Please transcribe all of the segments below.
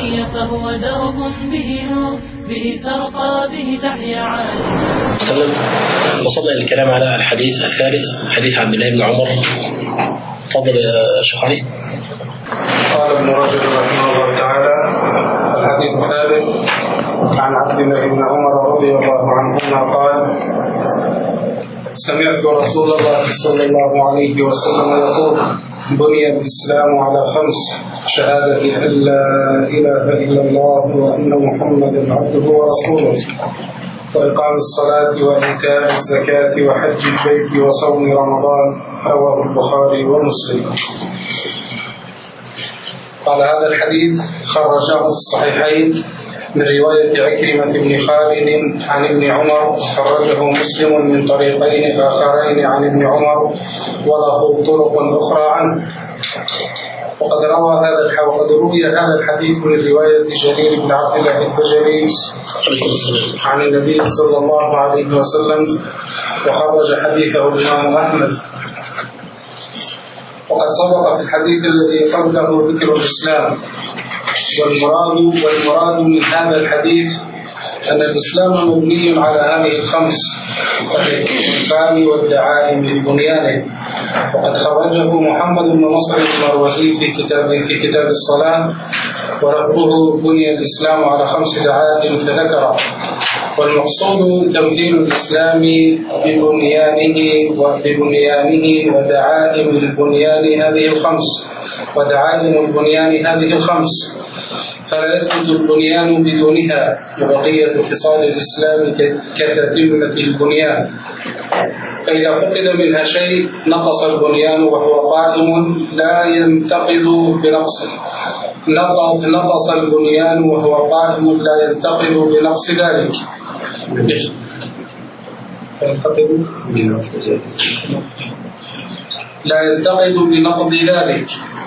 النبي فهو درب به نور، به ترقى به تحيا عالم. وصلنا للكلام على الحديث الثالث، حديث عبد الله بن عمر. تفضل يا شيخ علي. قال ابن رجب رحمه الله تعالى: الحديث الثالث عن عبد الله بن عمر رضي الله عنهما قال: سمعت رسول الله صلى الله عليه وسلم يقول: بني الإسلام على 5: شهادة أن لا إله إلا الله وأن محمدا عبده ورسوله، وإقام الصلاة وإيتاء الزكاة وحج البيت وصوم رمضان. رواه البخاري ومسلم. قال: هذا الحديث خرجه في الصحيحين من رواية عكرمة بن خالد عن ابن عمر، خرجه مسلم من طريقين آخرين عن ابن عمر وله طرق أخرى عنه. وقد روي هذا الحديث من رواية جرير بن عبد الله البجلي عن النبي صلى الله عليه وسلم، وخرج حديثه الإمام أحمد. وقد سبق في الحديث الذي قبله ذكر الإسلام، والمراد من هذا الحديث أن الإسلام مبني على هذه 5: الإيمان والدعائم لبنيانه. وقد خرجه محمد بن نصر المروزي في كتاب الصلاة، وربه بني الإسلام على 5 دعائم فذكر. والمقصود تمثيل الإسلام ببنيانه ودعائم البنيان هذه الخمس، فلا يثبت البنيان بدونها، وبقية خصال الإسلام كتتمة البنيان. فإذا فقد منها شيء نقص البنيان وهو قائم لا ينتقد بنقصه، نقص البنيان وهو قائم لا ينتقد بنقص ذلك. لا ينتقد بنقض ذلك،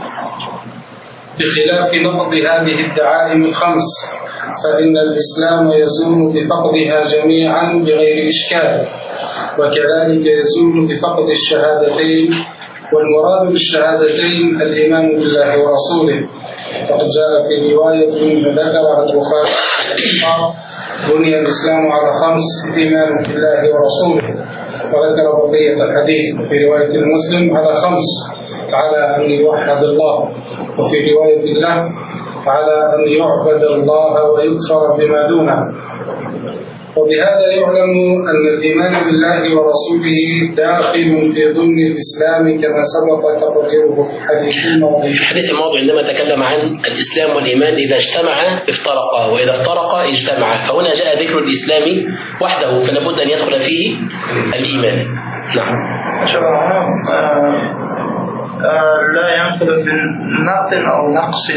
بخلاف نقض هذه الدعائم 5، فإن الإسلام يزول بفقدها جميعا بغير إشكال، وكذلك يزول بفقد الشهادتين. والمراد بالشهادتين الإيمان بالله ورسوله. وقد جاء في رواية ذكرها البخاري: بني الإسلام على 5: إيمان بالله ورسوله. وذكر بقية الحديث في رواية مسلم على 5: على أن يوحد الله، وفي رواية الله على أن يعبد الله ويكفر بما دونه. وبهذا يعلم أن الإيمان بالله ورسوله داخل في ضمن الإسلام كما سبق تقريره في الحديث الماضي. في الحديث الماضي عندما تكلم عن الإسلام والإيمان إذا اجتمعا افترقا، وإذا افترقا اجتمعا، فهنا جاء ذكر الإسلام وحده، فلا بد أن يدخل فيه الإيمان. نعم. لا ينقل من نقص أو نقص.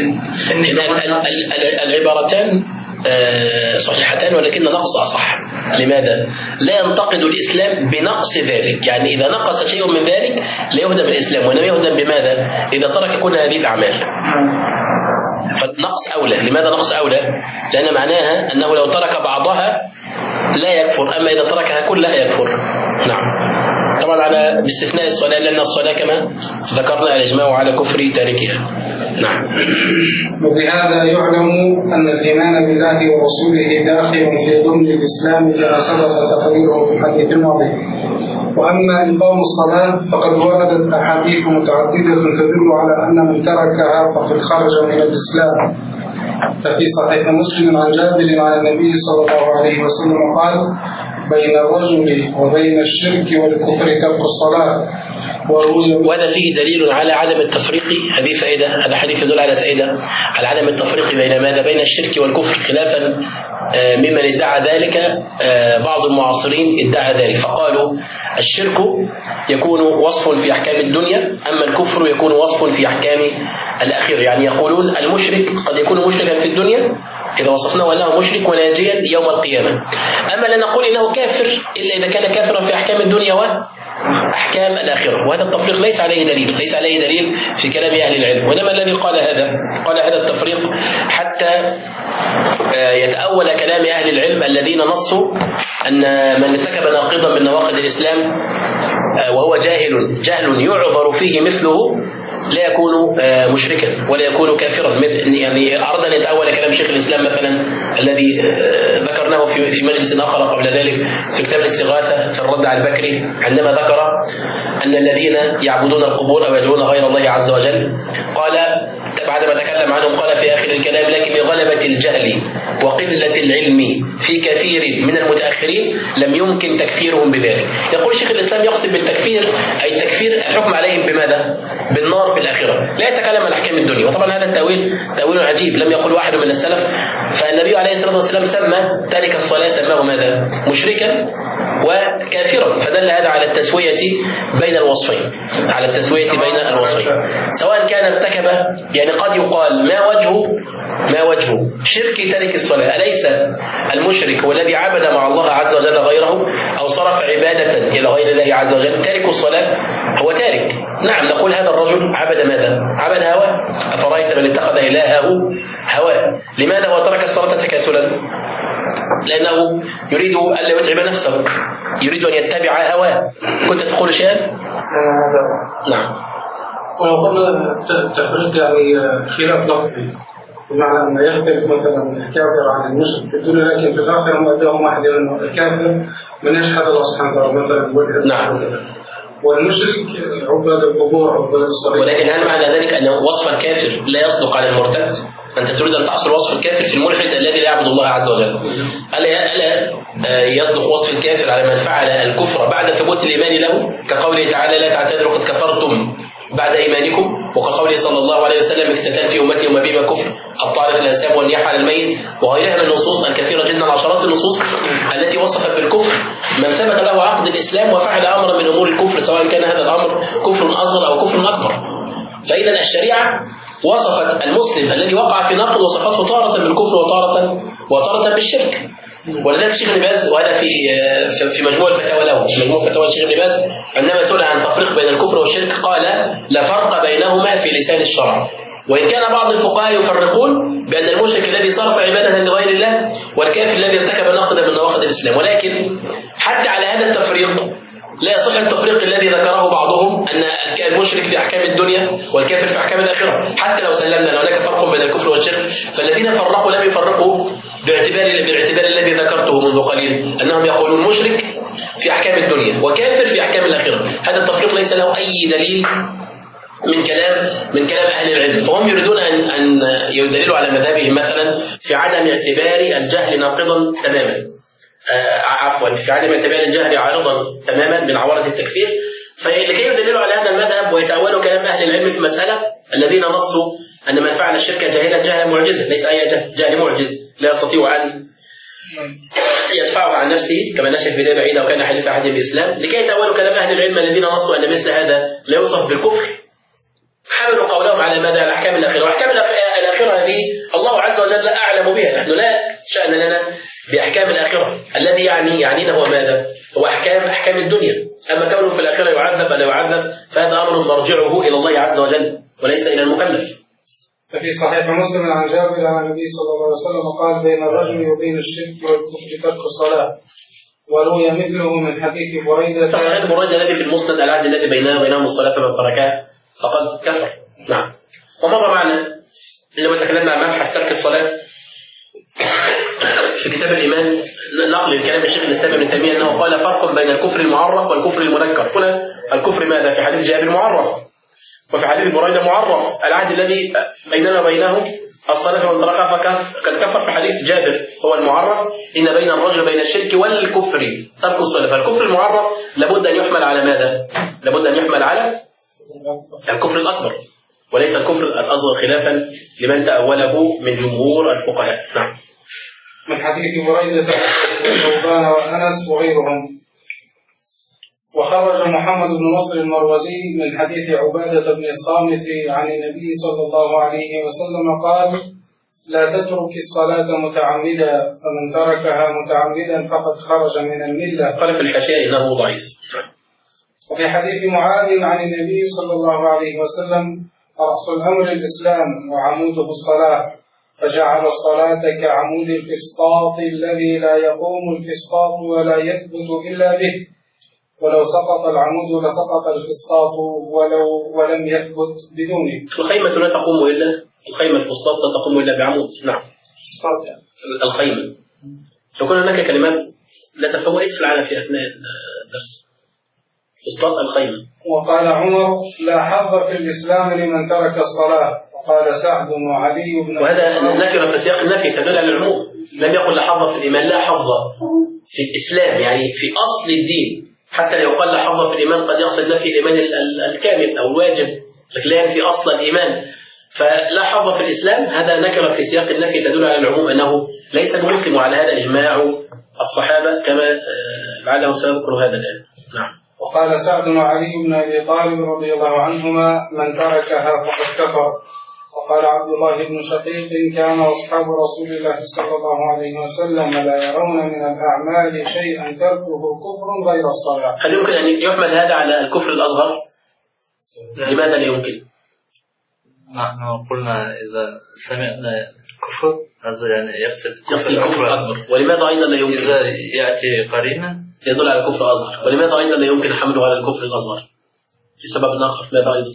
العبارتان صحيحتان، ولكن نقص أصح. لماذا؟ لا ينتقد الإسلام بنقص ذلك، يعني إذا نقص شيء من ذلك لا يهدم الإسلام، وإنما يهدم بماذا؟ إذا ترك كل هذه الأعمال. فالنقص أولى. لماذا نقص أولى؟ لأن معناها أنه لو ترك بعضها لا يكفر، أما إذا تركها كلها يكفر. نعم. طبعا على باستثناء الصلاة، لأن الصلاة كما ذكرنا الإجماع على كفر تاركها. نعم. وبهذا يعلم أن الإيمان بالله ورسوله داخل في ضمن الإسلام كما سبق تقريره في الحديث الماضي. وأما إقام الصلاة فقد وردت أحاديث متعددة تدل على أن من تركها فقد خرج من الإسلام. ففي صحيح مسلم عن جابر عن النبي صلى الله عليه وسلم قال: بين الرجل وبين الشرك والكفر ترك الصلاة. وهذا فيه دليل على عدم التفريق. هذه فائدة، هذا حديث يدل على فائدة على عدم التفريق بين ماذا؟ بين الشرك والكفر، خلافا ممن ادعى ذلك. بعض المعاصرين ادعى ذلك، فقالوا الشرك يكون وصف في أحكام الدنيا، أما الكفر يكون وصف في أحكام الآخرة. يعني يقولون المشرك قد يكون مشركا في الدنيا إذا وصفناه أنه مشرك وناجيا يوم القيامة، أما لا نقول إنه كافر إلا إذا كان كافرا في أحكام الدنيا وأحكام الآخرة. وهذا التفريق ليس عليه دليل في كلام أهل العلم، وإنما الذي قال هذا التفريق حتى يتأول كلام أهل العلم الذين نصوا أن من ارتكب ناقضا من نواقض الإسلام وهو جهل يعذر فيه مثله لا يكون مشركا ولا يكون كافرا. يعني أردنا أن نتأول كلام شيخ الإسلام مثلا الذي ذكرناه في مجلس آخر قبل ذلك في كتاب الاستغاثة في الرد على البكري، عندما ذكر أن الذين يعبدون القبور أو يدعون غير الله عز وجل، قال بعدما تكلم عنهم قال في آخر الكلام: لكن لغلبة الجهل وقلة العلم في كثير من المتأخرين لم يمكن تكفيرهم بذلك. يقول شيخ الإسلام يقصد بالتكفير أي تكفير الحكم عليهم بماذا؟ بالنار في الآخرة، لا يتكلم عن أحكام الدنيا. وطبعا هذا التأويل تأويل عجيب لم يقل واحد من السلف. فالنبي عليه الصلاة والسلام سمى تارك الصلاة سماه ماذا؟ مشركا وكافرا. فدل هذا على التسوية بين الوصفين، على التسوية بين الوصفين، سواء كان ارتكب. يعني قد يقال ما وجه شرك تارك الصلاة؟ أليس المشرك هو الذي عبد مع الله عز وجل غيره أو صرف عبادة إلى غير الله عز وجل؟ تارك الصلاة هو تارك. نعم، نقول هذا الرجل عبد ماذا؟ عبد هواه. أفرأيت من اتخذ إلهه هواه. لماذا هو ترك الصلاة تكاسلا؟ لأنه يريد أن لا يتعب نفسه، يريد أن يتبع هواه. كنت تقول شيئا؟ نعم. ولو قلنا التفريق يعني خلاف لفظي، بمعنى أن يختلف مثلا الكافر عن المشرك في الدنيا، لكن في الآخرة مؤداهم واحد، لأنه الكافر من يشهد الله سبحانه وتعالى مثلا. نعم. والمشرك عباد القبور عباد الصليب. ولكن هل معنى ذلك أن وصف الكافر لا يصدق على المرتد؟ أنت تريد أن تحصر وصف الكافر في الملحد الذي لا يعبد الله عز وجل. ألا يصدق وصف الكافر على من فعل الكفر بعد ثبوت الإيمان له، كقوله تعالى: لا تعتذروا قد كفرتم بعد إيمانكم، وكقوله صلى الله عليه وسلم: افتتان في أمتي وما بين كفر الطارق الأنساب والنياح على الميت، وغيرها من النصوص الكثيرة جدا، عشرات النصوص التي وصفت بالكفر من ثبت له عقد الإسلام وفعل أمرا من أمور الكفر، سواء كان هذا الأمر كفر أصغر أو كفر أكبر. فإذا الشريعة وصفت المسلم الذي وقع في نقض وصفته تارة بالكفر وتارة بالشرك. ولذلك الشيخ ابن باز، وهذا في مجموع الفتاوى له، في مجموع فتاوى الشيخ ابن باز، عندما سئل عن تفريق بين الكفر والشرك قال: لا فرق بينهما في لسان الشرع. وإن كان بعض الفقهاء يفرقون بأن المشرك الذي صرف عبادة لغير الله والكافر الذي ارتكب نقضا من نواقض الإسلام، ولكن حتى على هذا التفريق لا يصح التفريق الذي ذكره بعضهم أن المشرك في أحكام الدنيا والكافر في أحكام الآخرة. حتى لو سلمنا أن هناك فرق بين الكفر والشرك، فالذين فرقوا لم يفرقوا بالاعتبار الذي ذكرته منذ قليل، أنهم يقولون مشرك في أحكام الدنيا وكافر في أحكام الآخرة. هذا التفريق ليس له أي دليل من كلام أهل العلم. فهم يريدون أن يدللوا على مذهبهم مثلا في عدم اعتبار الجهل ناقضا تماما، في عدم اعتبار الجهل عارضا تماما من عوارض التكفير. فلكي يدللوا على هذا المذهب ويتأولوا كلام أهل العلم في مسألة، الذين نصوا أن من فعل الشرك جاهلا معجزا، ليس أي جهل معجز لا يستطيع أن يدفعه عن نفسه كما نشأ في ذلك بعيدا وكان حديث عهد بالإسلام. لكي يتأولوا كلام أهل العلم الذين نصوا أن مثل هذا لا يوصف بالكفر، حملوا قولهم على ماذا؟ على أحكام الآخرة. وأحكام الآخرة هذه الله عز وجل أعلم بها، نحن لا شأن لنا بأحكام الآخرة. الذي يعنينا هو ماذا؟ هو أحكام الدنيا. أما كونه في الآخرة يعذب أو لا يعذب فهذا أمر مرجعه إلى الله عز وجل وليس إلى المكلف. ففي صحيح مسلم عن جابر عن النبي صلى الله عليه وسلم قال: بين الرجل وبين الشرك والكفر ترك الصلاة. وروي مثله من حديث بريدة. صحيح بريدة الذي في المسند: العهد الذي بينهم الصلاة فمن تركها فقد كفر. نعم. ومر معنا عندما تكلمنا عن مبحث ترك الصلاة في كتاب الإيمان نقل الكلام الشيخ الإسلام ابن تيمية أنه قال: فرق بين الكفر المعرف والكفر المنكر. هنا الكفر ماذا؟ في حديث جابر معرف، وفي حديث بريدة معرف. العهد الذي بيننا وبينه الصلاة والتركها فقد كفر. في حديث جابر هو المعرف: إن بين الرجل بين الشرك والكفر ترك الصلاة. فالكفر المعرف لابد أن يحمل على ماذا؟ لابد أن يحمل على الكفر الأكبر وليس الكفر الأصغر، خلافا لمن تأوله من جمهور الفقهاء. نعم. من حديث بريدة وثوبان وأنس وغيرهم. وخرج محمد بن نصر المروزي من حديث عبادة بن الصامت عن النبي صلى الله عليه وسلم قال: لا تترك الصلاة متعمدا، فمن تركها متعمدا فقد خرج من الملة. قال في الحاشية إنه ضعيف. وفي حديث معاذ عن النبي صلى الله عليه وسلم: رأس الأمر الإسلام وعموده الصلاة، فجعل الصلاة كعمود الفسطاط الذي لا يقوم الفسطاط ولا يثبت إلا به، ولو سقط العمود لسقط الفسطاط ولم يثبت بدونه. الخيمة لا تقوم إلا الخيمة الفسطاط لا تقوم إلا بعمود. نعم. الخيمة. لو كان هناك كلمات لا تفهمها اسأل عنها في أثناء الدرس. فسطاط الخيمة. وقال عمر: لا حظ في الإسلام لمن ترك الصلاة. وقال سعد وعلي بن وهذا نكرة في سياق النفي تدل على العموم. لم يقل لا حظ في الإيمان، لا حظ في الإسلام يعني في أصل الدين. حتى لو قال لا حظ في الإيمان قد يقصد نفي الإيمان الكامل أو الواجب، لكن لا ينفي أصل الإيمان. فلا حظ في الإسلام هذا نكرة في سياق النفي تدل على العموم، أنه ليس بمسلم، وعلى هذا إجماع الصحابة كما لعله سيذكر هذا الآن. نعم. وقال سعد وعلي بن أبي طالب رضي الله عنهما: من تركها فقد كفر. وقال عبد الله بن شقيق: كان أصحاب رسول الله صلى الله عليه وسلم لا يرون من الأعمال شيئا تركه كفر غير الصلاة. هل يمكن أن يحمل هذا على الكفر الأصغر؟ لماذا لا يمكن؟ نحن قلنا إذا سمعنا كفر هذا يعني يقصد الكفر الأكبر. ولماذا أيضا لا يمكن؟ إذا يأتي قرينة يدل على الكفر الأصغر. ولماذا أيضا لا يمكن حمله على الكفر الأصغر؟ لسبب آخر. ماذا أيضا؟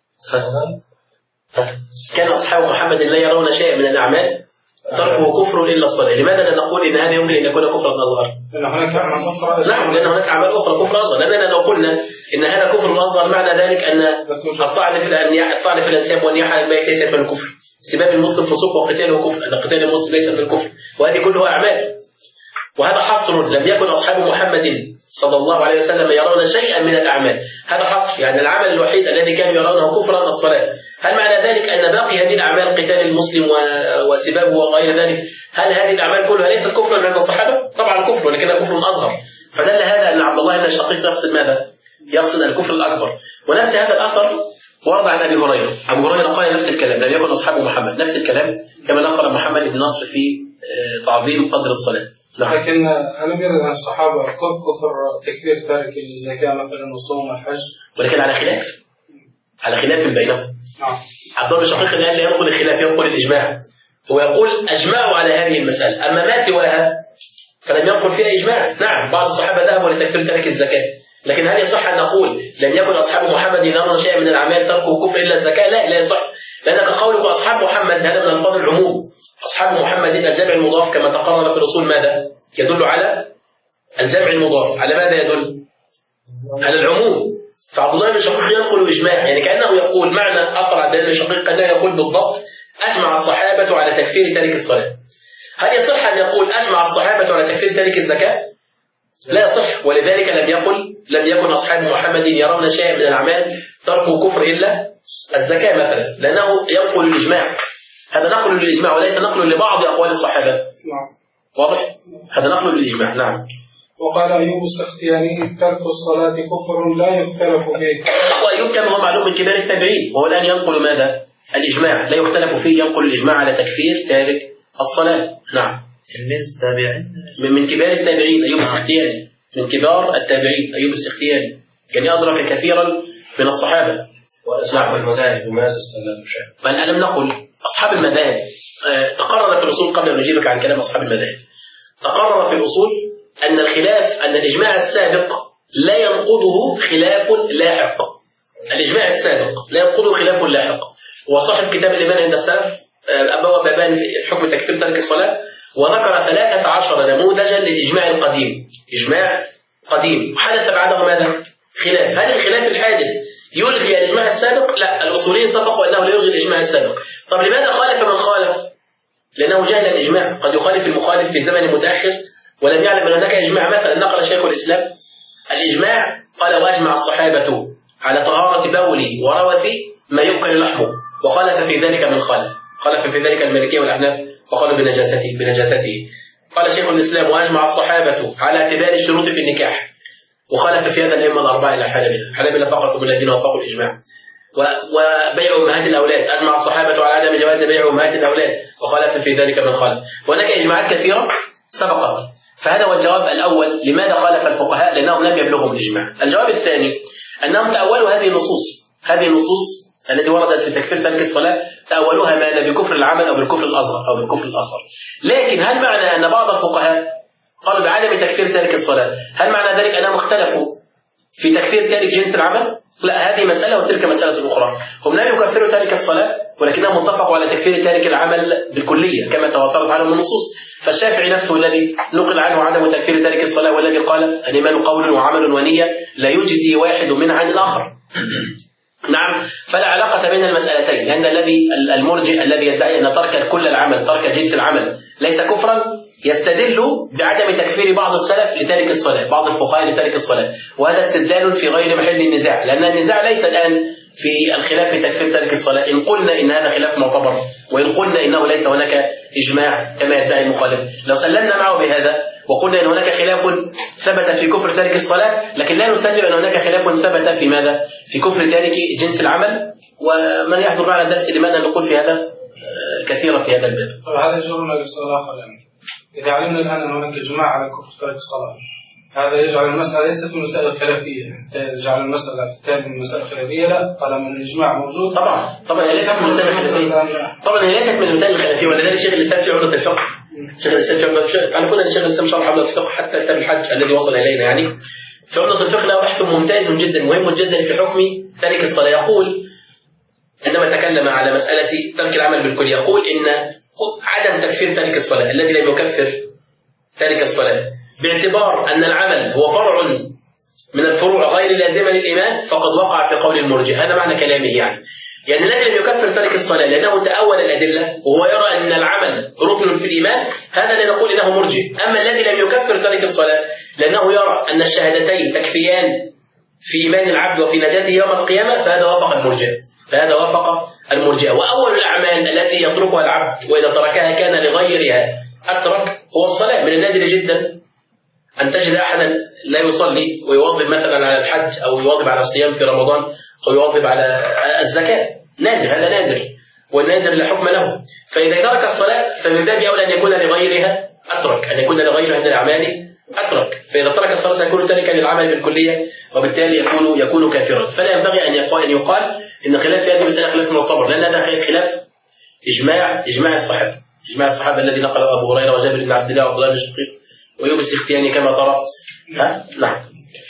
كان أصحاب محمد لا يرون شيئا من الأعمال تركه كفر إلا الصلاة. لماذا لا نقول إن هذا يمكن أن يكون كفرا أصغر؟ نعم، لأن هناك أعمال أخرى كفر أصغر. لأننا لو قلنا إن هذا كفر أصغر معنى ذلك أن الطعن في الأنساب والنياحة على الميت ليست من الكفر. سباب المسلم فسوق وقتاله كفر، أن قتال المسلم ليس من الكفر، وهذه كلها أعمال. وهذا حصر، لم يكن أصحاب محمد صلى الله عليه وسلم يرون شيئا من الأعمال. هذا حصر، يعني العمل الوحيد الذي كانوا يرونه كفرا الصلاة. هل معنى ذلك أن باقي هذه الأعمال قتال المسلم وسبابه وغير ذلك، هل هذه الأعمال كلها ليست كفرا عند الصحابة؟ طبعا كفر، ولكنها كفر أصغر. فدل هذا أن عبد الله بن شقيق يقصد ماذا؟ يقصد الكفر الأكبر. ونفس هذا الأثر ورد عن أبي هريرة. أبو هريرة قال نفس الكلام، لم يكن أصحاب محمد، نفس الكلام كما نقل محمد بن نصر في تعظيم قدر الصلاة. لكن أنا يرد عن الصحابة كفر تكفير تارك الزكاة مثلا وصوم الحج، ولكن على خلاف بينهم. عبد الله بن شقيق الآن لا ينقل الخلاف، ينقل الإجماع. هو يقول أجمعوا على هذه المسألة، أما ما سواها فلم ينقل فيها إجماع. نعم، بعض الصحابة ذهبوا لتكفير تارك الزكاة، لكن هل يصح أن نقول لم يكن أصحاب محمد يرون شيئا من الأعمال تركوا كفر إلا الزكاة؟ لا يصح، لأنك قولك أصحاب محمد هذا من ألفاظ العموم. أصحاب محمد الجمع المضاف كما تقرر في الأصول ماذا؟ يدل على الجمع المضاف. على ماذا يدل؟ على العموم. فعبد الله بن شقيق ينقل إجماع، يعني كأنه يقول معنى أقرأ عبد الله بن شقيق كأنه يقول بالضبط أجمع الصحابة على تكفير تارك الصلاة. هل يصح أن يقول أجمع الصحابة على تكفير تارك الزكاة؟ لا يصح، ولذلك لم يكن أصحاب محمد يرون شيئا من الأعمال تركوا كفر إلا الزكاة مثلا، لأنه ينقل الإجماع. هذا نقل للإجماع وليس نقل لبعض أقوال الصحابة. واضح؟ هذا نقل للإجماع. نعم. وقال أيوب السختياني: ترك الصلاة كفر لا يختلف فيه. وأيوب كما هو معلوم من كبار التابعين، وهو الآن ينقل ماذا؟ الإجماع، لا يختلف فيه، ينقل الإجماع على تكفير تارك الصلاة. نعم. تلميذ تابعين من كبار التابعين أيوب السختياني، من كبار التابعين أيوب السختياني، يعني أدرك كثيرا من الصحابة. وأصحاب المذاهب وماذا استدلوا شيء؟ أنا لم نقل أصحاب المذاهب. تقرر في الأصول قبل أن نجيبك عن كلام أصحاب المذاهب، تقرر في الأصول أن الخلاف، أن الإجماع السابق لا ينقضه خلاف لاحق. الإجماع السابق لا ينقضه خلاف لاحق. وصاحب كتاب الإيمان عند السلف أبواب بابان في حكم تكفير ترك الصلاة، وذكر 13 نموذجا للإجماع القديم. إجماع قديم وحدث بعده ماذا؟ خلاف. هل الخلاف الحادث يلغي الإجماع السابق؟ لا، الأصوليين اتفقوا أنه لا يلغي الإجماع السابق. طب لماذا خالف من خالف؟ لأنه جهل الإجماع. قد يخالف المخالف في زمن متأخر ولم يعلم أن هناك إجماع. مثلا نقل شيخ الإسلام الإجماع، قال: وأجمع الصحابة على طهارة بولي وروثي ما يؤكل لحمه، وخالف في ذلك من خالف. خالف في ذلك المالكية والأحناف وقالوا بنجاسته. قال شيخ الإسلام: وأجمع الصحابة على اعتبار الشروط في النكاح، وخالف في هذا الأئمة الأربعة إلى الحنابلة فقط من الذين وافقوا الإجماع. وبيع أمهات الأولاد، أجمع الصحابة على عدم جواز بيع أمهات الأولاد، وخالف في ذلك من خالف. وهناك إجماعات كثيرة سبقت. فهذا هو الجواب الأول لماذا خالف الفقهاء، لأنهم لم يبلغهم الإجماع. الجواب الثاني أنهم تأولوا هذه النصوص التي وردت في تكفير ترك الصلاة، تأولوها ماذا؟ بكفر العمل أو بالكفر الأصغر. لكن هل معنى أن بعض الفقهاء قالوا بعدم تكفير تارك الصلاة، هل معنى ذلك أنهم اختلفوا في تكفير تارك جنس العمل؟ لا، هذه مسألة وتلك مسألة أخرى. هم لم يكفروا تارك الصلاة ولكنهم اتفقوا على تكفير تارك العمل بالكلية كما تواترت عنهم النصوص. فالشافعي نفسه الذي نقل عنه عدم تكفير تارك الصلاة والذي قال الإيمان قول وعمل ونية لا يجزي واحد منها عن الآخر. نعم، فلا علاقة بين المسألتين، لأن المرجئ الذي يدعي أن ترك كل العمل ترك جنس العمل ليس كفرا يستدل بعدم تكفير بعض السلف لتارك الصلاة، بعض الفقهاء لتارك الصلاة، وهذا استدلال في غير محل النزاع، لأن النزاع ليس الآن في الخلاف في تكفير تارك الصلاة. إن قلنا إن هذا خلاف معتبر وإن قلنا إنه ليس هناك إجماع كما يدعي المخالف، لو سلمنا معه بهذا وقلنا إن هناك خلاف ثبت في كفر تارك الصلاة، لكن لا نسلم أن هناك خلاف ثبت في ماذا؟ في كفر تارك جنس العمل. ومن يحضر معنا الدرس لماذا نقول في هذا كثيرا في هذا الباب. هذا يجرنا للصلاة والأمر. إذا علمنا الآن أن هناك إجماع على كفر تارك الصلاة، هذا يجعل المسألة ليست من مسائل خلافية، يجعل المسألة في من مسائل خلافية. لا، طالما الإجماع موجود. طبعا هي ليست من مسائل خلافية. طبعا هي ليست من مسائل خلافية، ولذلك شيخ الإسلام في عمدة الفقه، شيخ الإسلام في عمدة الفقه، تعرفون أن شيخ الإسلام شرح عمدة الفقه حتى كتاب الحج الذي وصل إلينا، يعني في عمدة الفقه له بحث ممتاز جدا مهم جدا في حكم تارك الصلاة. يقول عندما تكلم على مسألة ترك العمل بالكل، يقول إن عدم تكفير تارك الصلاة الذي لم يكفر تارك الصلاة باعتبار أن العمل هو فرع من الفروع غير لازمة للإيمان فقد وقع في قول المرجئة. هذا معنى كلامه، يعني الذي لم يكفر تارك الصلاة لأنه تأول الأدلة وهو يرى أن العمل ركن في الإيمان، هذا لنقول إنه مرجئ. أما الذي لم يكفر تارك الصلاة لأنه يرى أن الشهادتين تكفيان في إيمان العبد وفي نجاته يوم القيامة، فهذا وافق المرجئة. وأول الأعمال التي يتركها العبد وإذا تركها كان لغيرها أترك هو الصلاة. من النادر جدا أن تجد أحدا لا يصلي ويواظب مثلا على الحج أو يواظب على الصيام في رمضان أو يواظب على الزكاة. نادر، هذا نادر، والنادر لا حكم له. فإذا ترك الصلاة فمن باب أولى أن يكون لغيرها أترك، أن يكون لغيرها من الأعمال أترك. فإذا ترك الصلاة سيكون تاركا للعمل بالكلية وبالتالي يكون كافرا. فلا ينبغي أن يقال إن خلاف هذه المسألة خلاف معتبر، لأن هذا خلاف إجماع الصحابة الذي نقل أبو هريرة وجابر بن عبد الله وعبد الله بن شقيق وأيوب السختياني كما ترى. نعم.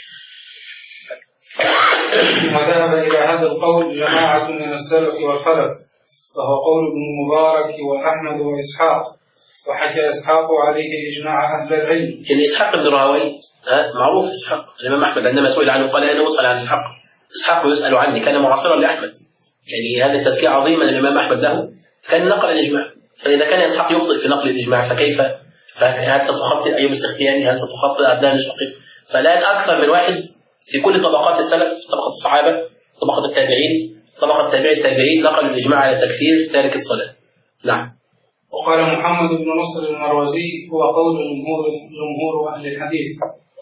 وذهب إلى هذا القول جماعة من السلف والخلف، فهو قول ابن المبارك وأحمد وإسحاق، وحكى إسحاق عليه إجماع أهل العلم. يعني إسحاق بن راهويه معروف. إسحاق الإمام أحمد عندما سئل عنه قال أنا أسأل عن إسحاق يسأل عني، كان معاصرا لأحمد. يعني هذا تزكية عظيمة الإمام أحمد له، كان نقل الإجماع. فإذا كان إسحاق يخطئ في نقل الإجماع فكيف؟ فهل ستخطئ أيوب السختياني؟ هل ستخطئ عبدان الشقيق؟ فالآن أكثر من واحد في كل طبقات السلف، طبقة الصحابة، طبقة التابعين، طبقة التابعين نقلوا الإجماع على تكفير تارك الصلاة. نعم. وقال محمد بن نصر المروزي هو قول جمهور أهل الحديث.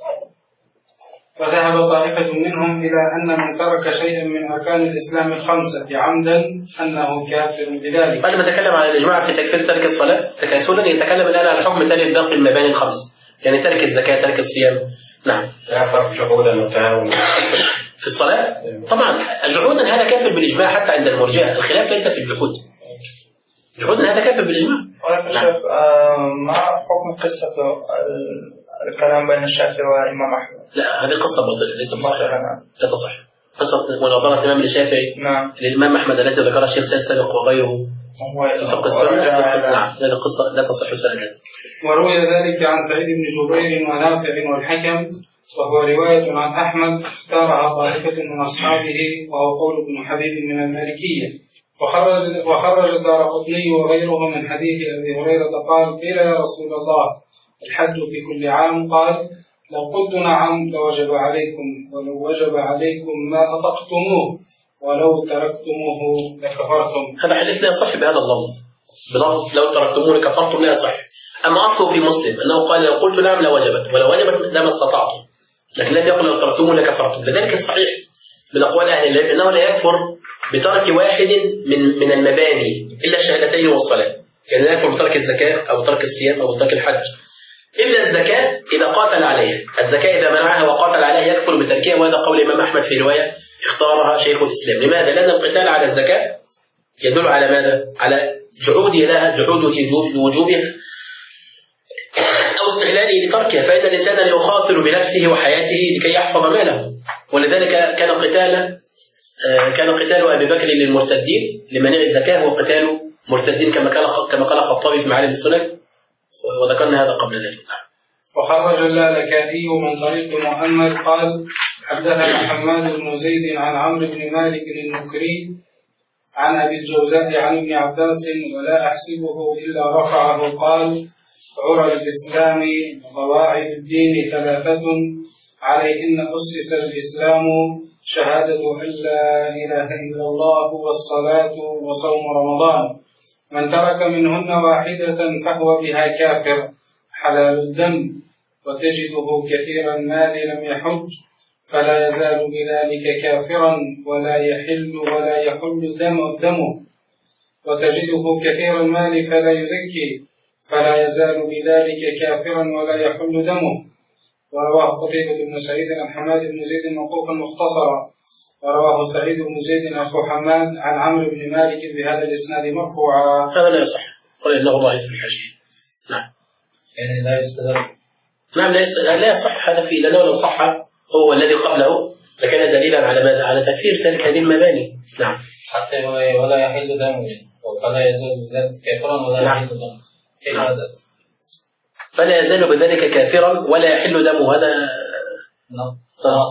فذهب طائفة منهم إلى أن من ترك شيئا من أركان الإسلام الخمسة عمدا أنه كافر بذلك. بعد ما تكلم على الإجماع في تكفير ترك الصلاة تكاسلا يتكلم الآن على الحكم الثاني باقي المباني الخمس، يعني ترك الزكاة، ترك الصيام. نعم. لا فرق جحودا وتهاونا في الصلاة؟ طبعا جحودا هذا كافر بالإجماع حتى عند المرجئة. الخلاف ليس في الجحود. جحودا هذا كافر بالإجماع. نعم. ما حكم قصة الكلام بين الشافعي والإمام أحمد؟ لا، هذه قصة باطلة ليس بصحيحة، لا تصح. قصة مناظرة الإمام الشافعي للإمام أحمد التي ذكرها الشيخ سيد سابق وغيره في فقه السنة. نعم، هذه القصة لا تصح سندا. وروي ذلك عن سعيد بن جبير ونافع والحكم، وهو رواية عن أحمد اختارها طائفة من أصحابه، وهو قول ابن حبيب من المالكية. وخرج الدارقطني وغيره من حديث أبي هريرة قال: قيل يا رسول الله الحج في كل عام؟ قال: لو قلت نعم لوجب عليكم، ولو وجب عليكم ما أطقتموه، ولو تركتموه لكفرتم. هذا حديث لا يصح بهذا اللفظ، بلفظ لو تركتموه لكفرتم لا يصح. أما أصله في مسلم أنه قال: لو قلت نعم لوجبت، ولو وجبت لما استطعتم، لكن لم يقل لو تركتموه لكفرتم. لذلك الصحيح من أقوال أهل العلم أنه لا يكفر بترك واحد من المباني إلا الشهادتين والصلاة. يعني لا يكفر بترك الزكاة أو ترك الصيام أو ترك الحج، إلا الزكاة إذا قاتل عليها. الزكاة إذا منعها وقاتل عليها يكفر بتركها، وهذا قول الإمام أحمد في رواية اختارها شيخ الإسلام. لماذا؟ لأن القتال على الزكاة يدل على ماذا؟ على جحوده لها، جحوده لوجوبها أو استحلاله لتركها. فإن الإنسان يخاطر بنفسه وحياته لكي يحفظ ماله، ولذلك كان قتال أبي بكر للمرتدين لمنع الزكاة وقتال مرتدين كما قال الخطابي في معالم السنن، وذكرنا هذا قبل ذلك. وخرج اللالكائي من طريق محمد قال حدثنا حماد بن زيد عن عمرو بن مالك النكري عن أبي الجوزاء عن ابن عباس ولا أحسبه إلا رفعه قال عرى الإسلام وقواعد الدين 3 عليهن أسس الإسلام شهادة أن لا إله إلا الله والصلاة وصوم رمضان من ترك منهن واحدة فهو بها كافر حلال الدم وتجده كثير المال لم يحج فلا يزال بذلك كافرا ولا يحل دمه وتجده كثير المال فلا يزكي فلا يزال بذلك كافرا ولا يحل دمه. ورواه قتيبة بن سعيد عن حماد بن زيد موقوفا مختصرا، ورواه سعيد بن زيد أخو حماد عن عمرو بن مالك بهذا الإسناد مرفوعا. هذا لا يصح ولكنه ضعيف في الحاشية. نعم. يعني لا يستدل. نعم لا يصح هذا فيه، لأنه لو صح هو الذي قبله لكان دليلا على ماذا؟ على تكفير تلك هذه المباني. نعم. حتى ولا يحل دمه فلا يزال بذلك كافرا ولا يحل دمه. كيف هذا؟ فلا يزال بذلك كافرا ولا يحل دمه، هذا نعم.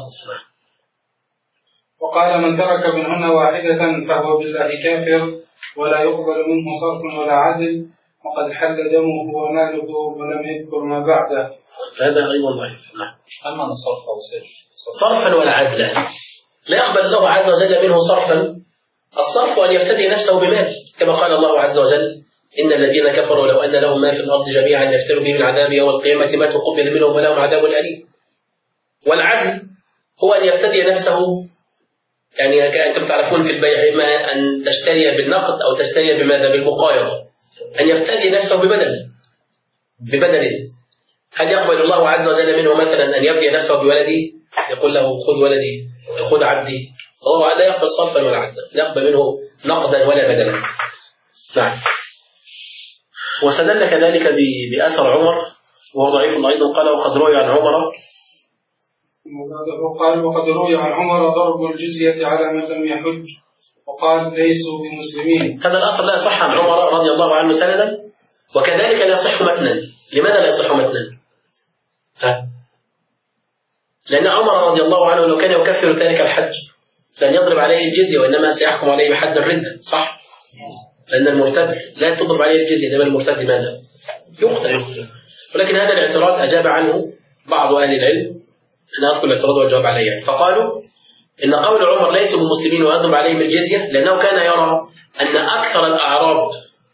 وقال من ترك منهن واحدة فهو بالله كافر ولا يقبل منه صرف ولا عدل وقد حل دمه وماله ولم يذكر ما بعده. هذا أيضا ضعيف. نعم. أما الصرف أو صرفا ولا عدلا، لا يقبل الله عز وجل منه صرفا. الصرف أن يفتدي نفسه بمال كما قال الله عز وجل إن الذين كفروا لو أن لهم ما في الأرض جميعا يفتروا به من عذاب يوم القيامة ما تقبل منهم ولهم عذاب أليم. والعدل هو أن يفتدي نفسه، يعني أنتم تعرفون في البيع إما أن تشتري بالنقد أو تشتري بماذا؟ بالمقايضة. أن يفتدي نفسه ببدل. هل يقبل الله عز وجل منه مثلا أن يبدي نفسه بولدي يقول له خذ ولدي خذ عبدي؟ الله لا يقبل صرفا ولا عدلا، لا يقبل منه نقدا ولا بدلا. نعم. واستدل كذلك بأثر عمر وهو ضعيف أيضا، قال وقد روي عن عمر وقد روي عن عمر ضرب الجزية على من لم يحج وقال ليسوا بمسلمين. هذا الأثر لا يصح عن عمر رضي الله عنه سندا، وكذلك لا يصح متنا. لماذا لا يصح متنا؟ لأن عمر رضي الله عنه لو كان يكفر تارك الحج لن يضرب عليه الجزية وإنما سيحكم عليه بحد الردة، صح؟ لأن المرتد لا تضرب عليه الجزية، إنما المرتد ماذا؟ يقتل. ولكن هذا الاعتراض أجاب عنه بعض أهل العلم، أنا أذكر الاعتراض والجواب عليه يعني. فقالوا إن قول عمر ليسوا بالمسلمين ويضرب عليهم الجزية لأنه كان يرى أن أكثر الأعراب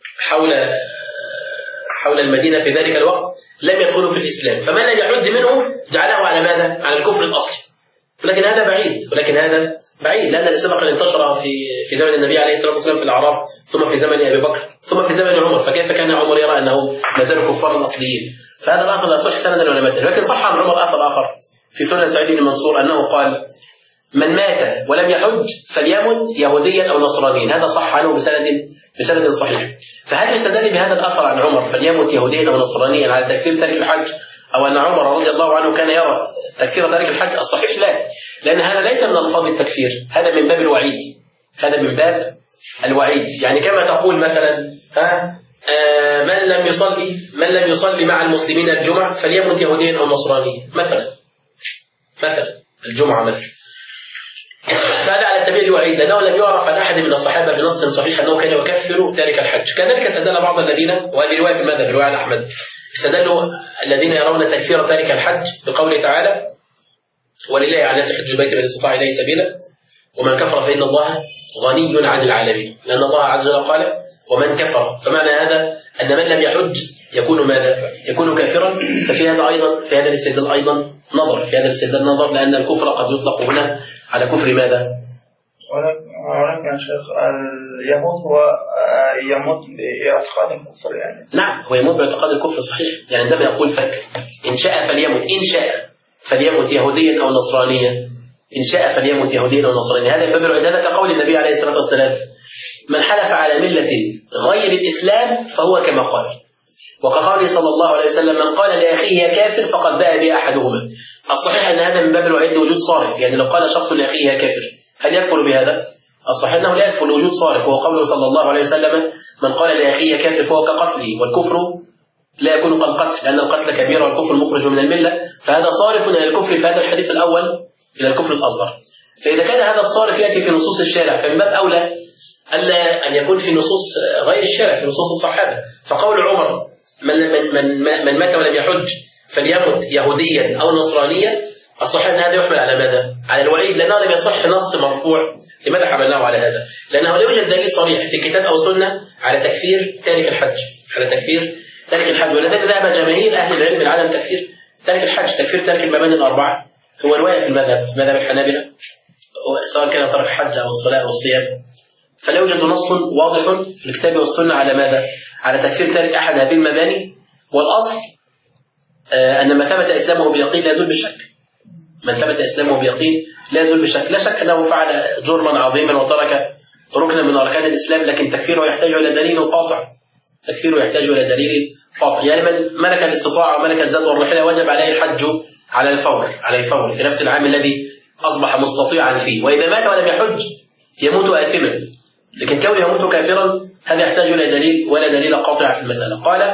حول المدينة في ذلك الوقت لم يدخلوا في الإسلام، فمن لم يحج منهم جعله على ماذا؟ على الكفر الأصلي. ولكن هذا بعيد لأن الإسلام قد انتشر في زمن النبي عليه الصلاة والسلام في الأعراب، ثم في زمن أبي بكر، ثم في زمن عمر، فكيف كان عمر يرى أنه ما زالوا كفار الأصليين؟ فهذا الأثر لا يصح سندا ولا متنا. لكن صح عن عمر أثر آخر في سنن سعيد بن منصور أنه قال من مات ولم يحج فليمت يهوديا أو نصرانيا. هذا صح عنه بسند صحيح. فهل يستدل بهذا الأثر عن عمر فليمت يهوديا أو نصرانيا على تكفير تارك الحج، أو أن عمر رضي الله عنه كان يرى تكفير تارك الحج؟ الصحيح لا، لأن هذا ليس من ألفاظ التكفير، هذا من باب الوعيد. يعني كما تقول مثلا من لم يصلي مع المسلمين الجمعة فليمت يهوديا أو نصرانيا مثلا الجمعة مثلا. فهذا على سبيل الوعيد لأنه لم يعرف عن أحد من الصحابة بنص صحيح أنه كان يكفر تارك الحج. كذلك استدل بعض الذين، وهذه رواية في المذهب رواية عن أحمد، استدلوا الذين يرون تكفير تارك الحج بقوله تعالى ولله على الناس حج البيت من استطاع إليه سبيلا ومن كفر فإن الله غني عن العالمين، لأن الله عز وجل قال ومن كفر. فمعنى هذا أن من لم يحج يكون ماذا؟ يكون كافرا. ففي هذا الاستدلال أيضا نظر، لأن الكفر قد يطلق هنا على كفر ماذا؟ ولكن يا شيخ يموت باعتقاد الكفر يعني. نعم، هو يموت باعتقاد الكفر صحيح. يعني عندما يقول إن شاء فليمت يهوديا أو نصرانيا، إن شاء فليمت يهوديا أو نصرانيا، هذا باب العدالة كقول النبي عليه الصلاة والسلام من حلف على ملة غير الإسلام فهو كما قال. وكقوله صلى الله عليه وسلم من قال لأخيه يا كافر فقد باء به أحدهما. الصحيح أن هذا من باب الوعيد لوجود صارف، يعني لو قال شخص لأخيه يا كافر هل يكفر بهذا؟ الصحيح أنه لا يكفر لوجود صارف، وهو قوله صلى الله عليه وسلم من قال لأخيه يا كافر فهو كقتله، والكفر لا يكون كالقتل لأن القتل كبير والكفر مخرج من الملة، فهذا صارف إلى الكفر في هذا الحديث الأول إلى الكفر الأصغر. فإذا كان هذا الصارف يأتي في نصوص الشارع فمن باب أولى ألا أن يكون في نصوص غير الشارع في نصوص الصحابة. فقول عمر من مات ولم يحج فليمت يهوديا أو نصرانيا، الصحيح أن هذا يحمل على ماذا؟ على الوعيد، لأنه لم يصح نص مرفوع. لماذا حملناه على هذا؟ لأنه لا يوجد دليل صريح في كتاب أو سنة على تكفير تارك الحج، على تكفير تارك الحج، ولذلك ذهب جماهير أهل العلم إلى عدم تكفير تارك الحج. تكفير تارك المباني الأربعة هو رواية في المذهب، في مذهب الحنابلة، سواء كان ترك الحج أو الصلاة أو الصيام. فلا يوجد نص واضح في الكتاب والسنة على ماذا؟ على تكفير تارك أحد هذه المباني. والأصل أن من ثبت إسلامه بيقين لا يزول بالشك. من ثبت إسلامه بيقين لا يزول بالشك. لا شك أنه فعل جرما عظيما وترك ركنا من أركان الإسلام، لكن تكفيره يحتاج إلى دليل قاطع. تكفيره يحتاج إلى دليل قاطع. يعني من ملك الاستطاعة وملك الزاد والرحلة وجب عليه الحج على الفور في نفس العام الذي أصبح مستطيعا فيه، وإذا مات ولم يحج يموت آثما. لكن كونه يموت كافرا هذا يحتاج إلى دليل ولا دليل قاطع في المسألة. قال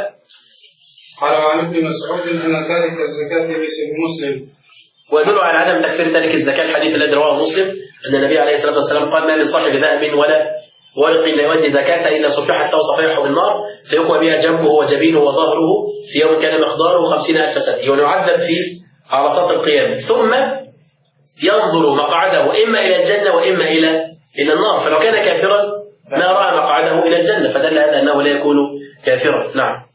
وعن ابن مسعود أن تارك الزكاة ليس بمسلم. ويدل على عدم تكفير تارك الزكاة الحديث الذي رواه مسلم أن النبي عليه الصلاة والسلام قال ما من صاحب ذهب ولا ورق لا يؤدي زكاة إلا صفحت له صفيحه بالنار فيقوى بها جنبه وجبينه وظهره في يوم كان مقداره 50,000 سنة، ويعذب في عرصات القيامة، ثم ينظر مقعده إما إلى الجنة وإما إلى النار. فلو كان كافرا ما رأى مقعده إلى الجنة، فدل هذا أنه لا يكون كافرا. نعم.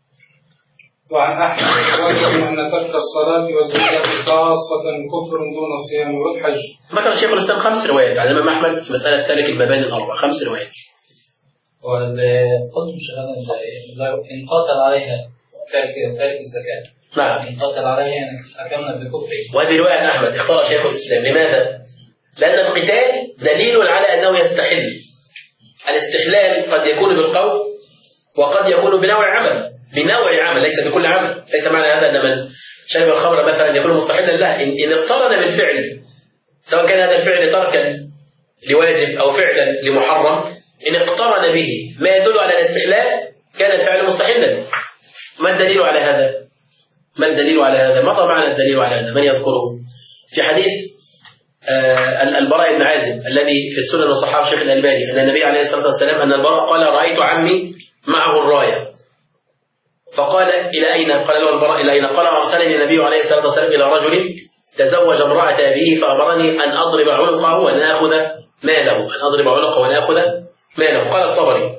وعن أحمد أن ترك الصلاة والزكاة خاصة كفر دون الصيام والحج. ذكر شيخ الإسلام 5 روايات عن الإمام أحمد في مسألة تارك المباني الأربع، 5 روايات. والقدم شغالا إن قاتل عليها تارك الزكاة. نعم. إن قاتل عليها حكمنا بكفره. وهذه رواية عن أحمد اختار شيخ الإسلام. لماذا؟ لأن القتال دليل على أنه يستحل. الاستحلال قد يكون بالقول وقد يكون بنوع عمل ليس بكل عمل. ليس معنى هذا أن من شرب الخمر مثلا يكون مستحلا له. إن اقترن بالفعل، سواء كان هذا الفعل تركا لواجب أو فعلا لمحرم، إن اقترن به ما يدل على الاستحلال كان الفعل مستحلا. ما الدليل على هذا؟ مضى معنا الدليل على هذا. من يذكره؟ في حديث البراء بن عازب الذي في السنن وصححه الشيخ الألباني أن النبي عليه الصلاة والسلام أن البراء قال رأيت عمي معه الراية، فقال إلى أين؟ قال له البراء إلى أين؟ قال أرسلني النبي عليه الصلاة والسلام إلى رجل تزوج امرأة أبيه فأمرني أن أضرب عنقه وأن آخذ ماله. قال الطبري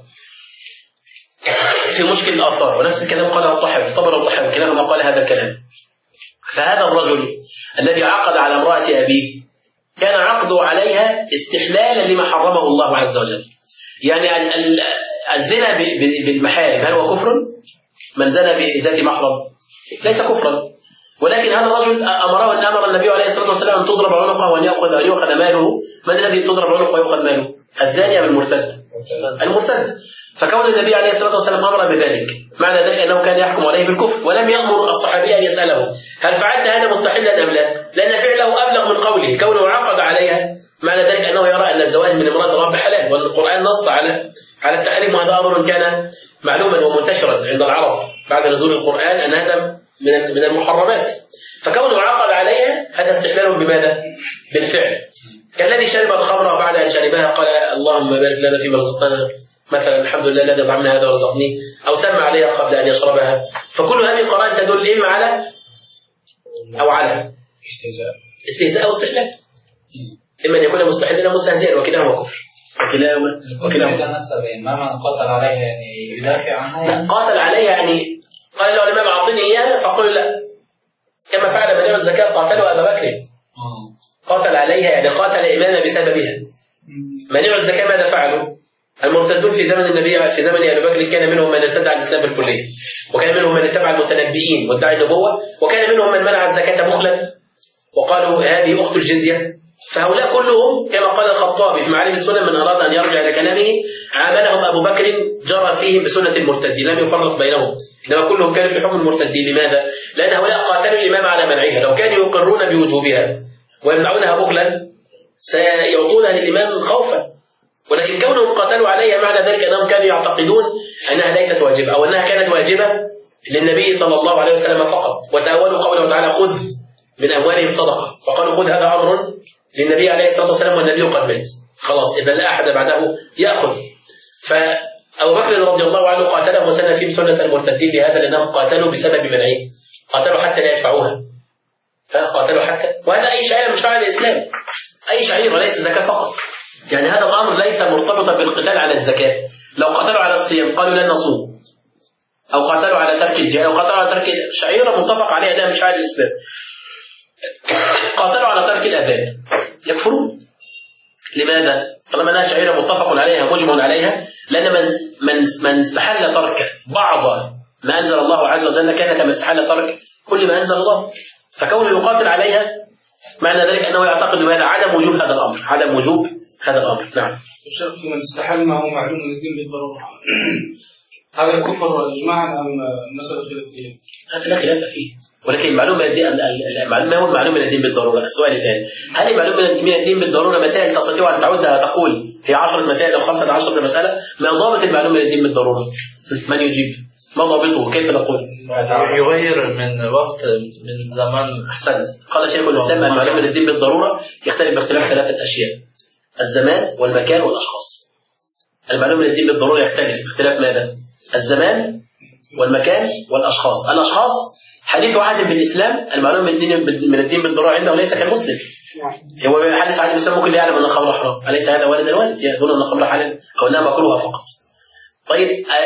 في مشكل الآثار، ونفس الكلام قاله الطبري والطحاوي كلاهما قال هذا الكلام. فهذا الرجل الذي عقد على امرأة أبيه كان عقده عليها استحلالا لما حرمه الله عز وجل. يعني الزنا بالمحارم هل هو كفر؟ من زنى بذات محرم ليس كفرا، ولكن هذا الرجل أمر النبي عليه الصلاة والسلام أن تضرب عنقه وأن يأخذ ماله. من الذي تضرب عنقه ويأخذ ماله؟ الزاني أم المرتد. فكون النبي عليه الصلاة والسلام أمر بذلك معنى ذلك أنه كان يحكم عليه بالكفر، ولم يأمر الصحابي أن يسأله هل فعلت هذا مستحلا أم لا، لأن فعله أبلغ من قوله. كونه عقد عليها معنى ذلك أنه يرى أن الزواج من امرأة رب حلال، والقرآن نص على التحريم، وهذا أمر كان معلوما ومنتشرا عند العرب بعد نزول القرآن أن هذا من المحرمات. فكونه عقد عليها هذا استحلال بماذا؟ بالفعل. كالذي شرب الخمر وبعد أن شربها قال اللهم بارك لنا فيما رزقنا، مثلا الحمد لله الذي أطعمنا هذا ورزقني، أو سمى عليها قبل أن يشربها. فكل هذه القرائن تدل إما على أو على استهزاء أو استحلال، إما أن يكون مستحلا أو مستهزئا، وكلاهما كفر. ما من قاتل عليها يعني يدافع عنها؟ قاتل عليها يعني قال له الإمام أعطني إياها فقل لا، كما فعل منيع الزكاة قاتلوا أبا بكر. قاتل عليها يعني قاتل إماما بسببها. منيع الزكاة ماذا فعلوا؟ المرتدون في زمن النبي في زمن أبي بكر كان منهم من ارتد عن الإسلام بالكلية، وكان منهم من اتبع المتنبئين وادعى النبوة، وكان منهم من منع الزكاة بخلا وقالوا هذه أخت الجزية فهؤلاء كلهم كما قال الخطابي في معالم السنن من أراد أن يرجع إلى كلامه عاملهم أبو بكر جرى فيهم بسنة المرتدين لم يفرق بينهم، إنما كلهم كانوا في حكم المرتدين. لماذا؟ لأن هؤلاء قاتلوا الإمام على منعها، لو كانوا يقرون بوجوبها ويمنعونها بخلا سيعطونها للإمام خوفا، ولكن كونهم قاتلوا عليها معنى ذلك أنهم كانوا يعتقدون أنها ليست واجبة أو أنها كانت واجبة للنبي صلى الله عليه وسلم فقط. وتأولوا قوله تعالى خذ من أموالهم صدقة، فقالوا خذ هذا أمر للنبي عليه الصلاة والسلام والنبي قد مات، خلاص إذا لا أحد بعده يأخذ. فأبو بكر رضي الله عنه قاتله وسن فيهم سنة المرتدين لهذا لأنهم قاتلوا بسبب منعه، قاتلوا حتى لا يدفعوها، قاتلوا حتى، وهذا أي شعيرة من شعائر الإسلام، أي شعيرة ليس الزكاة فقط. يعني هذا الأمر ليس مرتبطا بالقتال على الزكاة. لو قاتلوا على الصيام قالوا لن نصوم، أو قاتلوا على ترك الجهاد، أو قاتلوا على ترك شعيرة متفق عليها أنها من شعائر الإسلام، قاتلوا على ترك الأذان يكفرون. لماذا؟ طالما أنها شعيرة متفق عليها مجمع عليها، لأن من استحل ترك بعض ما أنزل الله عز وجل كان كما استحل ترك كل ما أنزل الله، فكونه يقاتل عليها معنى ذلك أنه يعتقد بهذا عدم وجوب هذا الأمر، عدم وجوب هذا الأمر. نعم. الشيخ من استحل ما هو معلوم من الدين بالضرورة هذا كفر إجماعا أم مسألة خلافية؟ هذا لا خلاف فيه، ولكن معلوم من الدين ما هو المعلوم من الدين بالضرورة؟ السؤال الآن، هل المعلوم من الدين بالضرورة مسائل تستطيع أن تعدها تقول هي 10 مسائل أو 15 مسألة؟ ما ضابط المعلوم من الدين بالضرورة؟ من يجيب؟ ما ضابطه؟ كيف نقول؟ يغير من وقت من زمان. أحسنت. قال شيخ الإسلام المعلوم من الدين بالضرورة يختلف باختلاف 3 أشياء: الزمان والمكان والأشخاص. المعلوم من الدين بالضرورة يختلف باختلاف ماذا؟ الزمان والمكان والأشخاص. الأشخاص حديث واحد بالإسلام المعلوم من الدين بالضرورة عنده ليس كالمسلم. هو حديث واحد بالإسلام ممكن يعلم أن الخمر حرام، أليس هذا والد الوالد يقولون أن الخمر حلال أو أنها مكروهة فقط. طيب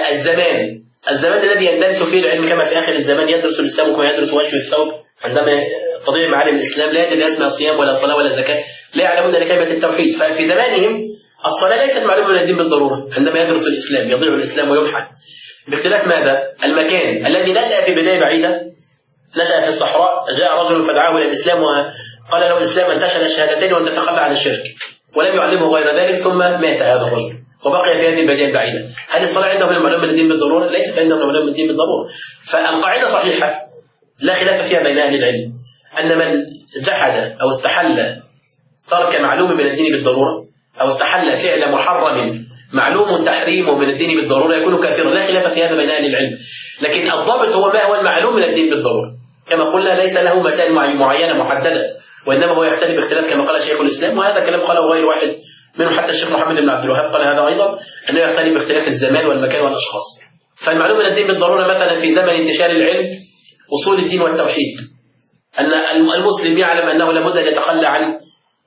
الزمان الذي يندرس فيه العلم كما في آخر الزمان يدرس الإسلام كما يدرس وجه الثوب، عندما تضيع معالم الإسلام لا يدري اسمها صيام ولا صلاة ولا زكاة، لا يعلمون كلمة التوحيد. ففي زمانهم الصلاة ليست معلومة من الدين بالضرورة، عندما يدرس الإسلام يضيع الإسلام ويمحى. باختلاف ماذا؟ المكان الذي نشأ في بداية بعيدة، نشأ في الصحراء، جاء رجل فدعاه إلى الإسلام وقال له الإسلام أن تشهد الشهادتين وأن تتخلى عن الشرك، ولم يعلمه غير ذلك، ثم مات هذا الرجل وبقي في هذه البداية البعيدة. هل الصلاة عندهم المعلومة من الدين بالضرورة؟ ليست عندهم المعلومة من الدين بالضرورة. فالقاعدة صحيحة لا خلاف فيها بين أهل العلم، أن من جحد أو استحل ترك معلوم من الدين بالضرورة أو استحل فعل محرم معلوم تحريمه من الدين بالضرورة يكون كافرا، لا خلاف في هذا بين أهل العلم. لكن الضابط هو ما هو المعلوم من الدين بالضرورة، كما قلنا ليس له مسائل معينة محددة، وإنما هو يختلف باختلاف كما قال شيخ الإسلام، وهذا كلام قاله غير واحد منهم، حتى الشيخ محمد بن عبد الوهاب قال هذا أيضا، أنه يختلف باختلاف الزمان والمكان والأشخاص. فالمعلوم من الدين بالضرورة مثلا في زمن انتشار العلم أصول الدين والتوحيد، أن المسلم يعلم أنه لابد أن يتخلى عن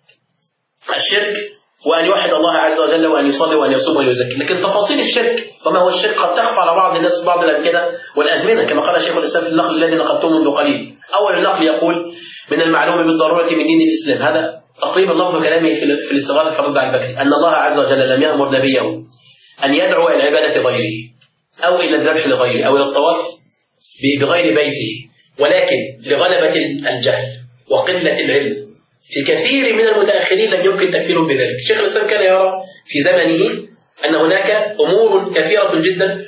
الشرك وأن يوحد الله عز وجل وأن يصلي وأن يصوم ويزكي. لكن تفاصيل الشرك وما هو الشرك قد تخفى على بعض الناس في بعض الأمكنة والأزمنة، كما قال شيخ الإسلام في النقل الذي نقلته منذ قليل. أول النقل يقول من المعلوم بالضرورة من دين الإسلام، هذا تقريبا لفظ كلامه في الاستغاثة في الرد على البكري، أن الله عز وجل لم يأمر نبيه أن يدعو إلى العبادة غيره أو إلى الذبح لغيره أو إلى الطواف بغير بيته، ولكن لغلبة الجهل وقلة العلم في كثير من المتأخرين لم يمكن تكفيرهم بذلك. الشيخ الإسلام كان يرى في زمنه أن هناك أمور كثيرة جدا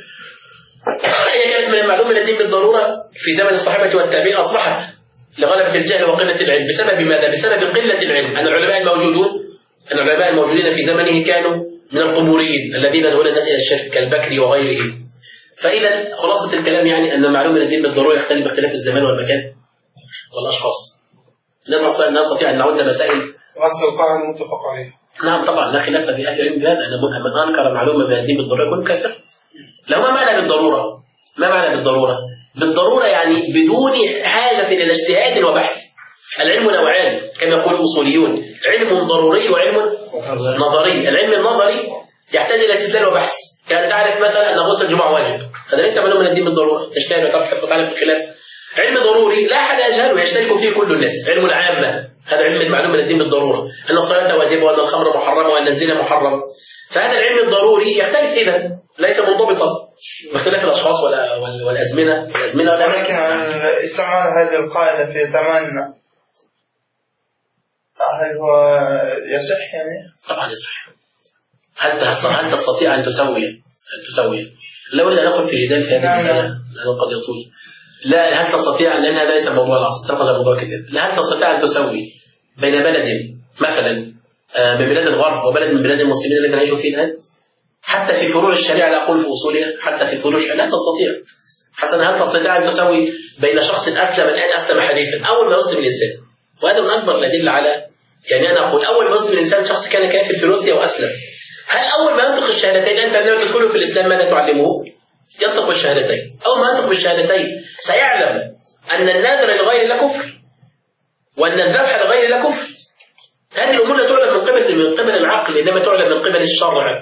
هي كانت من المعلوم من الدين بالضرورة في زمن الصحابة والتابعين أصبحت لغلبة الجهل وقلة العلم. بسبب ماذا؟ بسبب قلة العلم. أن العلماء الموجودين في زمنه كانوا من القبوريين الذين يدعون الناس إلى الشرك كالبكري وغيرهم. فإذا خلاصة الكلام يعني أن المعلوم من الدين بالضرورة يختلف باختلاف الزمان والمكان والأشخاص. لا نستطيع أن نعد مسائل وأصل القاعدة المتفق عليه. نعم طبعا لا خلاف في أهل العلم بهذا، أن من أنكر معلومة من الدين بالضرورة يكون كافر. له ما معنى بالضرورة؟ ما معنى بالضرورة؟ بالضرورة يعني بدون حاجة إلى اجتهاد وبحث. العلم نوعان كما يقول الأصوليون، علم ضروري وعلم نظري. العلم النظري يحتاج إلى استدلال وبحث، كان تعرف مثلا أن غسل الجمعة واجب، هذا ليس معلوم من الدين بالضرورة، تجتهد وتبحث وتعرف الخلاف. علم ضروري لا أحد يجهله يشترك فيه كل الناس، علم العامة، هذا علم المعلوم من الدين بالضرورة، أن الصلاة واجبة وأن الخمر محرم وأن الزنا محرم. فهذا العلم الضروري يختلف إذا ليس منضبطا باختلاف الأشخاص والأزمنة ولكن عن استعمال هذه القاعدة في زماننا هل هو يصح يعني؟ طبعا يصح. هل تستطيع أن تسوي لا أريد أن أدخل في جدال في هذه المسألة لأنه قد يطول. لا، هل تستطيع، لأنها ليس موضوع الأصل، سبق موضوع كتاب. هل تستطيع أن تسوي بين بلد مثلا من بلاد الغرب وبلد من بلاد المسلمين الذين نعيش فيه الآن؟ حتى في فروع الشريعة، لا أقول في أصولها، حتى في فروع الشريعة لا تستطيع. حسنا، هل تستطيع أن تسوي بين شخص أسلم الآن، أسلم حديثا، أول ما يسلم الإنسان، وهذا من أكبر الأدلة على، يعني أنا أقول أول ما يسلم الإنسان شخص كان كافر في روسيا وأسلم، هل أول ما ينطق الشهادتين أنت عندما تدخله في الإسلام ماذا تعلمه؟ ينطق بالشهادتين. أول ما ينطق بالشهادتين سيعلم أن النذر لغير الله كفر، وأن الذبح لغير الله كفر. هذه الأمور لا تعلم من قبل العقل، إنما تعلم من قبل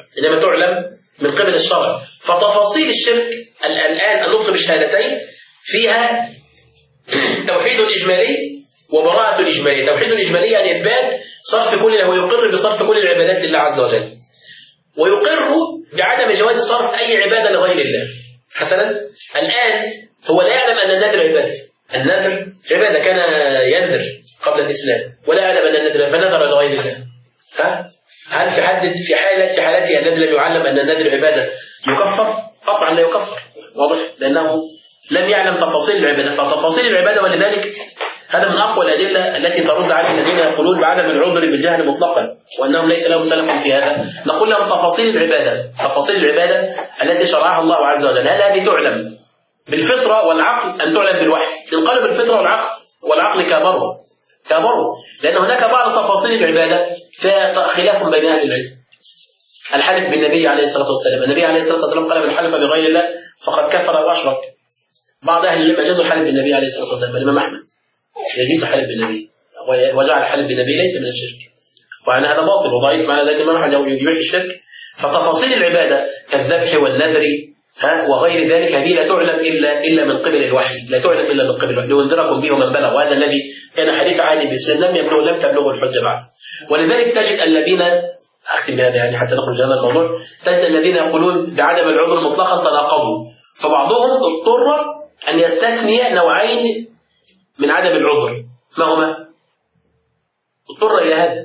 الشرع، فتفاصيل الشرك الآن النطق بالشهادتين فيها توحيد إجمالي وبراءة إجمالية. توحيد إجمالي يعني إثبات صرف كل، هو يقر بصرف كل العبادات لله عز وجل، ويقر بعدم جواز صرف أي عبادة لغير الله. حسنا، الآن هو لا يعلم أن النذر عبادة. النذر عبادة، كان ينذر قبل الإسلام ولا يعلم أن النذر فنذر لغير الله. هل في حالته الذي لم يعلم أن النذر عبادة يكفر؟ قطعا لا يكفر، واضح، لأنه لم يعلم تفاصيل العبادة. فتفاصيل العبادة، ولذلك هذا من أقوى الأدلة التي ترد على الذين يقولون بعدم العذر بالجهل مطلقا وأنهم ليس لهم سلف في هذا. نقول لهم تفاصيل العبادة التي شرعها الله عز وجل، هل هذه تعلم بالفطرة والعقل أن تعلم بالوحي؟ إن قالوا بالفطرة والعقل كابروا، لأن هناك بعض تفاصيل العبادة فيها خلاف بين أهل العلم. الحلف بالنبي عليه الصلاة والسلام، النبي عليه الصلاة والسلام قال: من حلف بغير الله فقد كفر وأشرك. بعض أهل العلم أجازوا الحلف بالنبي عليه الصلاة والسلام، الإمام أحمد يجوز الحلف بالنبي وجعل الحلف بالنبي ليس من الشرك، وعن هذا باطل وضعيف، معنى ذلك الإمام أحمد يبيح الشرك. فتفاصيل العبادة كالذبح والنذر وغير ذلك هذه لا تعلم إلا من قبل الوحي، لينذركم به من بلغ، وهذا الذي كان حديث عهد بالإسلام لم تبلغه الحجة بعد. ولذلك تجد الذين، أختم بهذا يعني حتى نخرج من الموضوع، تجد الذين يقولون بعدم العذر مطلقا تناقضوا، فبعضهم اضطر أن يستثني نوعين من عدم العذر. ما هما؟ اضطر إلى هذا،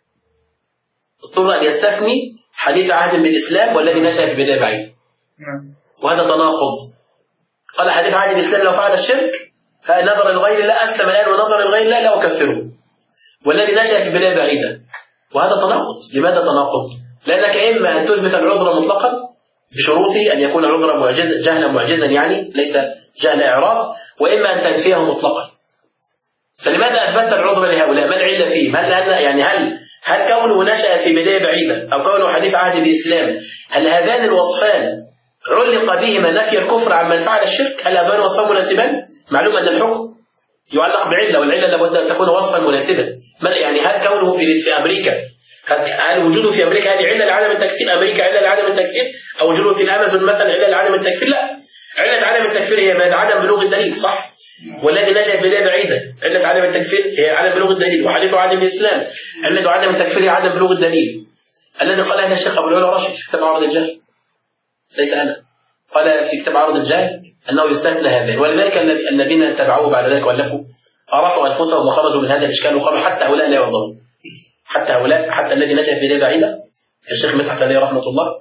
اضطر أن يستثني حديث عهد بالإسلام والذي نشأ في بداية بعيد، وهذا تناقض. قال حديث عهد بالإسلام لو فعل الشرك فنظر لغير الله أسلم الآن ونظر لغير الله لا أكفره، والذي نشأ في بداية بعيدة، وهذا تناقض. لماذا تناقض؟ لأنك إما أن تثبت العذر مطلقا بشروط أن يكون العذر جهلا معجزا، يعني ليس جهل إعراض، وإما أن تنفيه مطلقا. فلماذا أثبت العذر لهؤلاء؟ ما العلة فيه؟ هل كونه نشأ في بداية بعيدة أو كونه حديث عهد بالإسلام، هل هذان الوصفان علق بهما نفي الكفر عمن فعل الشرك؟ هل هذان وصفان مناسبان؟ معلوم أن الحكم يعلق بعلة، والعلة لابد أن تكون وصفا مناسبا. يعني هل كونه في أمريكا، هل وجوده في أمريكا هذه علة لعدم التكفير؟ أمريكا علة لعدم التكفير؟ أو وجوده في الأمازون مثلا علة لعدم التكفير؟ لا، علة عدم التكفير هي عدم بلوغ الدليل، صح؟ والذي نشأ في بداية بعيدة علة عدم التكفير هي عدم بلوغ الدليل، وحديث عدم الإسلام علة عدم التكفير هي عدم بلوغ الدليل. الذي قال هذا الشيخ أبو العلا راشد في كتاب عرض الجهل، ليس أنا، قال في كتاب عرض الجهل أنه يستثنى هذين. ولذلك الذين اتبعوه بعد ذلك والفوا أراحوا أنفسهم وخرجوا من هذا الإشكال وقالوا حتى هؤلاء لا يعذرون، حتى الذي نشأ في بداية بعيدة الشيخ مدحت عليه رحمة الله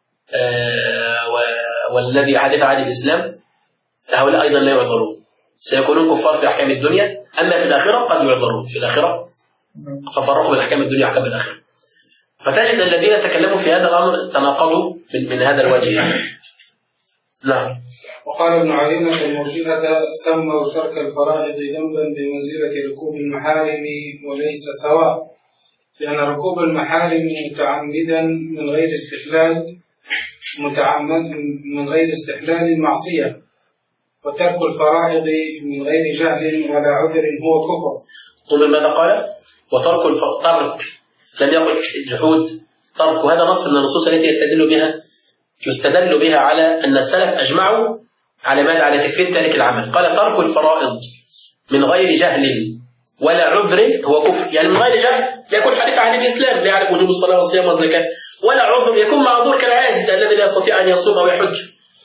والذي حدث عن الإسلام هؤلاء أيضا لا يعذرون، سيكونون كفار في أحكام الدنيا، أما في الآخرة قد يعذرون في الآخرة، ففرقوا بين أحكام الدنيا وأحكام الآخرة. فتجد الذين تكلموا في هذا الأمر تناقضوا من هذا الوجه. نعم. وقال ابن عيينة المرجئة سموا ترك الفرائض ذنبا بمنزلة ركوب المحارم وليس سواء، لأن ركوب المحارم متعمد من غير استحلال المعصية، وترك الفرائض من غير جهل ولا عذر هو كفر. انظر ماذا قال؟ وترك ترك، لم يقل جحود، ترك. وهذا نص من النصوص التي يستدل بها على أن السلف أجمعوا على ماذا؟ على تكفير تارك العمل. قال ترك الفرائض من غير جهل ولا عذر هو كفر، يعني من غير جهل يكون حديث عن الإسلام لا يعرف وجوب الصلاة والصيام والزكاة، ولا عذر يكون معذور كالعاجز الذي لا يستطيع أن يصوم أو يحج،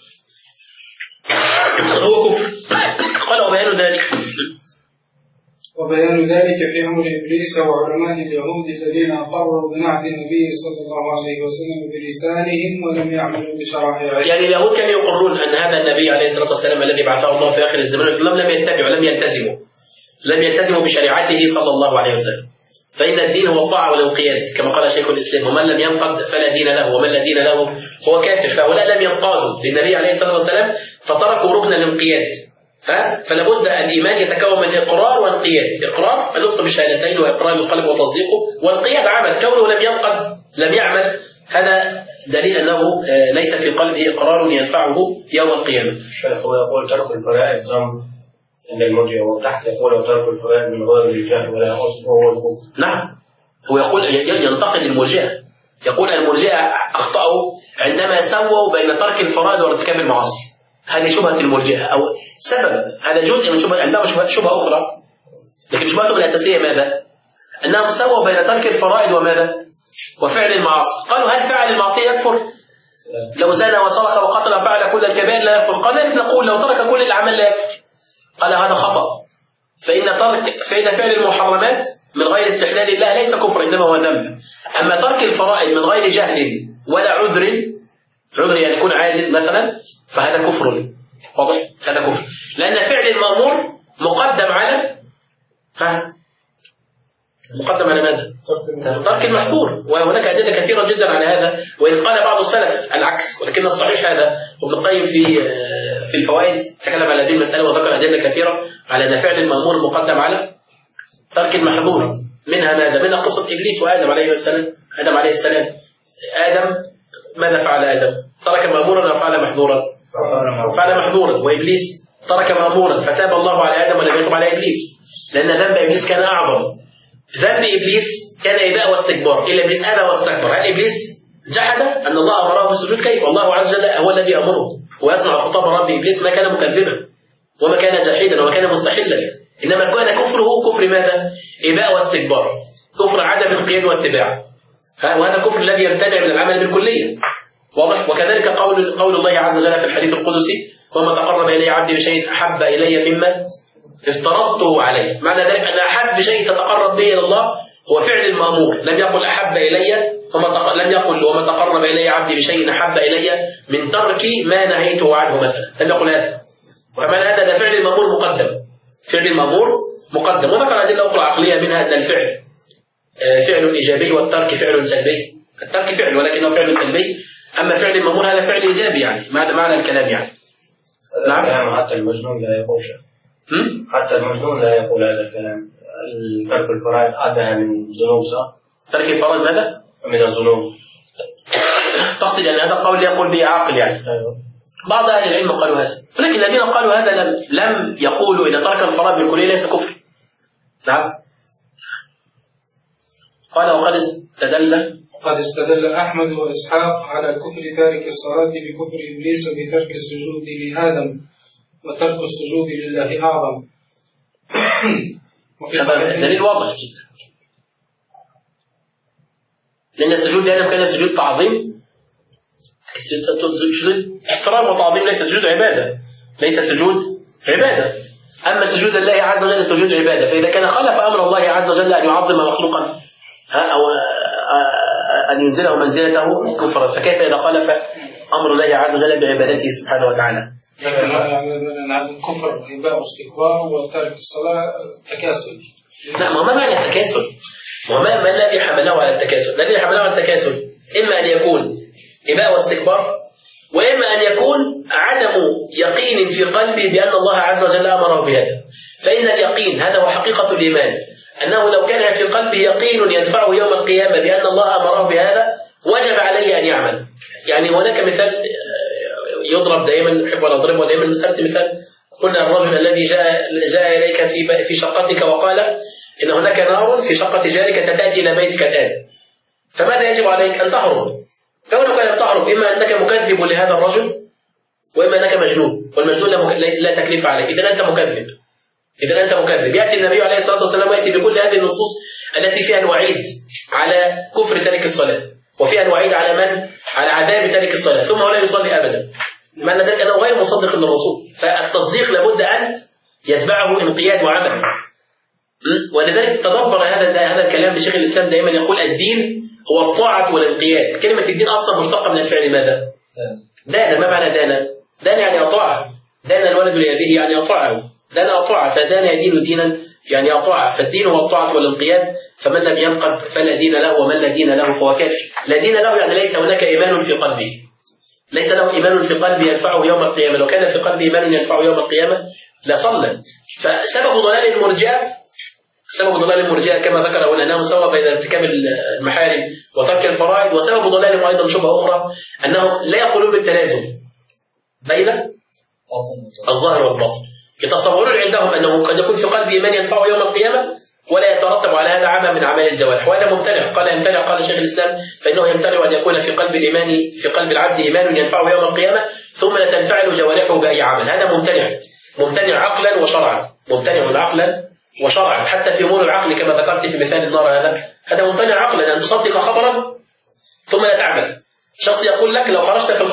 هو كفر. قال وبيان ذلك وبيان ذلك في أمر إبليس وعلماء اليهود الذين أقروا بنعت النبي صلى الله عليه وسلم بلسانهم ولم يعملوا بشرائعه. يعني اليهود كانوا يقرون أن هذا النبي عليه الصلاة والسلام الذي بعثه الله في آخر الزمان لم يتبعوا لم يلتزموا بشريعته صلى الله عليه وسلم. فإن الدين هو الطاعة والانقياد كما قال شيخ الإسلام، ومن لم ينقض فلا دين له ومن لا دين له فهو كافر. فهؤلاء لم ينقادوا للنبي عليه الصلاة والسلام فتركوا ركن الانقياد. فلا بد الإيمان يتكون من إقرار وانقياد. إقرار النطق بالشهادتين وإقرار القلب وتصديقه، وانقياد عمل كونه لم ينقض لم يعمل، هذا دليل أنه ليس في قلبه إقرار يدفعه يوم القيامة. الشيخ هو يقول ترك الفرائض ذنب عند المرجئة، وتحت يقول ترك الفرائض من غير الجهل ولا حسن وهو الكفر. نعم، هو يقول ينتقد المرجئة، يقول المرجئة أخطأوا عندما سووا بين ترك الفرائض وارتكاب المعاصي. هذه شبهة المرجئة أو سبب، هذا جزء من شبهة، عندهم شبهة أخرى، لكن شبهتهم الأساسية ماذا؟ أنهم سووا بين ترك الفرائض وماذا؟ وفعل المعاصي. قالوا هل فعل المعصية يكفر؟ لو زنى وسرق وقتل فعل كل الكبائر لا يكفر. قال نقول لو ترك كل الأعمال لا يكفر. قال هذا خطأ، فإن فعل المحرمات من غير استحلال الله ليس كفر إنما هو ذنب. أما ترك الفرائض من غير جهل ولا عذر يعني يكون عاجز مثلا، فهذا كفر. واضح؟ هذا كفر، لأن فعل المأمور مقدم على ماذا؟ ترك المحظور. وهناك أدلة كثيرة جدا على هذا، وإن قال بعض السلف العكس، ولكن الصحيح هذا. وابن القيم في الفوائد تكلم على هذه المسألة وذكر أدلة كثيرة على أن فعل المأمور مقدم على ترك المحظور. منها ماذا؟ منها قصة إبليس وآدم عليه السلام. آدم ماذا فعل آدم؟ ترك مأمورا وفعل محظورا؟ فعل محظورا. وإبليس ترك مأمورا فتاب الله على آدم ولم يتب على إبليس، لأن ذنب إبليس كان أعظم. ذنب إبليس كان إباء واستكبار، إلا إبليس أبى واستكبر. هل إبليس جحد أن الله أمره بالسجود؟ كيف؟ الله عز وجل هو الذي أمره ويسمع خطاب رب. إبليس ما كان مكذبا وما كان جاحدا وما كان مستحلا، إنما كان كفره كفر ماذا؟ إباء واستكبار، كفر عدم القيام والاتباع. وهذا كفر الذي يمتنع من العمل بالكلية. واضح؟ وكذلك قول الله عز وجل في الحديث القدسي: وما تقرب إلي عبدي بشيء أحب إلي مما افترضته عليه. معنى ذلك أن أحب شيء تتقرب به إلى الله هو فعل المأمور. لم يقل أحب إلي لم يقل وما تقرب إلي عبدي بشيء أحب إلي من ترك ما نهيته عنه مثلا، لم يقل هذا. وكمان هذا فعل المأمور مقدم، فعل المأمور مقدم. وذكر أدلة أخرى عقلية منها أن الفعل فعل إيجابي والترك فعل سلبي. الترك فعل ولكنه فعل سلبي، أما فعل المأمور هذا فعل إيجابي، يعني معنى الكلام يعني. نعم. حتى المجنون لا يقول شيء. حتى المجنون لا يقول هذا الكلام. ترك الفرائض عادها من ذنوب، صح؟ ترك الفرائض ماذا؟ من الذنوب. تقصد أن هذا قول يقول به عاقل يعني. أيوه. بعض أهل العلم قالوا هذا، ولكن الذين قالوا هذا لم يقولوا إن ترك الفرائض بالكلية ليس كفر. نعم. قال وقد استدل أحمد وإسحاق على كفر تارك الصلاة بكفر إبليس وبترك السجود لآدم، وترك السجود لله أعظم. دليل واضح جدا، لأن سجود آدم كان سجود تعظيم، سجود احترام وتعظيم، ليس سجود عبادة، أما سجود الله عز وجل سجود عبادة. فإذا كان خالف أمر الله عز وجل أن يعظم مخلوقا أو أن ينزله منزلته كفرا، فكيف إذا خالف أمر الله عز وجل بعبادته سبحانه وتعالى؟ الكفر إباء واستكبار وترك الصلاة تكاسل. لا، ما معنى التكاسل؟ وما الذي حمله على التكاسل؟ الذي حمله على التكاسل إما أن يكون إباء واستكبار، وإما أن يكون عدم يقين في قلبه بأن الله عز وجل أمره بهذا. فإن اليقين هذا هو حقيقة الإيمان، أنه لو كان في قلبه يقين ينفعه يوم القيامة بأن الله أمره بهذا وجب عليه أن يعمل. يعني هناك مثال يضرب دائما، أحب أن أضربه دائما، مثال قلنا الرجل الذي جاء إليك في شقتك وقال إن هناك نار في شقة جارك ستأتي إلى بيتك الآن، فماذا يجب عليك؟ أن تهرب. كونك أن تهرب إما أنك مكذب لهذا الرجل وإما أنك مجنون، والمجنون لا تكليف عليك، إذا أنت مكذب. يأتي النبي عليه الصلاة والسلام ويأتي بكل هذه النصوص التي فيها الوعيد على كفر تارك الصلاة، وفيها الوعيد على من؟ على عذاب تارك الصلاة، ثم هو لا يصلي أبدا. معنى ذلك أنه غير مصدق للرسول. فالتصديق لابد أن يتبعه انقياد وعمل. ولذلك تدبر هذا الكلام لشيخ الإسلام دائما يقول الدين هو الطاعة والانقياد. كلمة الدين أصلا مشتقة من الفعل ماذا؟ دان. ما معنى دان؟ دان يعني أطاع. دان الولد لأبيه يعني أطاعه. دان أطاع، فدان يدين دينا يعني أطاع. فالدين هو الطاعة والانقياد، فمن لم ينقد فلا دين له، ومن لا دين له فهو كافر. لا دين له يعني ليس هناك إيمان في قلبه، ليس له إيمان في قلبه ينفعه يوم القيامة. لو كان في قلبه إيمان ينفعه يوم القيامة لصلى. فسبب ضلال المرجئة كما ذكر هنا أنهم سوى بين ارتكاب المحارم وترك الفرائض، وسبب ضلالهم أيضا شبهة أخرى أنهم لا يقولون بالتلازم بين الظاهر والباطن. يتصورون عندهم أنه قد يكون في قلبه إيمان ينفعه يوم القيامة ولا يترتب على هذا عمل من أعمال الجوارح، وهذا ممتنع. قال شيخ الإسلام فإنه يمتنع أن يكون في قلب العبد إيمان ينفعه يوم القيامة ثم لا تنفعل جوارحه بأي عمل. هذا ممتنع عقلا وشرعا، ممتنع عقلا وشرعا. حتى في أمور العقل كما ذكرت في مثال النار هذا ممتنع عقلا، أن تصدق خبرا ثم لا تعمل. شخص يقول لك لو خرجت في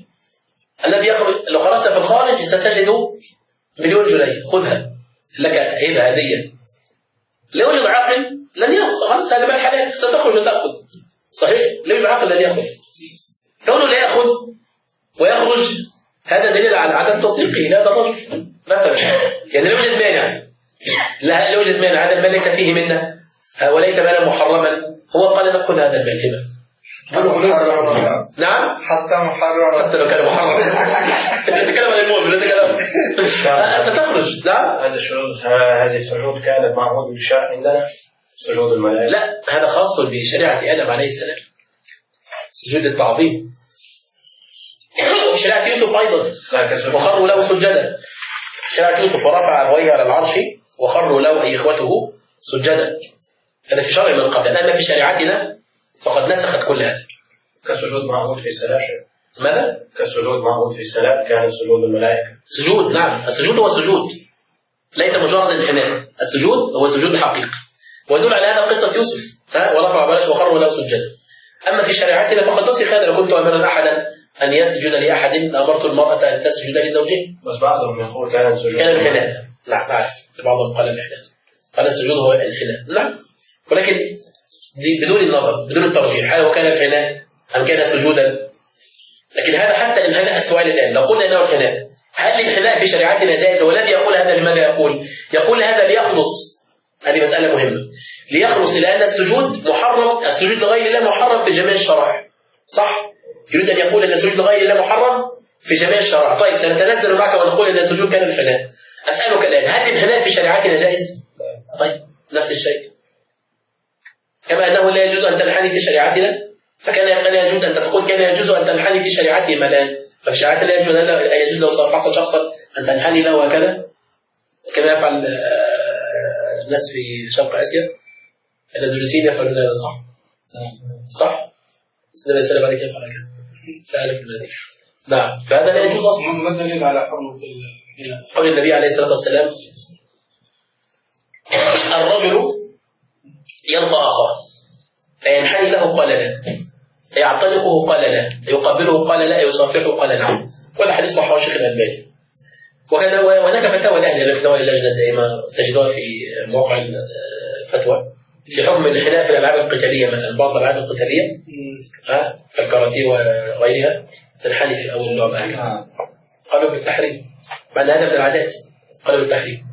الخارج ستجد مليون جنيه، خذها لك هبة هدية. لا يوجد عاقل لن يأخذ، خلاص هذا مال حلال، ستخرج وتأخذ. صحيح؟ لا يوجد عاقل لن يأخذ. كونه لا يأخذ ويخرج هذا دليل على عدم تصديقه. لا ضرر، لا تبع، يعني لا يوجد مانع. لا يوجد مانع، هذا المال ليس فيه منه وليس مالا محرما. هو قال نأخذ هذا المال هبة. نعم، حتى محرم، حتى لو كان محرم. تتكلم عن المؤمن، ستخرج. نعم، هذه السجود كانت معهود بالشرع عندنا، سجود الملائكة. لا، هذا خاص بشريعة آدم عليه السلام، سجود التعظيم. وبشريعة يوسف أيضا وخروا له سجدا. شريعة يوسف ورفع أبويه على العرش وخروا له أي إخوته سجدا. هذا في شرع من قبل. أما في شريعتنا فقد نسخت كل هذا. كالسجود معهود في الصلاة. ماذا؟ كالسجود معهود في الصلاة كان سجود الملائكة. سجود، نعم، السجود هو السجود، ليس مجرد انحناء. السجود هو سجود الحقيقة، ويدل على هذا قصة يوسف ورفع بلاش وخروا له سجدا. أما في شريعتنا فقد نسخ هذا. لو كنت أمرا أحدا أن يسجد لأحد لأمرت المرأة أن تسجد لزوجها. بس بعضهم يقول كان السجود كان الحناء. نعم، أعرف بعضهم قال الحناء، قال السجود هو الحناء. نعم، ولكن دي بدون النظر، بدون الترجيح، هل هو كان الحناء أم كان سجودا؟ لكن هذا حتى الحناء السؤال الآن، لو قلنا أنه الحناء، هل الحناء في شريعتنا جائز؟ والذي يقول هذا لماذا يقول هذا ليخلص، هذه مسألة مهمة، ليخلص إلى أن السجود محرم، السجود لغير الله محرم في جميع الشرائع. صح؟ يريد أن يقول أن السجود لغير الله محرم في جميع الشرائع. طيب، سنتنزل معك ونقول أن السجود كان الحناء. أسألك الآن، هل الحناء في شريعتنا جائز؟ طيب، نفس الشيء. كما أنه لا يجوز أن تنحني في شريعتنا، فكان يجوز أن تقول كان يجوز أن تنحني في شريعتهم الآن، ففي شريعتنا لا يجوز لو صافحت شخصا أن تنحني له هكذا كما يفعل الناس في شرق آسيا. الأندلسيين يفعلون هذا، صح؟ النبي صلى الله عليه وسلم بعد كده يفعل كذا، لا أعرف المذيع. نعم، فهذا لا يجوز أصلا. ما الدليل على حرمة قول النبي عليه الصلاة والسلام: الرجل يلقى أخاه فينحني له قال لا، يعتنقه قال لا، يقبله قال لا، يصافحه قال نعم. وهذا حديث صححه الشيخ الألباني. وهناك فتاوى الأهل، فتاوى اللجنة دائما تجدها في موقع الفتوى في حكم الانحناء في الألعاب القتالية، مثلا بعض الألعاب القتالية كالكاراتيه وغيرها تنحني في أول اللعبة هكذا، قالوا بالتحريم، مع أن هذا من العادات. قالوا بالتحريم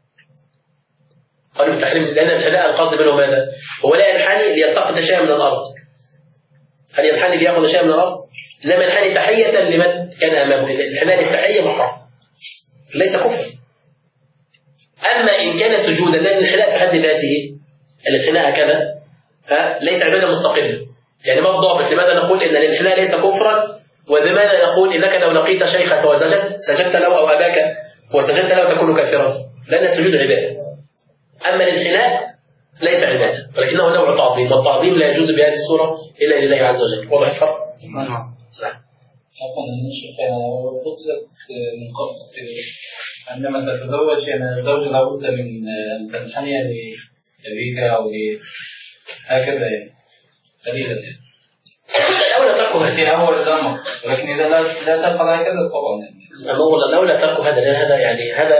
لأن الانحناء القصد منه ماذا؟ هو لا ينحني ليلتقط شيئا من الأرض. هل ينحني ليأخذ شيئا من الأرض؟ إنما ينحني تحية لمن كان أمامه. الانحناء للتحية محرم، ليس كفر. أما إن كان سجودا، لأن الانحناء في حد ذاته، الانحناء هكذا ليس عبادة مستقلة. يعني ما الضابط؟ لماذا نقول إن الانحناء ليس كفرا؟ ولماذا نقول إنك لو لقيت شيخك وسجدت له أو أباك وسجدت له تكون كافرا؟ لأن السجود عبادة. أما الانحناء ليس عبادة، ولكنه نوع تعظيم، والتعظيم لا يجوز بهذه الصورة إلا لله عز وجل. واضح الفرق؟ نعم. عفوا الشيخ، قلت من قبل عندما تتزوج الزوج لابد من أن تنحني لأبيك أو هكذا قليلا الأولى تركه في أول الأمر، ولكن إذا لا تفعل هكذا طبعا الأولى تركه هذا، لأن هذا يعني هذا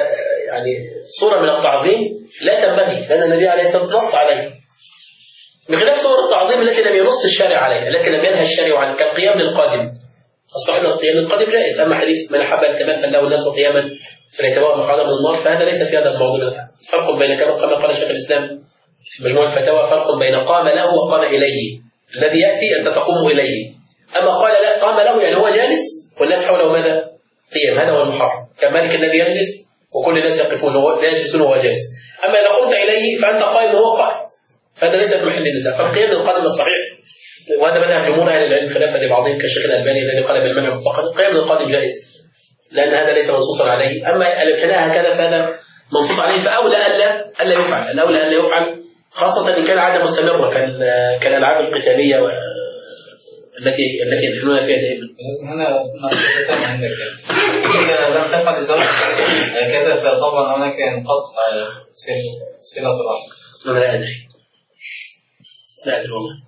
يعني صورة من التعظيم لا تنبغي، لأن النبي عليه الصلاة والسلام نص عليه، بخلاف صور التعظيم التي لم ينص الشارع عليها، التي لم ينهى الشارع عنها، كالقيام للقادم. الصحيح أن القيام للقادم جائز، أما حديث من أحب أن يتمثل له الناس قياما فليتبوأ مقعده من النار، فهذا ليس في هذا الموضوع. فرق بين كما قال شيخ الإسلام في مجموع الفتاوى، فرق بين قام له وقام إليه. الذي يأتي أنت تقوم إليه، أما قال لا قام له يعني هو جالس والناس حوله ماذا؟ قيام، هذا هو المحرم. كمالك الذي يجلس وكل الناس يقفون لا يجلسون وهو جالس، أما إذا قمت إليه فأنت قائم وهو قائم، فهذا ليس بمحل النزاع. فالقيام للقادم الصحيح، وهذا مذهب جمهور أهل العلم خلافا لبعضهم كالشيخ الألباني الذي قال بالمنع مطلقا. القيام للقادم جائز لأن هذا ليس منصوصا عليه، أما الابتلاء هكذا فهذا منصوص عليه، فأولى ألا يفعل، الأولى ألا يفعل، خاصة إن كان عادة مستمرة كالألعاب القتالية التي ينحنون فيها دائما. هنا نقطة عندك إذا لم تفعل ذلك كذا فطبعا هناك انقطع صلة الرحم. أنا لا أدري والله.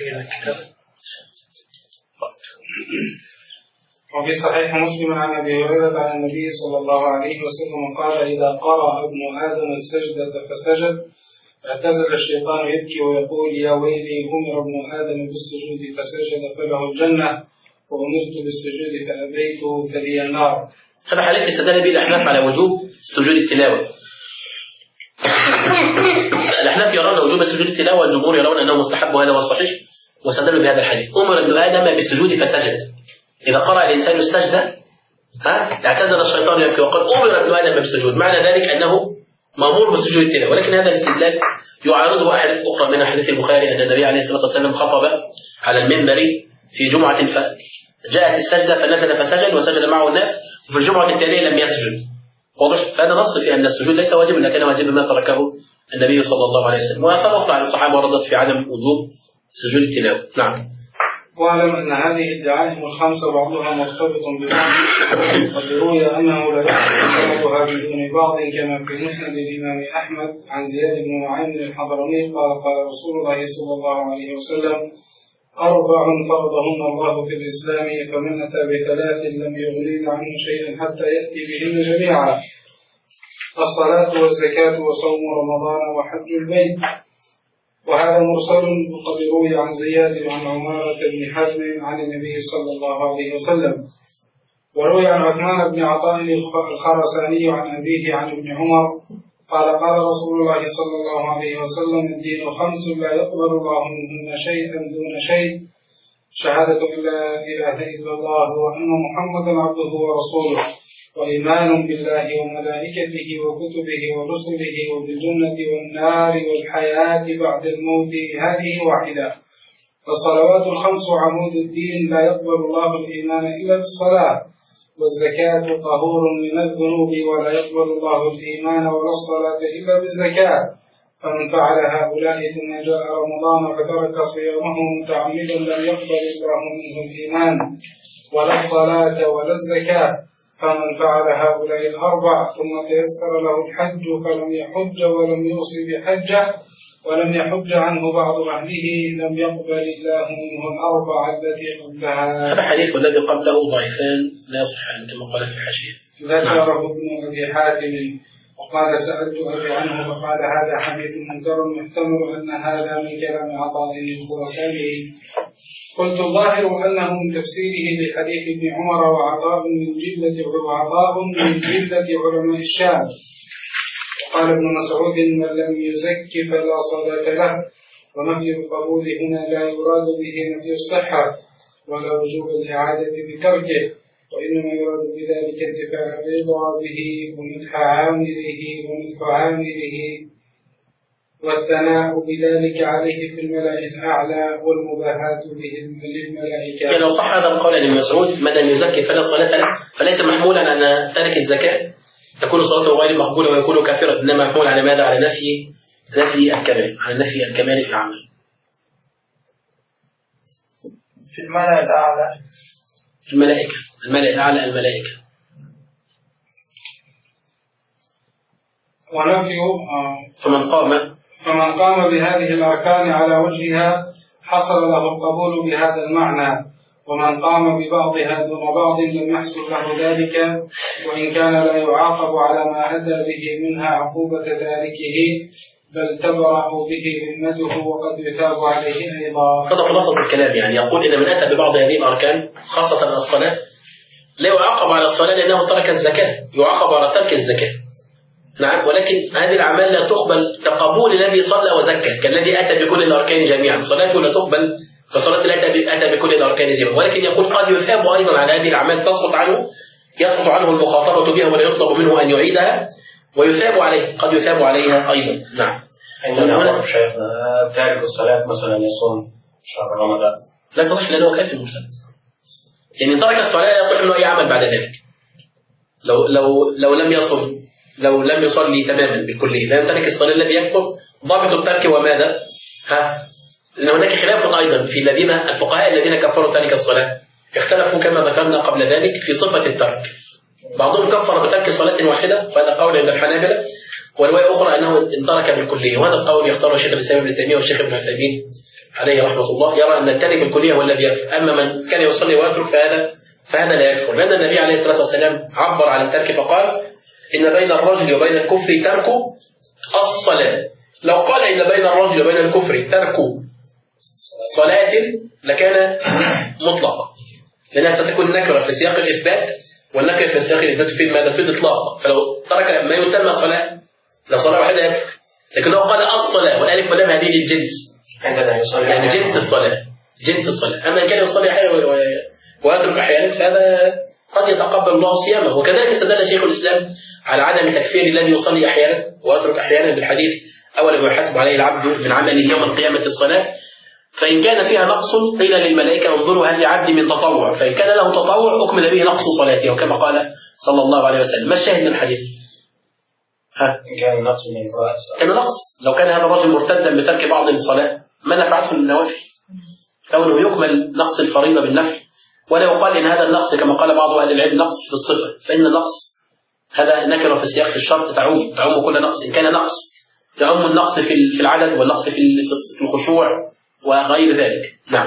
وفي صحيح مسلم عن أبي هريرة عن النبي صلى الله عليه وسلم قال: إذا قرأ ابن آدم السجدة فسجد اعتزل الشيطان يبكي ويقول: يا ويلي، أمر ابن آدم بالسجود فسجد فله الجنة، وأمرت بالسجود فأبيت فلي النار. هذا حديث استدل به الأحناف على وجوب سجود التلاوة. الأحناف يرون وجوب سجود التلاوة، والجمهور يرون أنه مستحب، وهذا هو الصحيح، واستدلوا بهذا الحديث: أمر ابن آدم بالسجود فسجد. إذا قرأ الإنسان السجدة اعتزل الشيطان يبكي وقال: أمر ابن آدم بالسجود، معنى ذلك أنه مأمور بسجود التلاوة. ولكن هذا الاستدلال يعارضه أحاديث أخرى، من حديث البخاري أن النبي عليه الصلاة والسلام خطب على المنبر في جمعة فجاءت السجدة فنزل فسجد وسجد معه الناس، وفي الجمعة التالية لم يسجد. واضح؟ فهذا نص في أن السجود ليس واجبا، لكن واجب ما تركه النبي صلى الله عليه وسلم. وآثار أخرى عن الصحابة وردت في عدم وجوب سجود التلاوة. نعم. واعلم أن هذه الدعائم الخمسة بعضها مرتبط ببعض، وقد روي أنه لا يحدث بعضها بدون بعض، كما في مسند الإمام أحمد عن زياد بن نعيم الحضرمي قال: قال رسول الله صلى الله عليه وسلم: 4 فرضهن الله في الإسلام، فمن أتى ب3 لم يغنين عنه شيئا حتى يأتي بهن جميعا: الصلاة والزكاة وصوم رمضان وحج البيت. وهذا مرسل، وقد روي عن زياد عن عمارة بن حزم عن النبي صلى الله عليه وسلم. وروي عن عثمان بن عطاء الخرساني عن أبيه عن ابن عمر قال: قال رسول الله صلى الله عليه وسلم: الدين 5 لا يقبل الله منهن شيئا دون شيء: شهادة أن لا إله إلا الله وأن محمدا عبده ورسوله، وإيمان بالله وملائكته وكتبه ورسله وبالجنة والنار والحياة بعد الموت، هذه واحدة. فالصلوات 5 عمود الدين، لا يقبل الله الإيمان إلا بالصلاة. والزكاة طهور من الذنوب، ولا يقبل الله الإيمان ولا الصلاة إلا بالزكاة. فمن فعل هؤلاء ثم جاء رمضان فترك صيامه متعمدا لم يقبل الله منه الإيمان ولا الصلاة ولا الزكاة. فمن فعل هؤلاء 4 ثم تيسر له الحج فلم يحج ولم يوصي بحجه ولم يحج عنه بعض أهله لم يقبل الله منه 4 التي قبلها. هذا حديث والذي قبله ضعيفان لا يصح كما قال في الحاشية. ذكره ابن أبي حاتم وقال: سألت أبي عنه فقال: هذا حديث منكر محتمل أن هذا من كلام عطاء الخرساني. قلت: الظاهر أنه من تفسيره لحديث ابن عمر، وعطاء من جلة علماء الشام. قال ابن مسعود: من لم يزك فلا صلاة له. ونفي القبول هنا لا يراد به نفي الصحة ولا وجوب الإعادة بتركه، وإنما يراد بذلك انتفاع الرضا به ومدح عامله والثناء بذلك عليه في الملأ الأعلى والمباهاة به للملائكة. يعني لو صح هذا القول لابن مسعود: من لم يزكي فلا صلاة له، فليس محمولا أن ترك الزكاة تكون صلاته غير مقبولة ويكون كافرا، إنما محمول على ماذا؟ على نفي الكمال، على نفي الكمال في العمل. في الملأ الأعلى، في الملائكة، الملأ الأعلى الملائكة. ونفيه فمن قام بهذه الأركان على وجهها حصل له القبول بهذا المعنى. ومن قام ببعضها دون بعض لم يحصل له ذلك، وإن كان لا يعاقب على ما أتى به منها عقوبة تاركه، بل تبرأ به ذمته وقد يثاب عليه أيضا. هذا خلاصة الكلام، يعني يقول إن من أتى ببعض هذه الأركان خاصة الصلاة لا يعاقب على الصلاة لأنه ترك الزكاة، يعاقب على ترك الزكاة. نعم، ولكن هذه الأعمال لا تقبل كقبول الذي صلى وزكى كالذي أتى بكل الأركان جميعا، صلاته لا تقبل كصلاة التي أتى بكل الأركان جميعا، ولكن يقول قد يثاب أيضا على هذه الأعمال يسقط عنه المخاطبة بها ولا يطلب منه أن يعيدها، ويثاب عليه، قد يثاب عليها أيضا. نعم. عندنا شيخنا تارك الصلاة مثلا يصوم شهر رمضان لا تصح لأنه كافر مرتد، يعني ترك الصلاة لا يصح له أي عمل بعد ذلك. لو لم يصم، لو لم يصلي تماما بالكلية، لا ترك الصلاة الذي يكفر. ضابط الترك وماذا؟ لأن هناك خلاف أيضا في الذين الفقهاء الذين كفروا تارك الصلاة، اختلفوا كما ذكرنا قبل ذلك في صفة الترك. بعضهم كفر بترك صلاة واحدة، وهذا قول عند الحنابلة، ورواية أخرى أنه ان ترك بالكلية، وهذا القول يختاره الشيخ الإسلام ابن تيمية والشيخ ابن عثيمين عليه رحمة الله، يرى أن التارك بالكلية هو الذي يكفر، أما من كان يصلي ويترك فهذا لا يكفر، لأن النبي عليه الصلاة والسلام عبر عن الترك فقال: إن بين الرجل وبين الكفر ترك الصلاة. لو قال إن بين الرجل وبين الكفر ترك صلاة لكان مطلقا، لأنها ستكون نكرة في سياق الإثبات، والنكرة في سياق الإثبات في ماذا؟ في الإطلاق. فلو ترك ما يسمى صلاة، لو صلاة واحدة يكفر، لكن لو قال الصلاة والألف واللام هذه للجنس، يعني جنس الصلاة. أما إن كان يصلي أحيانا ويترك أحيانا فهذا قد يتقبل الله صيامه. وكذلك استدل شيخ الإسلام على عدم تكفير الذي يصلي أحيانا ويترك أحيانا بالحديث: أولا يحاسب عليه العبد من عمله يوم القيامة الصلاة، فإن كان فيها نقص قيل للملائكة: انظروا هل لعبد من تطوع، فإن كان له تطوع أكمل به نقص صلاته، وكما قال صلى الله عليه وسلم. ما الشاهد من الحديث؟ إن كان نقص من الفرائض، كان نقص. لو كان هذا الرجل مرتدا بترك بعض الصلاة ما نفعته للنوافل، كونه يكمل نقص الفريضة بالنفل. ولا يقال إن هذا النقص كما قال بعض أهل العلم نقص في الصفة، فإن النقص هذا نكرة في سياق الشرط تعم كل نقص. إن كان نقص يعم النقص في العدد، والنقص في الخشوع وغير ذلك. نعم.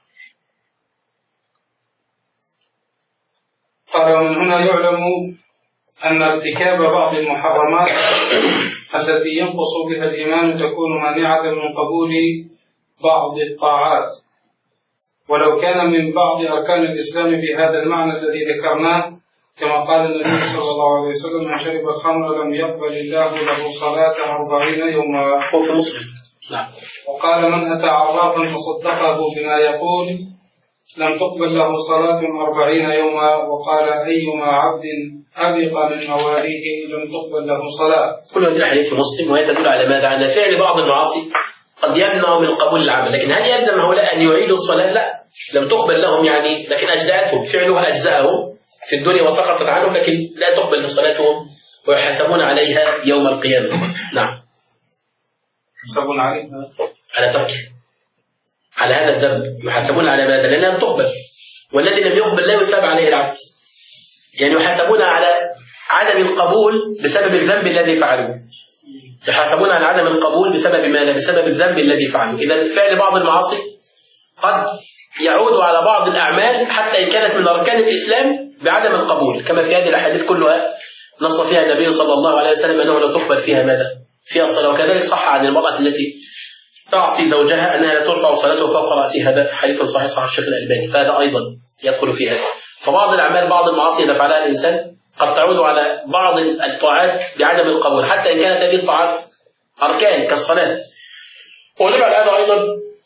قال: ومن هنا يعلم أن ارتكاب بعض المحرمات التي ينقص بها الإيمان تكون مانعة من قبول بعض الطاعات، ولو كان من بعض أركان الإسلام بهذا المعنى الذي ذكرناه، كما قال النبي صلى الله عليه وسلم: من شرب الخمر لم يقبل الله له صلاة 40 يوما. هو في مسلم. نعم. وقال: من أتى عرافا فصدقه بما يقول لم تقبل له صلاة 40 يوما. وقال: أيما عبد أبق من مواليه لم تقبل له صلاة. كل هذه الحديث في مسلم، وهي تدل على ماذا؟ على فعل بعض المعاصي قد يمنع من قبول العمل، لكن هل يلزم هؤلاء أن يعيدوا الصلاة؟ لا، لم تقبل لهم يعني، لكن أجزأتهم، فعلها أجزأهم في الدنيا وسقطت عنهم، لكن لا تقبل صلاتهم ويحاسبون عليها يوم القيامة. نعم. يحاسبون عليها على تركه، على هذا الذنب يحاسبون على ماذا؟ لأنها لم تقبل، والذي لم يقبل لا يثاب عليه العبد، يعني يحاسبون على عدم القبول بسبب الذنب الذي فعلوه، يحاسبون على عدم القبول بسبب ماذا؟ بسبب الذنب الذي فعلوه. إذا فعل بعض المعاصي قد يعود على بعض الأعمال حتى إن كانت من أركان الإسلام بعدم القبول، كما في هذه الأحاديث كلها نص فيها النبي صلى الله عليه وسلم أنه لا تقبل فيها ماذا؟ فيها الصلاة. وكذلك صح عن المرأة التي تعصي زوجها أنها لا ترفع صلاته فوق رأسها، هذا حديث صحيح صح الشيخ الألباني، فهذا أيضا يدخل في هذا. فبعض الأعمال، بعض المعاصي إذا فعلها الإنسان قد تعود على بعض الطاعات بعدم القبول حتى إن كانت هذه الطاعات أركان كالصلاة. ونبع على هذا أيضا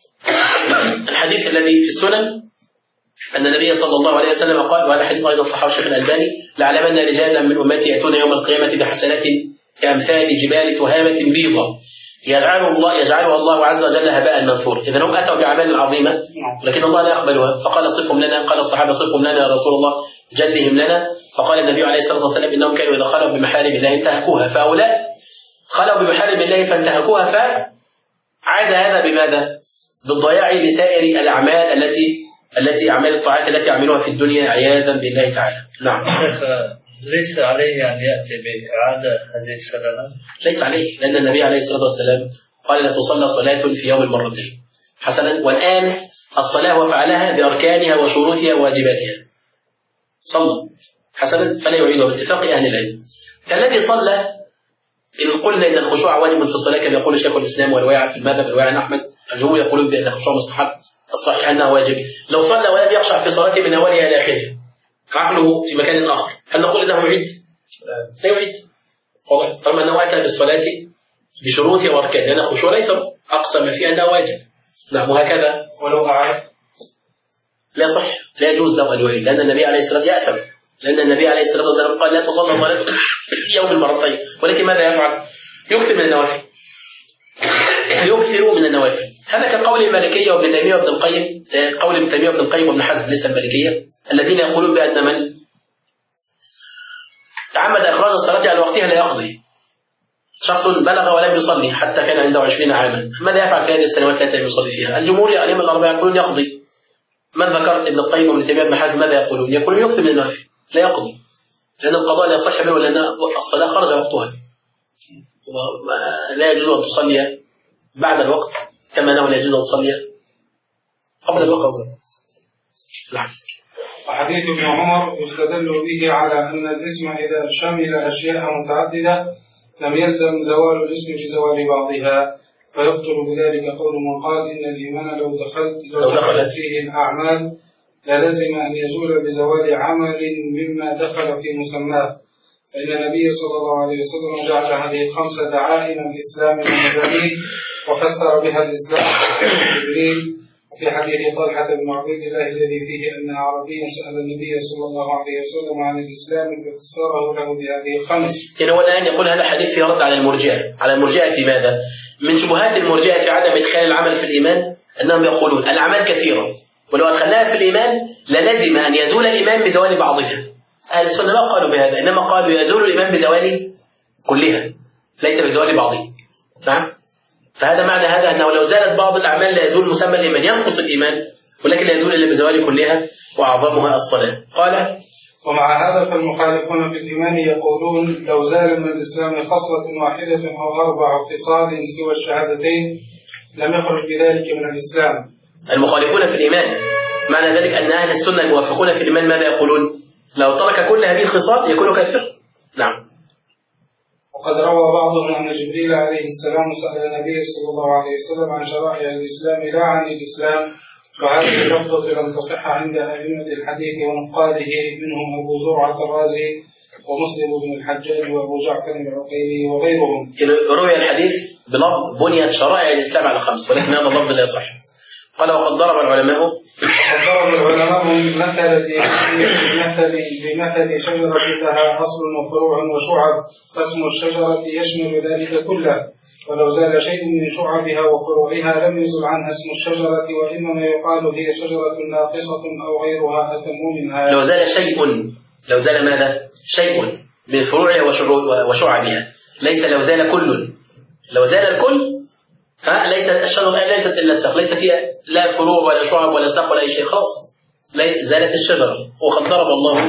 الحديث الذي في السنن أن النبي صلى الله عليه وسلم قال، وهذا حديث أيضا صححه الشيخ الألباني: لعلمن رجالا من أمتي يأتون يوم القيامة بحسنات كأمثال جبال تهامة بيضة يجعلها الله عز وجل هباء منثورا. إذا هم أتوا بأعمال عظيمة لكن الله لا يقبلها، فقال: صفهم لنا. قال الصحابة: صفهم لنا يا رسول الله، جلهم لنا. فقال النبي عليه الصلاة والسلام: إنهم كانوا إذا خلوا بمحارم الله انتهكوها، فهؤلاء خلوا بمحارم الله فانتهكوها، فعاد هذا بماذا؟ بالضياع لسائر الأعمال التي أعمال الطاعات التي يعملوها في الدنيا عياذا بالله تعالى. نعم. ليس عليه أن يأتي بإعادة هذه الصلاة؟ ليس عليه، لأن النبي عليه الصلاة والسلام قال: لا تصلى صلاة في يوم مرتين. حسنا. والآن الصلاة وفعلها بأركانها وشروطها وواجباتها، صلى حسنا فلا يعيدها باتفاق أهل العلم. الذي صلى إن قلنا إن الخشوع واجب في الصلاة كما يقول شيخ الإسلام والواعي في المذهب الواعي عن أحمد، الجمهور يقولون بأن الخشوع مستحب، الصحيح أنه واجب. لو صلى ولم يخشع في صلاته من أولها إلى آخرها عقله في مكان آخر، هل نقول إنه يعيد؟ لا يعيد. واضح؟ طالما أنه أتى بالصلاة بشروطها وأركانها، لأن الخشوع ليس أقصى ما فيه أنه واجب. نعم وهكذا ولو أعاد لا صح، لا يجوز له أن يعيد، لأن النبي عليه الصلاة والسلام يأثم، لأن النبي عليه الصلاة والسلام قال لا تصلى صلاة يوم مرتين، ولكن ماذا يفعل؟ يكثر من النوافل، يكثر من النوافل. هذا كقول المالكية وابن تيمية وابن القيم، قول ابن تيمية وابن القيم وابن حزم ليس المالكية، الذين يقولون بأن من تعمد إخراج الصلاة على وقتها لا يقضي. شخص بلغ ولم يصلي حتى كان عنده 20 عاما، ماذا يفعل في هذه السنوات التي لم يصلي فيها؟ الجمهور الأئمة الأربعة يقولون يقضي. من ذكرت ابن القيم وابن تيمية وابن حزم ماذا يقولون؟ يقولون يكثر من النوافل لا يقضي، لأن القضاء لا يصح منه لأن الصلاة خرج وقتها، لا يجوز أن تصلي بعد الوقت كما أنه لا يجوز أن تصلي قبل الوقت. نعم. وحديث ابن عمر يستدل به على أن الاسم إذا شمل أشياء متعددة لم يلزم زوال الاسم بزوال بعضها، فيبطل بذلك قول من قال إن الإيمان لو دخلت فيه الأعمال للزم أن يزول بزوال عمل مما دخل في مسماه، فإن النبي صلى الله عليه وسلم جعل هذه الخمس دعائم الإسلام ومبانيه وفسر بها الإسلام جبريل. وفي حديث طلحة بن عبيد الله الذي فيه أن أعرابيا سأل النبي صلى الله عليه وسلم عن الإسلام ففسره له بهذه الخمس. يعني هو الآن يقول هذا حديث في رد على المرجئة. على المرجئة في ماذا؟ من شبهات المرجئة في عدم إدخال العمل في الإيمان أنهم يقولون الأعمال كثيرة ولو أدخلناها في الإيمان للزم أن يزول الإيمان بزوال بعضها. أهل السنة ما قالوا بهذا، إنما قالوا يزول الإيمان بزوال كلها ليس بزوال بعضها. نعم. فهذا معنى هذا أنه لو زالت بعض الأعمال لا يزول مسمى الإيمان، ينقص الإيمان، ولكن لا يزول إلا بزوال كلها وأعظمها الصلاة. قال ومع هذا فالمخالفون في الإيمان يقولون لو زال من الإسلام خصلة واحدة أو 4 خصال سوى الشهادتين لم يخرج بذلك من الإسلام. المخالفون في الإيمان معنى ذلك أن أهل السنة الموافقون في الإيمان ماذا يقولون؟ لو ترك كل هذه الخصال يكون كافرا. نعم. وقد روى بعضهم أن جبريل عليه السلام سأل النبي صلى الله عليه وسلم عن شرائع الإسلام لا عن الإسلام، وهذه اللفظة لم تصح عند أئمة الحديث ونقاده منهم أبو زرعة الرازي ومسلم بن الحجاج وأبو جعفر العقيلي وغيرهم. روي الحديث بلفظ بنيت شرائع الإسلام على 5، ولكن هذا اللفظ لا يصح. قال وقد ضرب العلماء بمثل شجرة لها أصل وفروع وشعب، فاسم الشجرة يشمل ذلك كله، ولو زال شيء من شعبها وفروعها لم يزل عنها اسم الشجرة، وإنما يقال هي شجرة ناقصة أو غيرها أتم منها. لو زال شيء، لو زال ماذا؟ شيء من فروعها وشعبها، ليس لو زال كل. لو زال الكل ليس الشجرة ليست إلا الساق، ليس فيها لا فروع ولا شعب ولا ساق ولا أي شيء، خلاص زالت الشجرة. وقد ضرب الله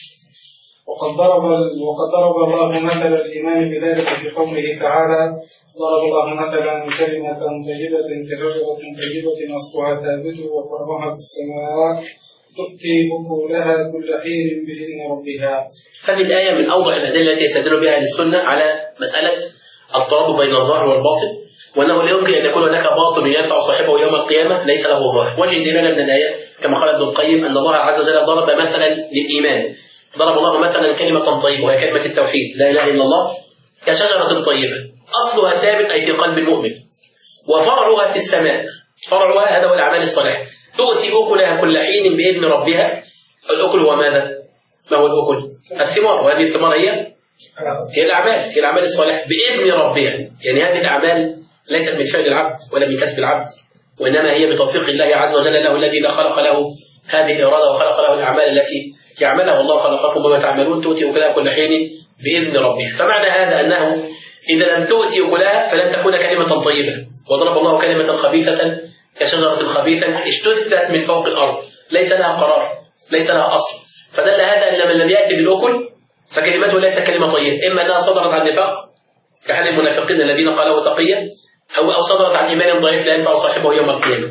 مثل الإيمان بذلك في قوله تعالى ضرب الله مثلا كلمة طيبة كشجرة طيبة أصلها ثابت وفرعها في السماء تؤتي أكلها كل حين بإذن ربها. هذه الآية من أوضح الأدلة التي يستدل بها أهل السنة على مسألة الترابط بين الظاهر والباطن، وأنه لا يمكن أن يكون هناك باطل ينفع صاحبه يوم القيامة ليس له ظاهر. وجه دلالة من الآية كما قال ابن القيم أن الله عز وجل ضرب مثلا للإيمان، ضرب الله مثلا كلمة طيبة وهي كلمة التوحيد لا إله إلا الله كشجرة طيبة أصلها ثابت أي في قلب المؤمن، وفرعها في السماء. فرعها هذا هو الأعمال الصالحة، تؤتي أكلها كل حين بإذن ربها. الأكل هو ماذا؟ ما هو الأكل؟ الثمار، وهذه الثمار هي الأعمال، هي الأعمال الصالحة بإذن ربها. يعني هذه الأعمال ليست من فعل العبد ولا من كسب العبد، وإنما هي بتوفيق الله عز وجل له الذي خلق له هذه الإرادة وخلق له الأعمال التي يعملها. الله خلقكم وما تعملون تؤتي أكلها كل حين بإذن ربها. فمعنى هذا أنه إذا لم تؤتي أكلها فلن تكون كلمة طيبة. وضرب الله كلمة خبيثة كشجرة خبيثة اجتثت من فوق الأرض ليس لها قرار ليس لها أصل. فدل هذا أن من لم يأتي بالأكل فكلمته ليس كلمة طيبة، إما أنها صدرت عن نفاق كحال المنافقين الذين قالوا تقيا، أو صدرت عن إيمان ضعيف لا ينفع صاحبه يوم القيامة.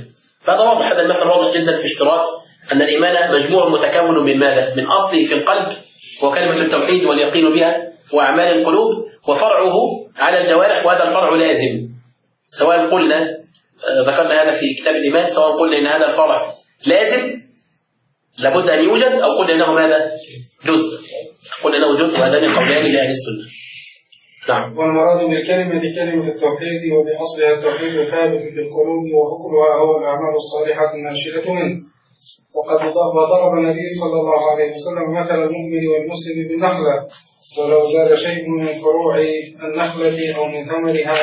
فهذا واضح، هذا المثل واضح جدا في اشتراط أن الإيمان مجموع متكون من ماذا؟ من أصله في القلب وكلمة التوحيد واليقين بها وأعمال القلوب، وفرعه على الجوارح، وهذا الفرع لازم. سواء قلنا ذكرنا هذا في كتاب الإيمان، سواء قلنا إن هذا الفرع لازم لابد أن يوجد، أو قلنا إنه ماذا؟ جزء. قلنا إنه جزء، وهذان قولان لأهل السنة. نعم. والمراد بالكلمة كلمة التوحيد، وبأصلها التوحيد ثابت في القلوب، وحكمها هو الأعمال الصالحة الناشئة منه. وقد ضرب النبي صلى الله عليه وسلم مثل المؤمن والمسلم بالنخلة، ولو زاد شيء من فروع النخلة أو من ثمرها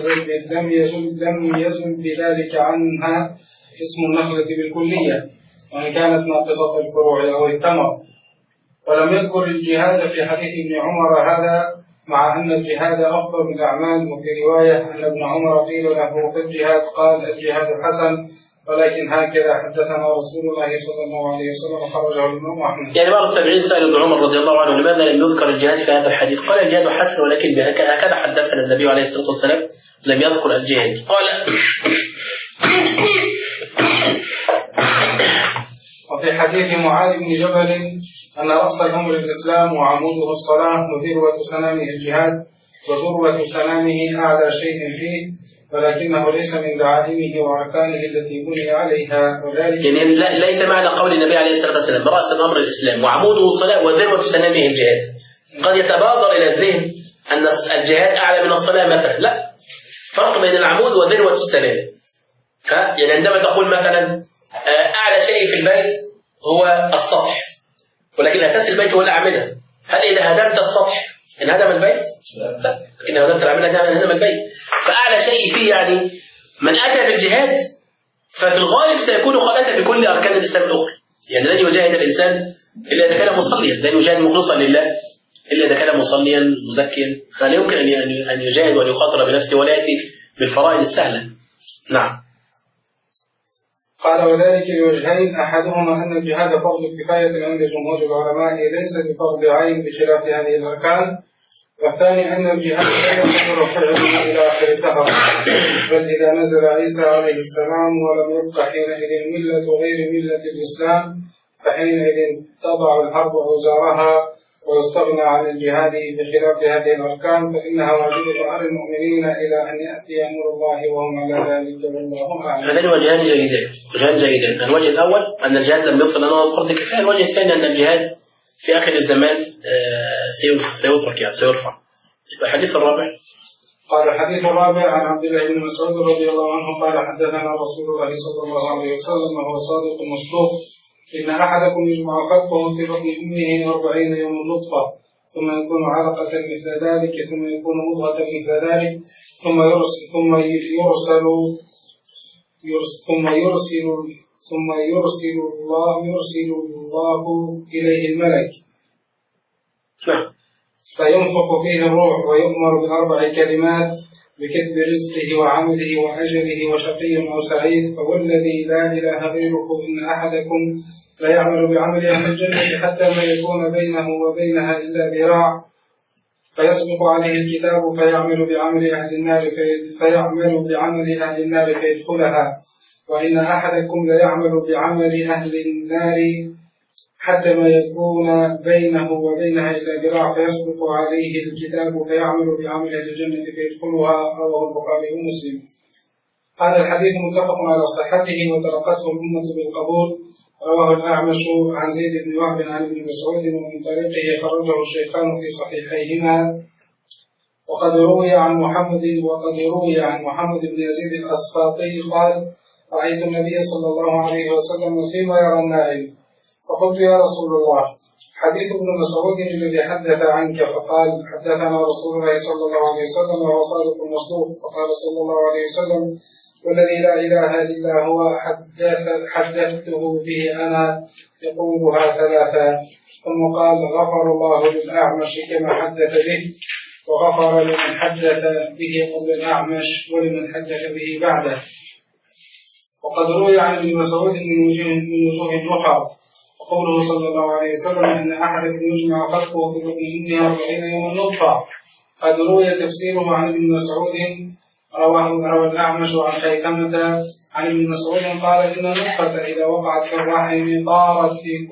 لم يزل بذلك عنها اسم النخلة بالكلية، وإن كانت ناقصة الفروع أو الثمر. ولم يذكر الجهاد في حديث ابن عمر هذا، مع أن الجهاد أفضل من الأعمال. وفي رواية أن ابن عمر قيل له في الجهاد قال الجهاد حسن، ولكن هكذا حدثنا رسول الله صلى الله عليه وسلم، خرجه الإمام أحمد. يعني بعض التابعين سألوا ابن عمر رضي الله عنه لماذا لم يذكر الجهاد في هذا الحديث؟ قال الجهاد حسن، ولكن هكذا حدثنا النبي عليه الصلاة والسلام، لم يذكر الجهاد. قال وفي حديث معاذ بن جبل أن رأس الأمر الإسلام وعموده الصلاة وذروة سنامه الجهاد، وذروة سنامه أعلى شيء فيه، ولكنه ليس من دعائمه وأركانه التي بني عليها. وذلك يعني ليس معنى قول النبي عليه الصلاة والسلام رأس الأمر الإسلام وعموده الصلاة وذروة سنامه الجهاد. قد يتبادر إلى الذهن أن الجهاد أعلى من الصلاة مثلا، لا، فرق بين العمود وذروة السنام. يعني عندما تقول مثلا أعلى شيء في البيت هو السطح، ولكن أساس البيت هو الأعمدة. هل إذا هدمت السطح انهدم البيت؟ لا، إن هدمت الأعمدة انهدم البيت. فأعلى شيء فيه يعني من أتى بالجهاد ففي الغالب سيكون قد أتى بكل أركان الإسلام الأخرى. يعني لن يجاهد الإنسان إلا إذا كان مصليا، لن يجاهد مخلصا لله إلا إذا كان مصليا مزكيا، فلا يمكن أن يجاهد وأن يخاطر بنفسه ولا يأتي بالفرائض السهلة. نعم. قال وذلك لوجهين، أحدهما أن الجهاد فرض كفاية عند جمهور العلماء ليس بفرض عين بخلاف هذه الأركان، والثاني أن الجهاد لا يقدر فعله إلى آخر الدهر، بل إذا نزل عيسى عليه السلام ولم يبق حينئذ ملة غير ملة الإسلام، فحينئذ تضع الحرب أوزارها ويستغنى عن الجهاد بخلاف هذه الأركان، فإنها واجبة على المؤمنين إلى أن يأتي أمر الله وهم على ذلك، والله أعلم. هذين وجهان جيدان. الوجه الأول أن الجهاد لم يفصل عنه فرض كفاية، الوجه الثاني أن الجهاد في آخر الزمان سيترك، يعني سيرفع. الحديث الرابع. قال الحديث الرابع عن عبد الله بن مسعود رضي الله عنه قال حدثنا رسول الله صلى الله عليه وسلم وهو صادق مصدوق، إن أحدكم يجمع خلقه في بطن أمه 40 يوما نطفة، ثم يكون علقة مثل ذلك، ثم يكون مضغة مثل ذلك، ثم يرسل الله إليه الملك فينفخ فيه الروح، ويؤمر ب4 كلمات بكتب رزقه وعمله وأجله وشقي أو سعيد، فوالذي لا إله غيره إن أحدكم لا يعمل بعمل أهل الجنة حتى ما يكون بينه وبينها إلا ذراع، فيسبق عليه الكتاب فيعمل بعمل أهل النار فيدخلها، وإن أحدكم لا يعمل بعمل أهل النار حتى ما يكون بينه وبينها إلا ذراع، فيسبق عليه الكتاب فيعمل بعمل أهل الجنة فيدخلها، رواه البخاري ومسلم. هذا الحديث متفق على صحته وتلقته الأمة بالقبول. رواه الأعمش عن زيد بن وهب عن ابن مسعود ومن طريقه خرجه الشيخان في صحيحيهما. وقد روي عن محمد بن يزيد الأسفاطي قال رأيت النبي صلى الله عليه وسلم فيما يرى النائم، فقلت يا رسول الله حديث ابن مسعود الذي حدث عنك، فقال حدثنا رسول الله صلى الله عليه وسلم وهو صادق المصدوق، فقال صلى الله عليه وسلم والذي لا إله إلا هو حدثته به أنا يقولها 3، ثم قال غفر الله للأعمش كما حدث به، وغفر لمن حدث به قبل الأعمش ولمن حدث به بعده. وقد روي عن ابن مسعود من وجوه أخرى وقوله صلى الله عليه وسلم أن أحدكم يجمع خلقه في بطن أمه 40 يوما نطفة، قد روي تفسيره عن ابن مسعود روى الأعمش عن خيثمة عن ابن مسعود قال إن النطفة إذا وقعت في الرحم طارت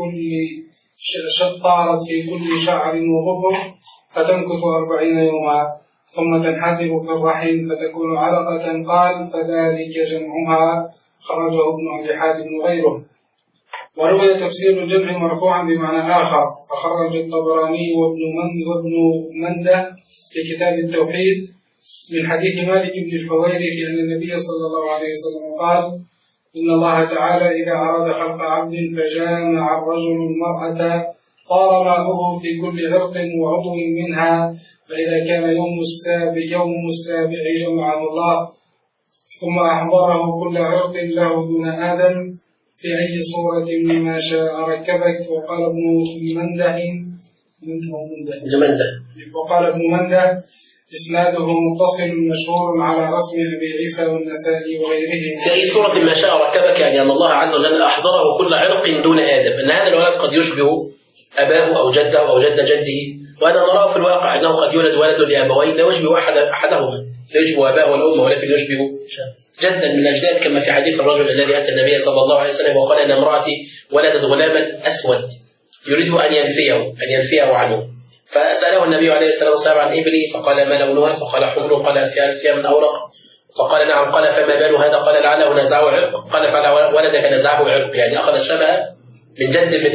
في كل شعر وظفر فتمكث 40 يوما ثم تنحدر في الرحم فتكون علقة. قال فذلك جمعها. خرجه ابن أبي حاتم وغيره. وروي تفسير الجمع مرفوعا بمعنى آخر، فخرج الطبراني وابن منده في كتاب التوحيد من حديث مالك بن الحويرث أن النبي صلى الله عليه وسلم قال: إن الله تعالى إذا أراد خلق عبد فجامع الرجل المرأة طار ماؤه في كل عرق وعضو منها، فإذا كان يوم السابع جمعه الله ثم أحضره كل عرق له دون آدم في أي صورة مما شاء ركبك. وقال ابن منده إسناده متصل مشهور على رسم أبي عيسى والنسائي وغيرهم. في أي صورة ما شاء ركبك، يعني أن الله عز وجل أحضره كل عرق دون آدم، أن هذا الولد قد يشبه أباه أو جده أو جد جده، وأنا نراه في الواقع أنه قد يولد ولد لأبوين لا يشبه أحدهما، لا يشبه أباه والأم، ولكن يشبه جدا من الأجداد، كما في حديث الرجل الذي أتى النبي صلى الله عليه وسلم وقال إن امرأتي ولدت غلاما أسود يريد أن ينفيه عنه، فسأله النبي عليه الصلاة والسلام عن إبلي فقال ما لونها؟ فقال حمر. قال فيها من أورق؟ فقال نعم. قال فما بال هذا؟ قال لعله نزعه عرق. قال فولدك نزعه عرق، يعني أخذ الشبه من جد من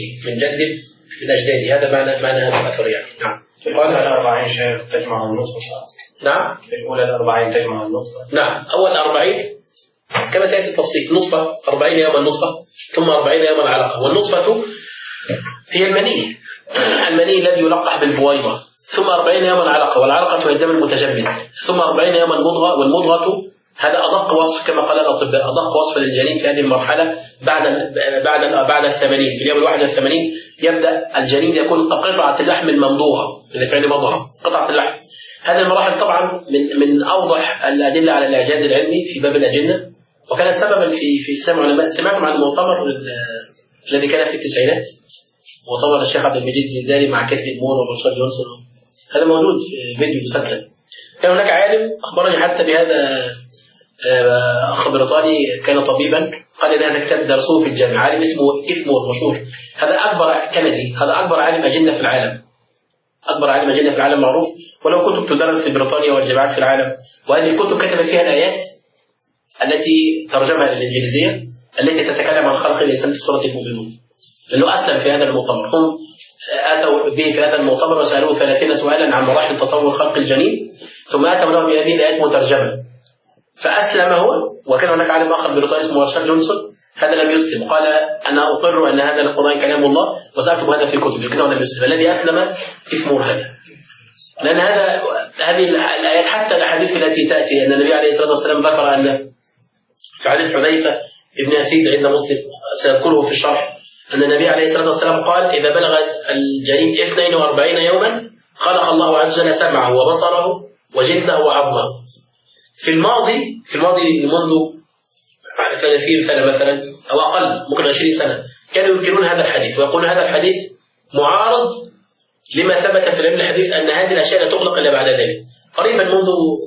أجداده. هذا معنى هذا الأثر يعني. نعم. قال 40 شيخ تجمع النصف. نعم. الأولى 40 تجمع النصف. نعم. أول 40 كما سيأتي التفصيل، نصفة 40 يوما نصفة، ثم 40 يوما علقة، والنصفة هي المني الذي يلقح بالبويضة، ثم 40 يوما علقة، والعلقة هي الدم المتجمد، ثم 40 يوما مضغة، والمضغة هذا أدق وصف كما قال الأطباء، أدق وصف للجنين في هذه المرحلة بعد 80. في اليوم 81 يبدأ الجنين يكون قطعة اللحم الممضوغة من فعل مضغة، قطعة اللحم. هذه المراحل طبعا من أوضح الأدلة على الإعجاز العلمي في باب الأجنة، وكانت سببا في إسلام علماء. سمعتم عن المؤتمر الذي كان في التسعينات، مؤتمر الشيخ عبد المجيد الزنداني مع كيثلين مور ومارشال جونسون، هذا موجود فيديو مسجل. كان هناك عالم أخبرني حتى بهذا، أخ بريطاني كان طبيبا، قال إن هذا كتاب درسوه في الجامعة، عالم اسمه كيثمور مشهور، هذا أكبر كندي، هذا أكبر عالم أجنة في العالم، أكبر عالم أجنة في العالم معروف، ولو كتب تدرس في بريطانيا والجامعات في العالم. وهذه الكتب كتب فيها الآيات التي ترجمها للإنجليزية التي تتكلم عن خلق الإنسان في سورة المؤمنون، لأنه أسلم في هذا المؤتمر. هم أتوا به في هذا المؤتمر وسألوه 30 سؤالا عن مراحل تطور خلق الجنين، ثم أتوا له بهذه الآيات مترجمة، فأسلم هو. وكان هناك عالم آخر بريطاني اسمه مارشال جونسون، هذا لم يسلم، قال أنا أقر أن هذا القرآن كلام الله وسأكتب هذا في كتب، لكنه لم يسلم. الذي أسلم كيثمور هذا، لأن هذه الآيات حتى الأحاديث التي تأتي أن النبي عليه الصلاة والسلام ذكر أن في حديث حذيفة ابن أسيد عند مسلم سيذكره في الشرح، أن النبي عليه الصلاة والسلام قال إذا بلغ الجنين 42 يوما خلق الله عز وجل سمعه وبصره وجلده وعظمه. في الماضي منذ 30 سنة مثلا أو أقل، ممكن 20 سنة، كانوا ينكرون هذا الحديث ويقول هذا الحديث معارض لما ثبت في العلم الحديث أن هذه الأشياء لا تغلق إلا بعد ذلك. قريبا منذ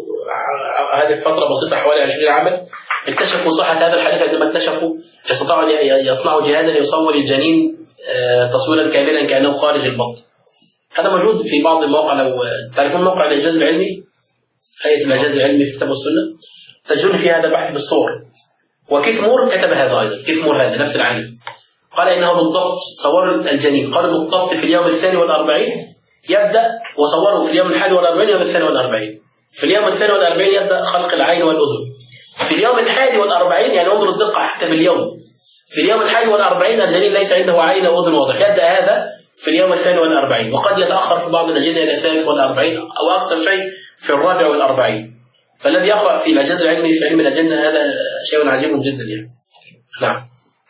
هذه الفترة بسيطة حوالي 20 عاما اكتشفوا صحة هذا الحديث، عندما اكتشفوا استطاعوا أن يصنعوا جهازا يصور الجنين تصويرا كاملا كأنه خارج البطن. هذا موجود في بعض المواقع، لو تعرفون موقع الإعجاز العلمي، هيئة الإعجاز العلمي في الكتاب والسنة، تجدون في هذا البحث بالصور. وكيثمور كتب هذا أيضا، كيثمور هذا نفس العالم قال إنه بالضبط صور الجنين، قال بالضبط في اليوم 42 يبدأ، وصوره في اليوم 41 يوم 42. في اليوم 42 يبدأ خلق العين والأذن. في اليوم 41 يعني انظر الدقة حتى باليوم، في اليوم 41 الجنين ليس عنده عين وأذن واضح، يبدأ هذا في اليوم 42، وقد يتأخر في بعض الأجنة إلى 43 أو أكثر شيء في 44. فالذي يقرأ في الإعجاز العلمي في علم الأجنة هذا شيء عجيب جدا يعني. نعم.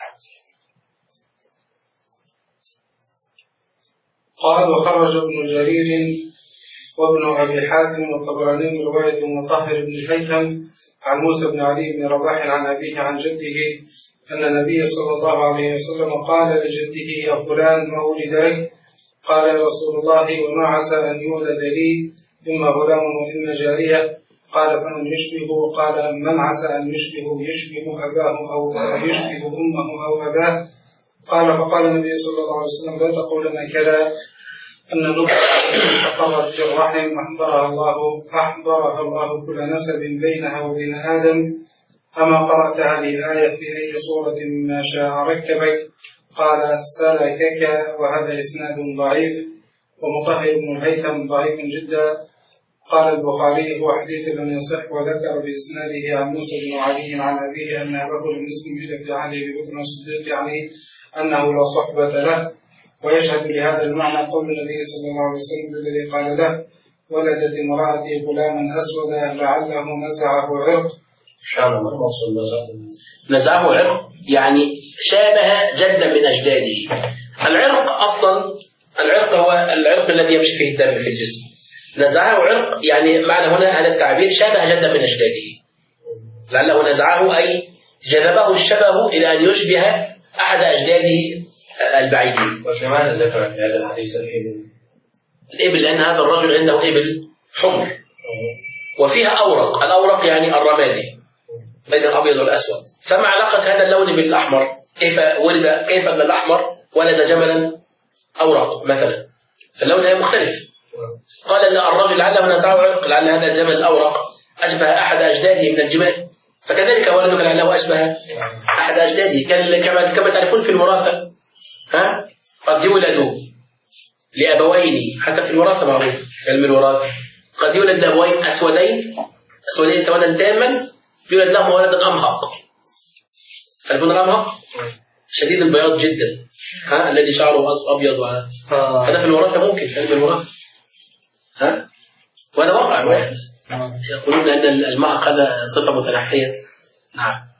قال وخرج ابن جرير وابن أبي حاتم والطبراني رواية مطهر بن الهيثم عن موسى بن علي بن رباح عن أبيه عن جده أن النبي صلى الله عليه وسلم قال لجده يا فلان ما ولد لك؟ قال يا رسول الله وما عسى أن يولد لي إما غلام وإما جارية؟ قال فمن يشبه؟ قال من عسى أن يشبه أباه أو يشبه أمه أو أباه. قال فقال النبي صلى الله عليه وسلم لا تقولن كذا، أن نطفة تقرت في الرحم أحضرها الله كل نسب بينها وبين آدم. أما قرأت هذه الآية في أي سورة ما شاء ركبك؟ قال سلكك. وهذا إسناد ضعيف، ومطهر بن الهيثم ضعيف جدا. قال البخاري هو حديث لم يصح، وذكر بإسناده عن موسى بن علي عن أبيه أن أباه لم يسلم إلا في عهد أبي بكر الصديق، يعني أنه لا صحبة له. ويشهد لهذا المعنى قول النبي صلى الله عليه وسلم الذي قال له ولدت امرأتي غلاما أسودا لعله نزعه عرق. نزعه عرق يعني شابه جدا من أجداده. العرق أصلا العرق هو العرق الذي يمشي فيه الدم في الجسم. نزعه عرق يعني معنى هنا هذا التعبير شابه جدا من أجداده، لعله نزعه أي جذبه الشبه إلى أن يشبه أحد أجداده البعيدين. وكمان ذكر في هذا الحديث الإبل، لأن هذا الرجل عنده إبل حمر وفيها أورق. الأورق يعني الرمادي بين الأبيض والأسود. فما علاقة هذا اللون بالأحمر؟ كيف أن الأحمر ولد جملا أورق مثلا؟ فاللون هي مختلف. قال أن الرجل لعله نزعه عرق، لعل هذا الجمل الأورق أشبه أحد أجداده من الجمال، فكذلك ولدك لعله أشبه أحد أجداده. كما تعرفون في الوراثة قد يولد لأبوين، حتى في الوراثة معروف في علم الوراثة قد يولد لأبوين أسودين سوادا تاما، يولد لهم ولدا أمهق. تعرفون الأمهق؟ شديد البياض جدا، الذي شعره أبيض هذا في الوراثة ممكن في علم الوراثة. وأنا واقع واحد يقولون أن المهق هذا صفة متنحية. نعم.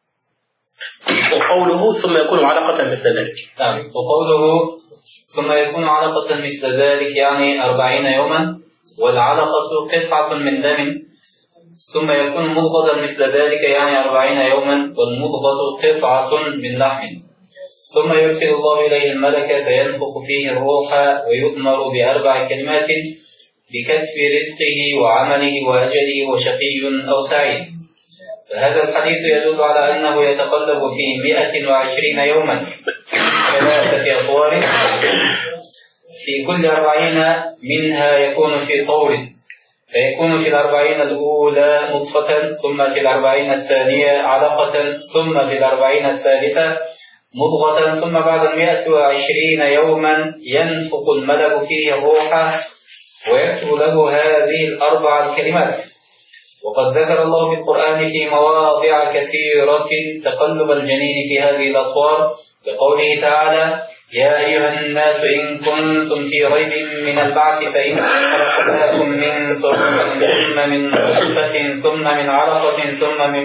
وقوله ثم يكون علقة مثل ذلك. نعم. وقوله ثم يكون علقة مثل ذلك يعني 40 يوما، والعلقة قطعة من دم. ثم يكون مضغة مثل ذلك يعني 40 يوما، والمضغة قطعة من لحم. ثم يرسل الله إليه الملك فينفخ فيه الروح ويؤمر ب4 كلمات بكتب رزقه وعمله وأجله وشقي أو سعيد. فهذا الحديث يدل على أنه يتقلب في 120 يوما 3 أطوار، في كل 40 منها يكون في طور، فيكون في 40 الأولى نطفة، ثم في 40 الثانية علقة، ثم في 40 الثالثة مضغة، ثم بعد 120 يوما ينفخ الملك فيه الروح ويكتب له هذه 4 الكلمات. وقد ذكر الله في القرآن في مواضع كثيرة تقلب الجنين في هذه الأطوار، بقوله تعالى: يا أيها الناس إن كنتم في ريب من البعث فإنا خلقناكم من تراب ثم من نطفة ثم من علقة ثم من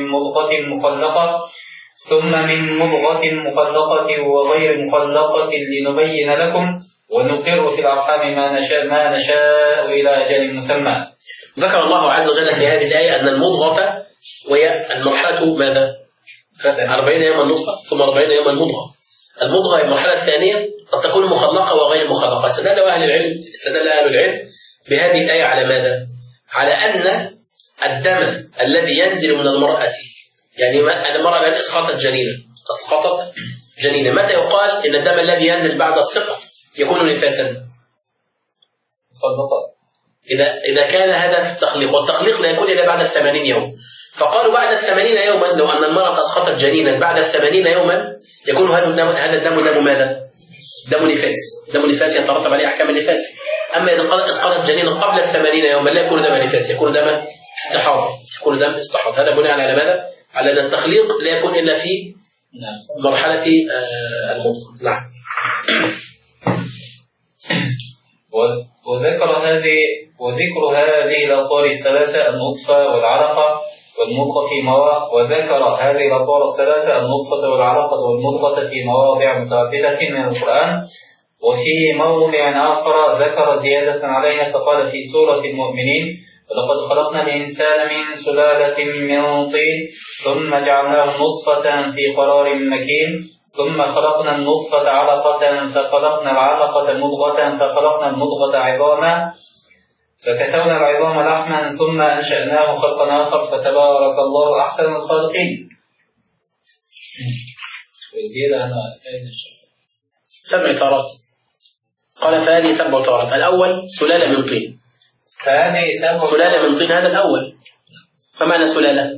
مضغة مخلقة وغير مخلقة لنبين لكم ونقر في الأرحام ما نشاء إلى أجل مسمى. ذكر الله عز وجل في هذه الآية أن المضغة وهي المرحلة ماذا؟ 40 يوما نطفة ثم 40 يوما مضغة. المضغة المرحلة الثانية قد تكون مخلقة وغير مخلقة. استدل أهل العلم بهذه الآية على ماذا؟ على أن الدم الذي ينزل من المرأة، يعني المرأة التي أسقطت جنينا، متى يقال إن الدم الذي ينزل بعد السقط يكون نفاسا؟ إذا كان هذا في التخليق، والتخليق لا يكون إلا بعد 80 يوم. فقالوا بعد 80 يوما لو أن المرأة أسقطت جنينا بعد 80 يوما يكون هذا الدم دم ماذا؟ دم نفاس. دم نفاس يترتب عليه أحكام النفاس. أما إذا أسقطت جنينا قبل 80 يوما لا يكون دم نفاس، يكون دم استحاضة. هذا بناء على ماذا؟ على أن التخليق لا يكون إلا في مرحلة المضغة. نعم. وذكر هذه الأطوار الثلاثة النطفة والعلقة والمضغة وذكر هذه الأطوار الثلاثة النطفة والعلقة والمضغة في مواضع متعددة من القرآن، وفي موضع آخر ذكر زيادة عليها فقال في سورة المؤمنين: ولقد خلقنا الإنسان من سلالة من طين ثم جعلناه نطفة في قرار مكين ثم خلقنا النطفة علقة فخلقنا العلقة مضغة فخلقنا المضغة عظاما فكسونا العظام لحما ثم أنشأناه خلقا آخر فتبارك الله أحسن الخالقين. سبع ثارات. قال فهذه سبع ثارات. الأول سلالة من طين. سلالة من طين هذا الأول. فمعنى سلالة؟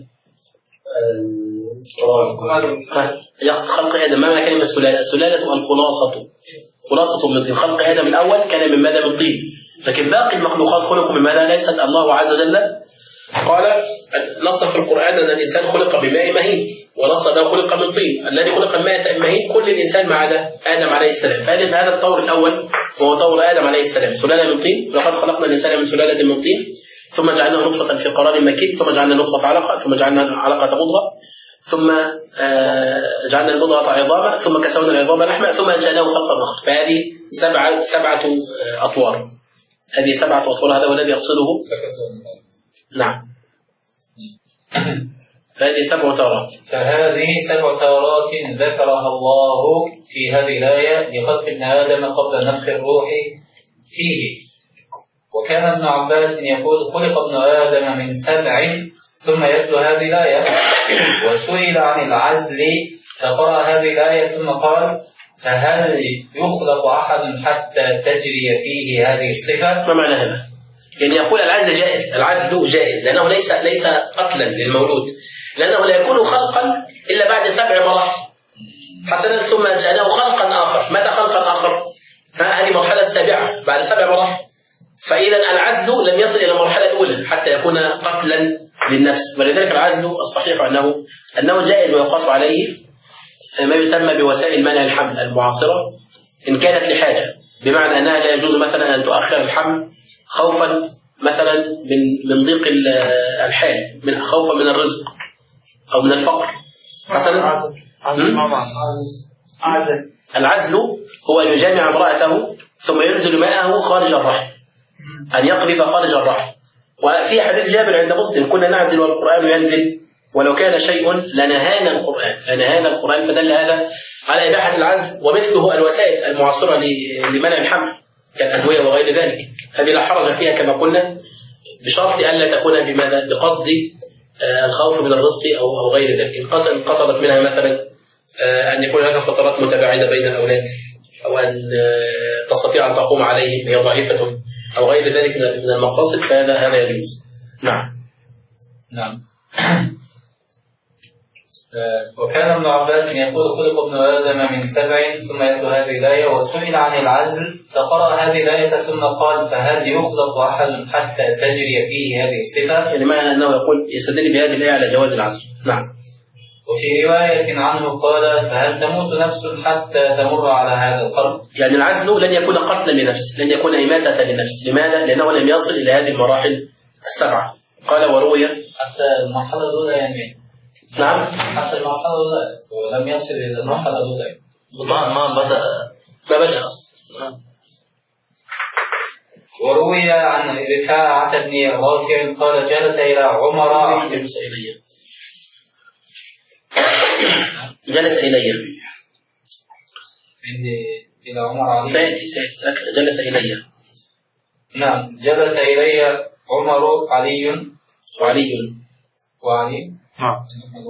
يقصد خلق آدم. ما معنى كلمة سلالة؟ السلالة الخلاصة. خلاصة من طين. خلق آدم الأول كان من ماذا؟ من طين. لكن باقي المخلوقات خلقوا من ماذا؟ ليست الله عز وجل قال نص في القرآن أن الإنسان خلق بماء مهين، ونص أنه خلق من طين. الذي خلق بماء مهين كل الإنسان ما عدا آدم عليه السلام. فهذا الطور الأول وهو طور آدم عليه السلام، سلالة من طين. ولقد خلقنا الإنسان من سلالة من طين ثم جعلناه نطفة في قرار مكين، ثم جعلنا نطفة علقة، ثم جعلنا علقة مضغة، ثم جعلنا المضغة عظاما، ثم كسونا العظام لحما، ثم أنشأناه خلقا آخر. فهذه سبعة أطوار. هذه سبعة أطوار. هذا هو الذي يقصده. نعم. فهذه سبع ثارات. فهذه سبع ثارات ذكرها الله في هذه الآية لخلق ابن آدم قبل نفخ الروح فيه. وكان ابن عباس يقول خلق ابن آدم من سبع، ثم يتلو هذه الآية. وسئل عن العزل فقرأ هذه الآية ثم قال فهل يخلق أحد حتى تجري فيه هذه الصفة؟ ما معنى هذا؟ يعني يقول العزل جائز. العزل جائز لأنه ليس قتلا للمولود، لأنه لا يكون خلقا إلا بعد 7 مراحل. حسنا. ثم أنشأناه خلقا آخر. متى خلقا آخر؟ هذه المرحلة السابعة بعد 7 مراحل. فإذا العزل لم يصل إلى المرحلة الأولى حتى يكون قتلا للنفس. ولذلك العزل الصحيح أنه جائز ويقاس عليه ما يسمى بوسائل منع الحمل المعاصرة إن كانت لحاجة، بمعنى أنها لا يجوز مثلا أن تؤخر الحمل خوفا مثلا من ضيق الحال، من خوفا من الرزق أو من الفقر. حسنا. العزل هو أن يجامع امرأته ثم ينزل ماءه خارج الرحم، أن يقذف خارج الرحم. وفي حديث جابر عند مسلم كنا نعزل والقرآن ينزل ولو كان شيء لنهانا القرآن. فدل هذا على إباحة العزل. ومثله الوسائل المعاصرة لمنع الحمل كالأدوية وغير ذلك، هذه لا حرج فيها كما قلنا، بشرط ألا تكون بماذا؟ بقصد الخوف من الرزق أو غير ذلك. إن قصدت منها مثلا أن يكون هناك فترات متباعدة بين الأولاد، أو أن تستطيع أن تقوم عليهم هي ضعيفة أو غير ذلك من المقاصد، فهذا يجوز. نعم. وكان ابن عباس يقول خلق ابن آدم من 7 ثم يتلو هذه الآية. وسئل عن العزل فقرأ هذه الآية ثم قال فهل يخلق أحد حتى تجري فيه هذه الصفة؟ يعني معنى أنه يقول يستدل بهذه الآية على جواز العزل. نعم. وفي رواية عنه قال فهل تموت نفس حتى تمر على هذا الخلق؟ يعني العزل لن يكون قتلا لنفس، لن يكون إماتة لنفس. لماذا؟ لأنه لم يصل إلى هذه المراحل 7. قال وروي حتى المرحلة الأولى يعني. نعم. حتى المرحلة الأولى ولم يصل إلى المرحلة الأولى. ما بدأ أصلا. وروي عن رفاعة بن رافع قال جلس إلى عمر. جلس إلي إلى عمر علي. سيأتي جلس إلي. نعم. جلس إلي عمر وعلي. نعم.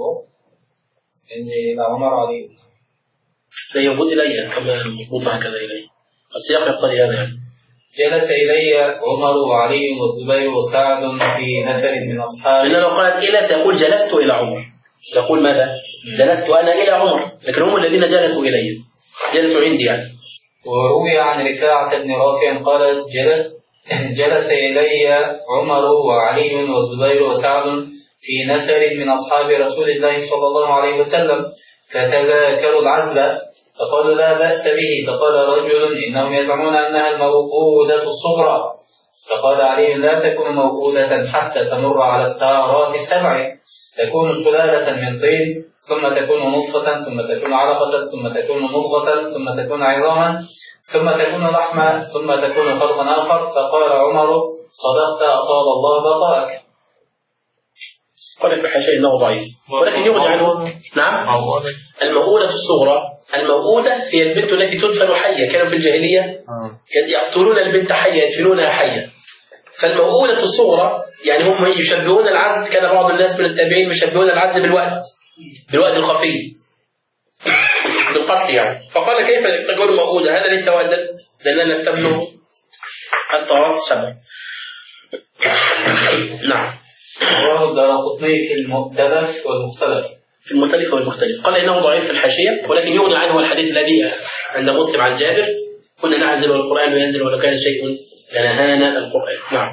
إلى عمر علي. لا يبود إلي كما مضبوط هكذا إلي. السياق يقتضي هذا يعني. جلس إلي عمر وعلي والزبير وسعد في نفر من أصحابه. لأنه لو قالت إلى سيقول جلست إلى عمر، سيقول ماذا؟ جلست أنا إلى عمر، لكن هم الذين جلسوا إلي، جلسوا عندي يعني. وروي عن رفاعة بن رافع قال جلس إلي عمر وعلي والزبير وسعد في نفر من أصحاب رسول الله صلى الله عليه وسلم فتذاكروا العزل فقالوا لا بأس به. فقال رجل إنهم يزعمون أنها الموءودة الصغرى. فقال علي لا تكون موءودة حتى تمر على التارات 7. تكون سلالة من طين ثم تكون نطفة ثم تكون علقة ثم تكون مضغة ثم تكون عظاما ثم تكون لحما ثم تكون خلقا آخر. فقال عمر صدقت أطال الله بقاءك. قال ابن حاشا إنه ضعيف ولكن يغني عنه. نعم. الموءودة الصغرى، الموءودة هي البنت التي تدفن حية. كانوا في الجاهلية يقتلون البنت حية، يدفنونها حية. فالموؤودة الصغرى يعني هم يشبهون العزل، كان بعض الناس من التابعين يشبهون العزل بالوأد الخفي بالقتل يعني. فقال كيف تقول موؤودة؟ هذا ليس وأدا لأننا تبلغ الطواف 7. نعم. رواه الدارقطني في المختلف والمختلف. في المختلف والمختلف قال إنه ضعيف في الحاشية، ولكن يغني عنه الحديث الذي عند مسلم عن جابر: كنا نعزل والقرآن ينزل ولو كان شيء لنهانا القرآن. نعم.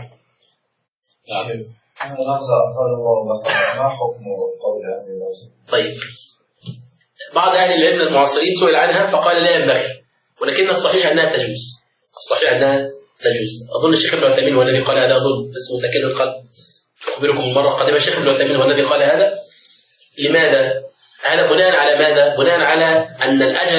ما حكم قول هذه اللفظ؟ طيب، بعض أهل العلم المعاصرين سئل عنها فقال لا ينبغي، ولكن الصحيح أنها تجوز. الصحيح أنها تجوز. أظن الشيخ ابن عثيمين هو الذي قال هذا، أظن بس متأكد قد أخبركم المرة القادمة. الشيخ ابن عثيمين هو الذي قال هذا. لماذا؟ هذا بناء على ماذا؟ بناء على أن الأجل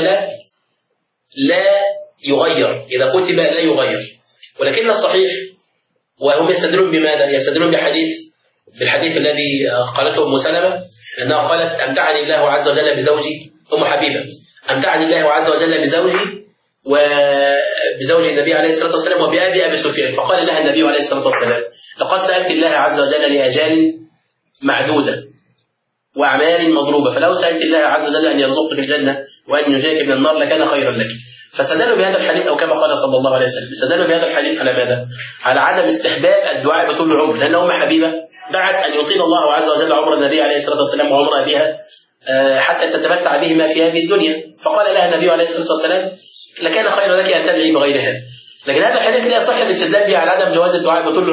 لا يغير، إذا كتب لا يغير. ولكن الصحيح، وهم يستدلون بماذا؟ يستدلون بالحديث الذي قالته أم سلمة أنها قالت: أمتعني الله عز وجل بزوجي، أم حبيبة، أمتعني الله عز وجل بزوجي وبزوج النبي عليه الصلاة والسلام وبأبي سفيان. فقال لها النبي عليه الصلاة والسلام: لقد سألت الله عز وجل لأجال معدودة وأعمال مضروبة، فلو سألت الله عز وجل أن يرزقك الجنة وأن ينجيك من النار لكان خيرا لك. فسدلوا بهذا الحديث، أو كما قال صلى الله عليه وسلم، سدلوا بهذا الحديث على ماذا؟ على عدم استحباب الدعاء بطول العمر، لأن أم حبيبة دعت أن يطيل الله عز وجل عمر النبي عليه الصلاة والسلام وعمر أبيها حتى تتمتع بهما في هذه الدنيا. فقال لها النبي عليه الصلاة والسلام: لكان خيرا لك أن تدعي بغير هذا. لكن هذا الحديث لا يصح الاستدلال به على عدم جواز الدعاء بطول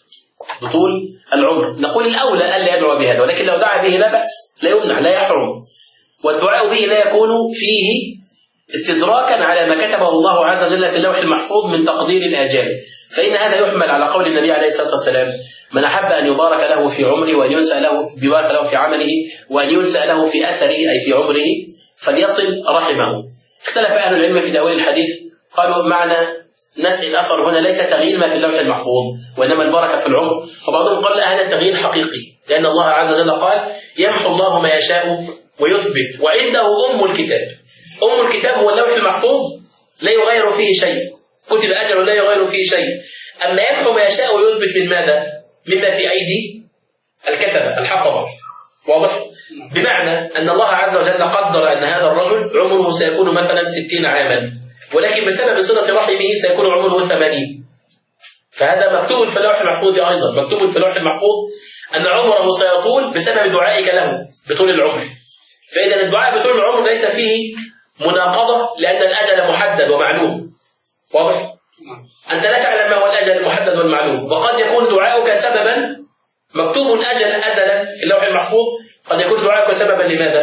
العمر. نقول الأولى ألا يدعو بهذا، ولكن لو دعا به لا بأس، لا يمنع، لا يحرم. والدعاء به لا يكون فيه استدراكا على ما كتبه الله عز وجل في اللوح المحفوظ من تقدير الآجال، فإن هذا يحمل على قول النبي عليه الصلاة والسلام: من أحب أن يبارك له في عمره وأن ينسى له في عمله وأن ينسى له في أثره أي في عمره فليصل رحمه. اختلف أهل العلم في تأويل الحديث، قالوا معنى نسء الأثر هنا ليس تغيير ما في اللوح المحفوظ وإنما البركة في العمر، وبعضهم قال هذا التغيير حقيقي، لأن الله عز وجل قال: يمحو الله ما يشاء ويثبت وعنده أم الكتاب. أم الكتاب هو اللوح المحفوظ لا يغير فيه شيء، كتب أجل لا يغير فيه شيء. أما يمحو ما يشاء ويثبت من ماذا؟ مما في أيدي الكتبة الحفظة. واضح؟ بمعنى أن الله عز وجل قدر أن هذا الرجل عمره سيكون مثلا 60 عاما، ولكن بسبب صلة رحمه سيكون عمره 80. فهذا مكتوب في اللوح المحفوظ أيضا، مكتوب في اللوح المحفوظ أن عمره سيطول بسبب دعائك له بطول العمر. فإذا الدعاء بطول العمر ليس فيه مناقضة، لأن الأجل محدد ومعلوم. واضح؟ أنت لا تعلم ما هو الأجل المحدد والمعلوم، وقد يكون دعاؤك سببا، مكتوب أجل أزلا في اللوح المحفوظ، قد يكون دعاؤك سببا لماذا؟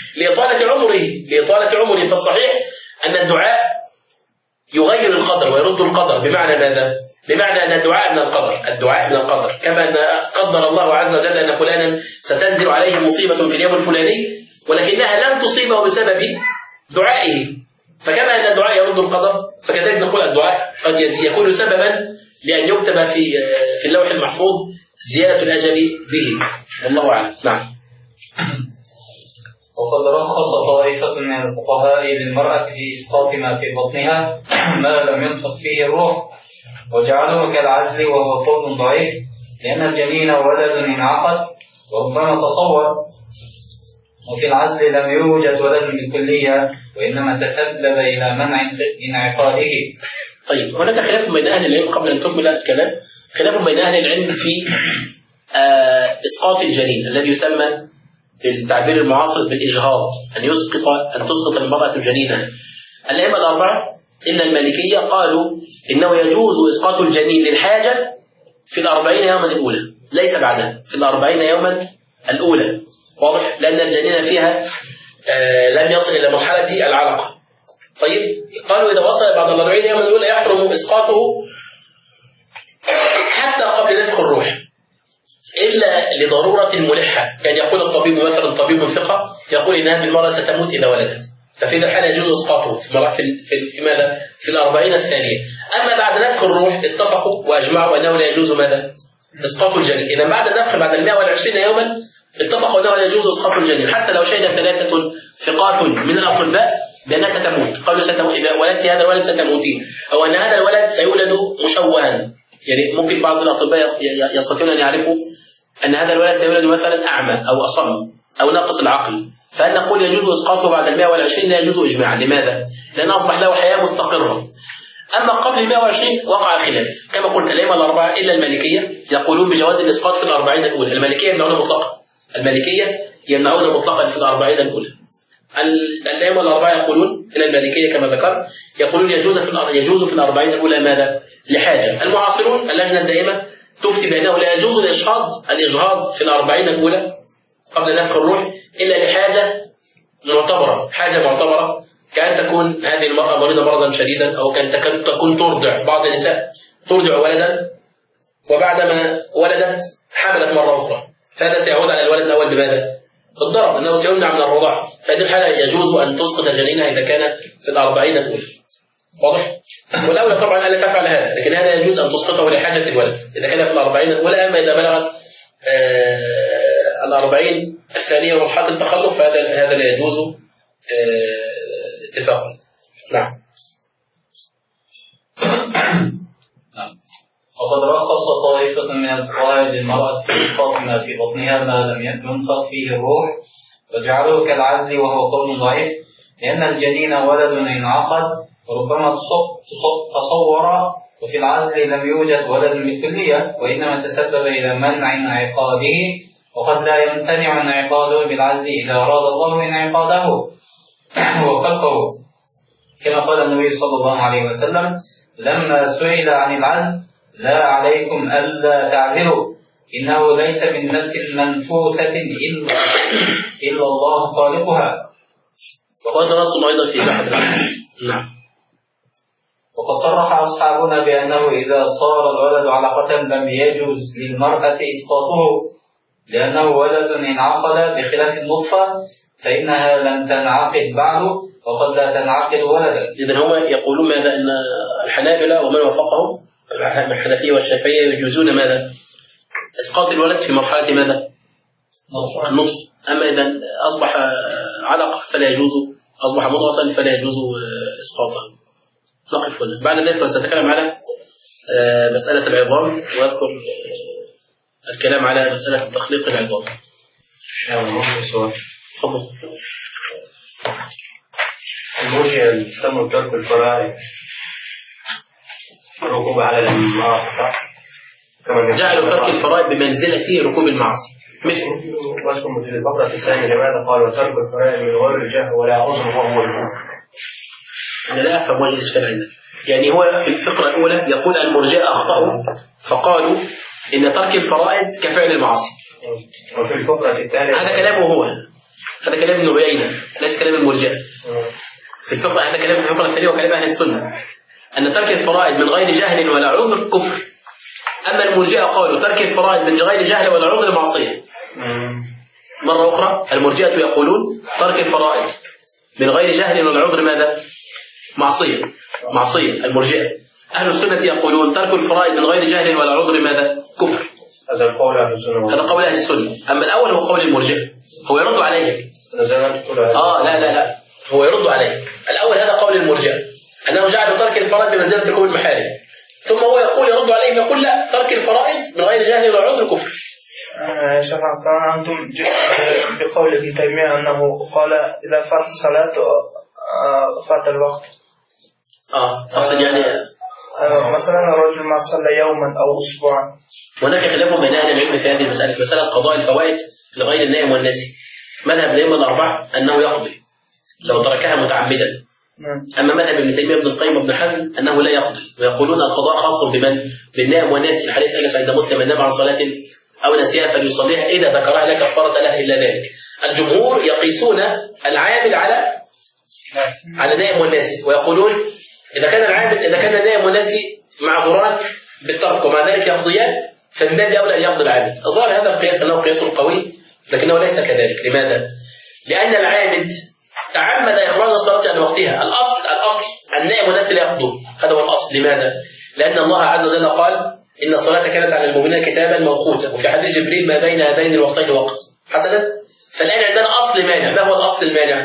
لإطالة عمره. فالصحيح أن الدعاء يغير القدر ويرد القدر. بمعنى ماذا؟ بمعنى أن الدعاء من القدر، كما أن قدر الله عز وجل أن فلانا ستنزل عليه مصيبة في اليوم الفلاني، ولكنها لم تصيبه بسبب دعائه. فكما أن الدعاء يرد القدر، فكذلك نقول الدعاء قد يكون سببا لأن يكتب في اللوح المحفوظ زيادة الأجل به. والله أعلم. نعم. وقد رخص طائفة من الفقهاء للمرأة في إسقاط ما في بطنها ما لم ينفخ فيه الروح، وجعلوه كالعزل، وهو قول ضعيف، لأن الجنين ولد انعقد وربما تصور، وفي العزل لم يوجد ولد بالكلية، وإنما تسبب إلى منع انعقاده. طيب، هناك خلاف بين أهل العلم قبل أن تكمل الكلام، خلاف بين أهل العلم في إسقاط الجنين الذي يسمى بالتعبير المعاصر بالإجهاض، أن تسقط المرأة جنينها. الأئمة الأربعة إلا المالكية قالوا إنه يجوز إسقاط الجنين للحاجة في 40 يوما الأولى، ليس بعدها، في 40 يوما الأولى. واضح؟ لأن الجنين فيها لم يصل إلى مرحلة العلقة. طيب، قالوا إذا وصل بعد 40 يوما الأولى يحرم إسقاطه حتى قبل نفخ الروح، إلا لضرورة ملحة. يعني يقول الطبيب مثلا، طبيب ثقة يقول إن هذه المرأة ستموت إذا ولدت، ففي الحالة يجوز إسقاطه في ماذا؟ في 40 الثانية. أما بعد نفخ الروح اتفقوا وأجمعوا أنه لا يجوز ماذا؟ إسقاط الجنين. إذا بعد النفخ بعد 120 يوما اتفقوا أنه لا يجوز إسقاط الجنين، حتى لو شهد 3 ثقات من الأطباء بأنها ستموت، قالوا إذا ولدت هذا الولد ستموتين، أو أن هذا الولد سيولد مشوها، يعني ممكن بعض الأطباء يستطيعون أن يعرفوا أن هذا الولد سيولد مثلا أعمى أو أصم أو ناقص العقل، فأن نقول يجوز إسقاطه بعد 120 لا يجوز إجماعا. لماذا؟ لأن أصبح له حياة مستقرة. أما قبل 120 وقع خلاف، كما قلت الأئمة الأربعة إلا المالكية يقولون بجواز الإسقاط في 40 الأولى. المالكية يمنعون مطلقا، المالكية يمنعون مطلقا في 40 الأولى. الأئمة الأربعة يقولون إلى المالكية كما ذكرت يقولون يجوز في 40 الأولى. ماذا؟ لحاجة. المعاصرون اللجنة الدائمة تفتي بأنه لا يجوز الإجهاض في 40 الأولى قبل نفخ الروح إلا لحاجة معتبرة، حاجة معتبرة، كأن تكون هذه المرأة مريضة مرضا شديدا، أو كأن تكون ترضع. بعض النساء ترضع ولدا وبعدما ولدت حملت مرة أخرى، فهذا سيعود على الولد الأول بماذا؟ بالضرر، لأنه سيمنع من الرضاعة. فهذه الحالة يجوز أن تسقط جنينها إذا كان في 40 الأولى. واضح؟ والأولى طبعا ألا تفعل هذا، لكن هذا يجوز أن تسقطه لحاجة الولد إذا كان في 40 الأولى. أما إذا بلغت 40 الثانية ومرحلة التخلف فهذا لا يجوز اتفاقا. نعم. وقد رخص طائفة من الفقهاء للمرأة في إسقاط ما في بطنها ما لم ينفخ فيه الروح، وجعلوه كالعزل وهو قول ضعيف، لأن الجنين ولد انعقد وربما تصور، وفي العزل لم يوجد ولد بالكلية، وإنما تسبب إلى منع انعقاده، وقد لا يمتنع انعقاده بالعزل إذا أراد الله انعقاده وخلقه، كما قال النبي صلى الله عليه وسلم لما سئل عن العزل: لا عليكم ألا تعزلوا، إنه ليس من نفس منفوسة إلا الله خالقها. وهذا نص أيضا في بحث العزل. نعم. وقد صرح أصحابنا بأنه إذا صار الولد علقة لم يجوز للمرأة إسقاطه، لأنه ولد انعقد بخلاف النطفة فإنها لم تنعقد بعد وقد لا تنعقد ولدا. إذن هم يقولون ماذا؟ أن الحنابلة ومن وافقهم من الحنفية والشافعية يجوزون ماذا؟ إسقاط الولد في مرحلة ماذا؟ النطف. أما إذا أصبح علقة فلا يجوز، أصبح مضغة فلا يجوز إسقاطه. نقف هنا. بعد ذلك سنتكلم على مسألة العظام، وأذكر الكلام على مسألة تخليق العظام. تفضل. المرجئة اللي يسموا ترك الفرائض الركوب على المعاصي، جعلوا ترك الفرائض بمنزلة ركوب المعاصي. مثل واسكم في الفقرة الثانية لماذا قال وترك الفرائض من غير الجهل ولا عذر وهو الكفر؟ أنا لا أفهم وجه الإشكال عندنا. يعني هو في الفقرة الأولى يقول المرجئة أخطأوا فقالوا إن ترك الفرائض كفعل المعاصي. وفي الفقرة الثانية هذا كلامه هو، هذا كلام ابن عيينة ليس كلام المرجئة. في الفقرة هذا كلام في الفقرة الثانية وكلام أهل السنة أن ترك الفرائض من غير جهل ولا عذر كفر. أما المرجئة قالوا ترك الفرائض من غير جهل ولا عذر معصية. مرة أخرى المرجئة يقولون ترك الفرائض من غير جهل ولا عذر ماذا؟ معصية المرجئة. أهل السنة يقولون ترك الفرائض من غير جهل ولا عذر ماذا؟ كفر. هذا قول أهل السنة. هذا قول أهل السنة. أما الأول هو قول المرجئة، هو يرد عليه. لا هو يرد عليه. الأول هذا قول المرجئة أنه جعل ترك الفرائض بمنزلة ركوب المحارم، ثم هو يقول يرد عليه يقول لا، ترك الفرائض من غير جهل ولا عذر كفر. شيخ كان أنتم بقول ابن تيمية أنه قال إذا فات الصلاة فات الوقت. أقصد يعني مثلا الرجل ما صلى يوما أو أسبوعا. هناك خلاف بين أهل العلم في هذه المسألة، في مسألة قضاء الفوائد لغير النائم والناسي. مذهب الأئمة الأربعة أنه يقضي لو تركها متعمدا. أما مذهب ابن تيمية ابن القيم وابن حزم أنه لا يقضي، ويقولون القضاء خاص بمن؟ بالنائم والناسي. الحديث أجلس عند مسلم النام عن صلاة أو نسيها فليصليها إذا ذكرها لا كفارة لها إلا ذلك. الجمهور يقيسون العامل على نائم والناسي، ويقولون إذا كان النائم والناسي معذوران بالترك ومع ذلك يقضيان فمن باب أولى أن يقضي العامل. الظاهر هذا القياس أنه قياس قوي، لكنه ليس كذلك. لماذا؟ لأن العامل تعمد إخراج الصلاة عن وقتها. الأصل النائم والناسي لا يقضون، هذا هو الأصل. لماذا؟ لأن الله عز وجل قال إن الصلاة كانت على المؤمنين كتابا موقوتا، وفي حديث جبريل ما بين هذين الوقتين وقت. حسنا. فالآن عندنا أصل مانع. ما هو الأصل المانع؟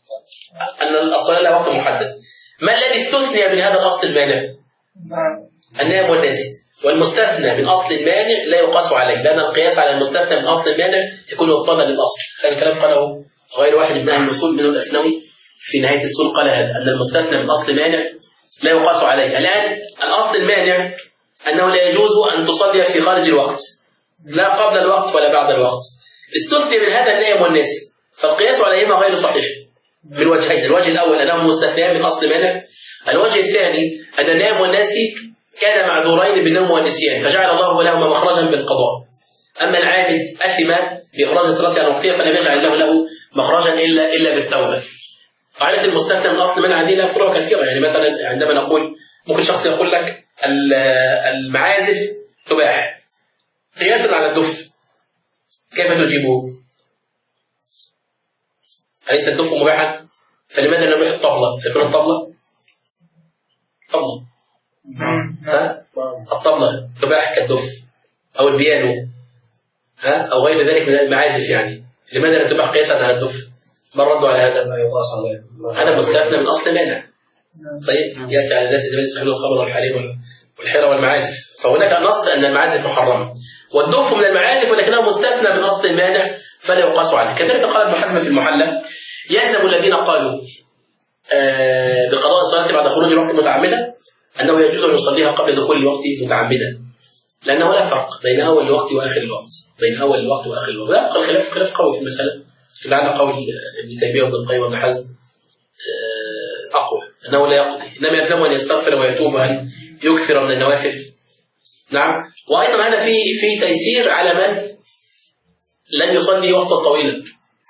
أن الصلاة لها وقت محدد. ما الذي استثني من هذا الأصل المانع؟ النائم والناسي. والمستثنى من أصل المانع لا يقاس عليه، لأن القياس على المستثنى من أصل المانع يكون مقتضى للأصل. هذا الكلام قاله غير واحد من أهل الأصول منه الأسنوي في نهاية الأصول، قال هذا أن المستثنى من أصل مانع لا يقاس عليه. الآن الأصل المانع أنه لا يجوز أن تصلي في خارج الوقت، لا قبل الوقت ولا بعد الوقت. استثني من هذا النائم والناسي، فالقياس عليهما غير صحيح من وجهين. الوجه الأول أنهم مستثنيان من أصل مانع. الوجه الثاني أن النائم والناسي كان معذورين بالنوم والنسيان فجعل الله لهما مخرجا بالقضاء. أما العابد أثم بإخراج صلاته عن وقتها فلم يجعل الله له مخرجا إلا بالتوبة. قاعدة المستثنى من أصل منع هذه لها فروع كثيرة. يعني مثلا عندما نقول ممكن شخص يقول لك المعازف تباح قياسا على الدف، كيف تجيبه؟ أليس الدف مباحا؟ فلماذا لم يحط طبلة؟ فيكون الطبلة الطبلة تباح كالدف أو البيانو أو غير ذلك من المعازف. يعني لماذا لا تباح قياسا على الدف؟ ما ردوا على هذا؟ لا يقاس عليه، هذا مستثنى من أصل مانع. طيب يأتي على الناس إذا يستحلون الخمر والحليب والحرى والمعازف، فهناك نص أن المعازف محرمة والدف من المعازف ولكنه مستثنى من أصل المانع فلا يقاس عليه. كذلك قال ابن حزم في المحلى يلزم الذين قالوا بقضاء الصلاة بعد خروج الوقت متعمدا أنه يجوز أن يصليها قبل دخول الوقت متعمدا، لأنه لا فرق بين أول الوقت وآخر الوقت، بين أول الوقت وآخر الوقت. لا يبقى الخلاف قوي في المسألة، في لعل قول ابن تيمية وابن القيم وابن حزم أقوى أنه لا يقضي، إنما يلزمه أن يستغفر ويتوب وأن يكثر من النوافل. نعم. وأيضا هذا في تيسير على من لن يصلي وقتا طويلا.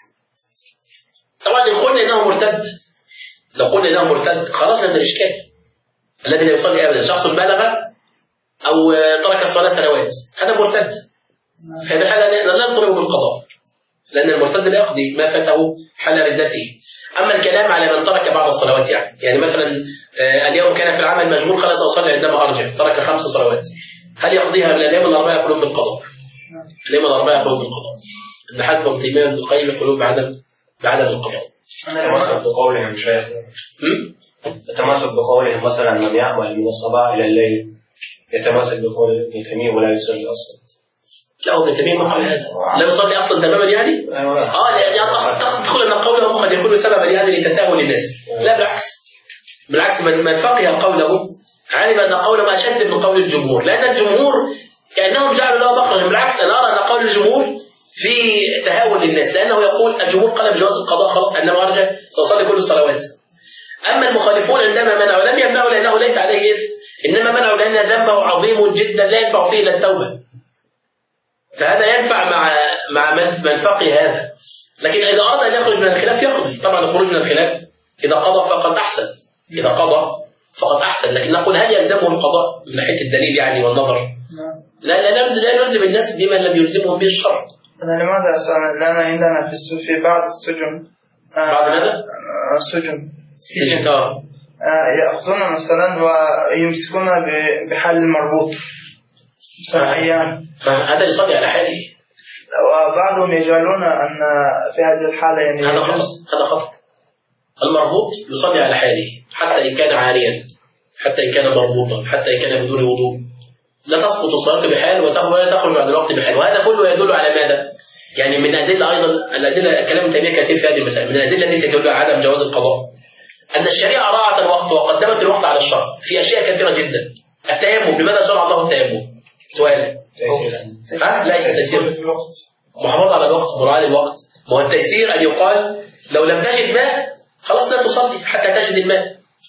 طبعا إن قلنا إنه مرتد، لو قلنا إنه مرتد خرجنا من الإشكال. الذي لا يصلي أبدا شخص بلغ أو ترك الصلاة سنوات، هذا مرتد. في هذه الحالة لا نطلبه بالقضاء، لأن المرتد لا يقضي ما فاته حال ردته. أما الكلام على من ترك بعض الصلوات، يعني مثلا اليوم كان في العمل مشغول خلاص أصلي عندما أرجع، ترك 5 صلوات، هل يقضيها من الأيام الأربعة يقولون بالقضاء؟ الأيام الأربعة يقولون بالقضاء. ابن حزم وابن تيمية وابن القيم يقولون بعدم القضاء. التمسك بقولهم شيخ، التمسك بقولهم مثلا من يعمل من الصباح إلى الليل يتمسك بقول ابن تيمية ولا يصلي أصلا. لا ابن تيمية ما قال هذا، لا يصلي أصلا تماما يعني؟ يعني أقصد تدخل أن قولهم قد يكون سببا يعني لتساهل الناس. لا بالعكس من فقه قوله علم أن قوله أشد من قول الجمهور، لأن الجمهور كأنهم جعلوا له مخرجا. بالعكس أنا أرى أن قول الجمهور في تهاون للناس، لأنه يقول الجمهور قال بجواز القضاء خلاص عندما أرجع سأصلي كل الصلوات. أما المخالفون عندما منعوا لم يمنعوا لأنه ليس عليه إثم، إنما منعوا لأن ذنبه عظيم جدا لا ينفع فيه إلا التوبة. فهذا ينفع مع من فقه هذا. لكن إذا أراد أن يخرج من الخلاف يقضي. طبعا الخروج من الخلاف إذا قضى فقد أحسن، إذا قضى فقد أحسن. لكن نقول هل يلزمه القضاء من ناحية الدليل يعني والنظر؟ لا نلزم الناس بما لم يلزمهم به الشرع. لماذا أسأل؟ لأن عندنا في بعض السجن بعض ماذا؟ السجن يأخذون مثلا ويمسكون بحال المربوط 7 أيام. هذا يصلي على حاله، وبعضهم يجعلون أن في هذه الحالة يعني هذا خطأ. المربوط يصلي على حاله حتى إن كان عاريا، حتى إن كان مربوطا، حتى إن كان بدون وضوء، لا تسقط الصلاة بحال ولا تخرج بعد الوقت بحال. وهذا كله يدل على ماذا؟ يعني من أدلة أيضا الأدلة كلام تيمية كثير في هذه المسألة، من الأدلة التي تدل على عدم جواز القضاء أن الشريعة راعت الوقت وقدمت الوقت على الشرع في أشياء كثيرة جدا. التيمم، لماذا شرع الله التيمم؟ سؤال. ليس تيسير، محافظة على الوقت، مراعاة للوقت. وهو التيسير أن يقال لو لم تجد ماء خلاص لا تصلي حتى تجد الماء.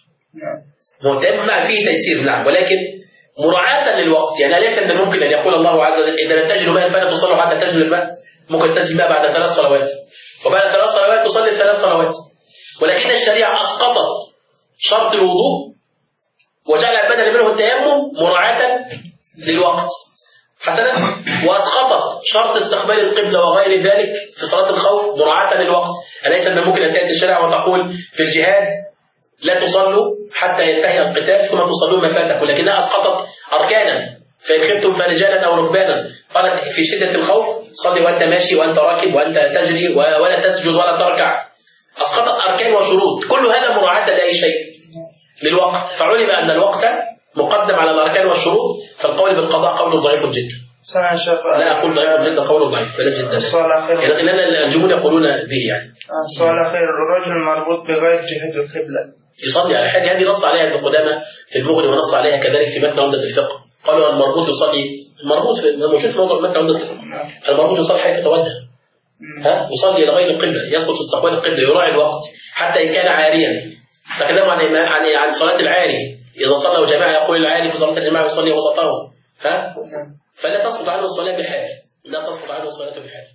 هو التيمم فيه تيسير نعم، ولكن مراعاة للوقت. يعني ليس من الممكن أن يقول الله عز وجل إذا لم تجدوا ماء فلا تصلوا حتى تجدوا الماء. ممكن تجد الماء بعد 3 صلوات، وبعد 3 صلوات تصلي 3 صلوات. ولكن الشريعة أسقطت شرط الوضوء وجعل البدل منه التيمم مراعاة للوقت حسنا، وأسقطت شرط استقبال القبلة وغير ذلك في صلاة الخوف مراعاة للوقت. أليس من الممكن أن تأتي الشريعة وتقول في الجهاد لا تصلوا حتى ينتهي القتال ثم تصلوا ما فاتكم، ولكنها أسقطت أركانا، فإن خفتم فرجالا أو ركبانا. قالت في شدة الخوف صلي وأنت ماشي وأنت راكب وأنت تجري ولا تسجد ولا تركع. أسقطت أركان وشروط، كل هذا مراعاة لأي شيء للوقت. فعلم أن الوقت مقدم على الأركان والشروط، فالقول بالقضاء قول ضعيف جدا. لا أقول ضعيف جدا، قول ضعيف بلا جدا، لأن الجمهور يقولون به يعني. السؤال الأخير، الرجل مربوط بغير جهة القبلة يصلي على حاجة، هذه نص عليها ابن قدامة في المغني، ونص عليها كذلك في متن عمدة الفقه. قالوا المربوط يصلي، المربوط موجود في موضوع متن عمدة الفقه، المربوط يصلي حيث توجه، يصلي إلى غير القبلة، يسقط في استقبال القبلة، يراعي الوقت حتى إن كان عاريا. تكلموا عن صلاة العاري، إذا صلى جماعة يقول العاري في صلاة الجماعة يصلي وسطهم، فلا تسقط عنه الصلاة بالحال، لا تسقط عنه الصلاة بالحال.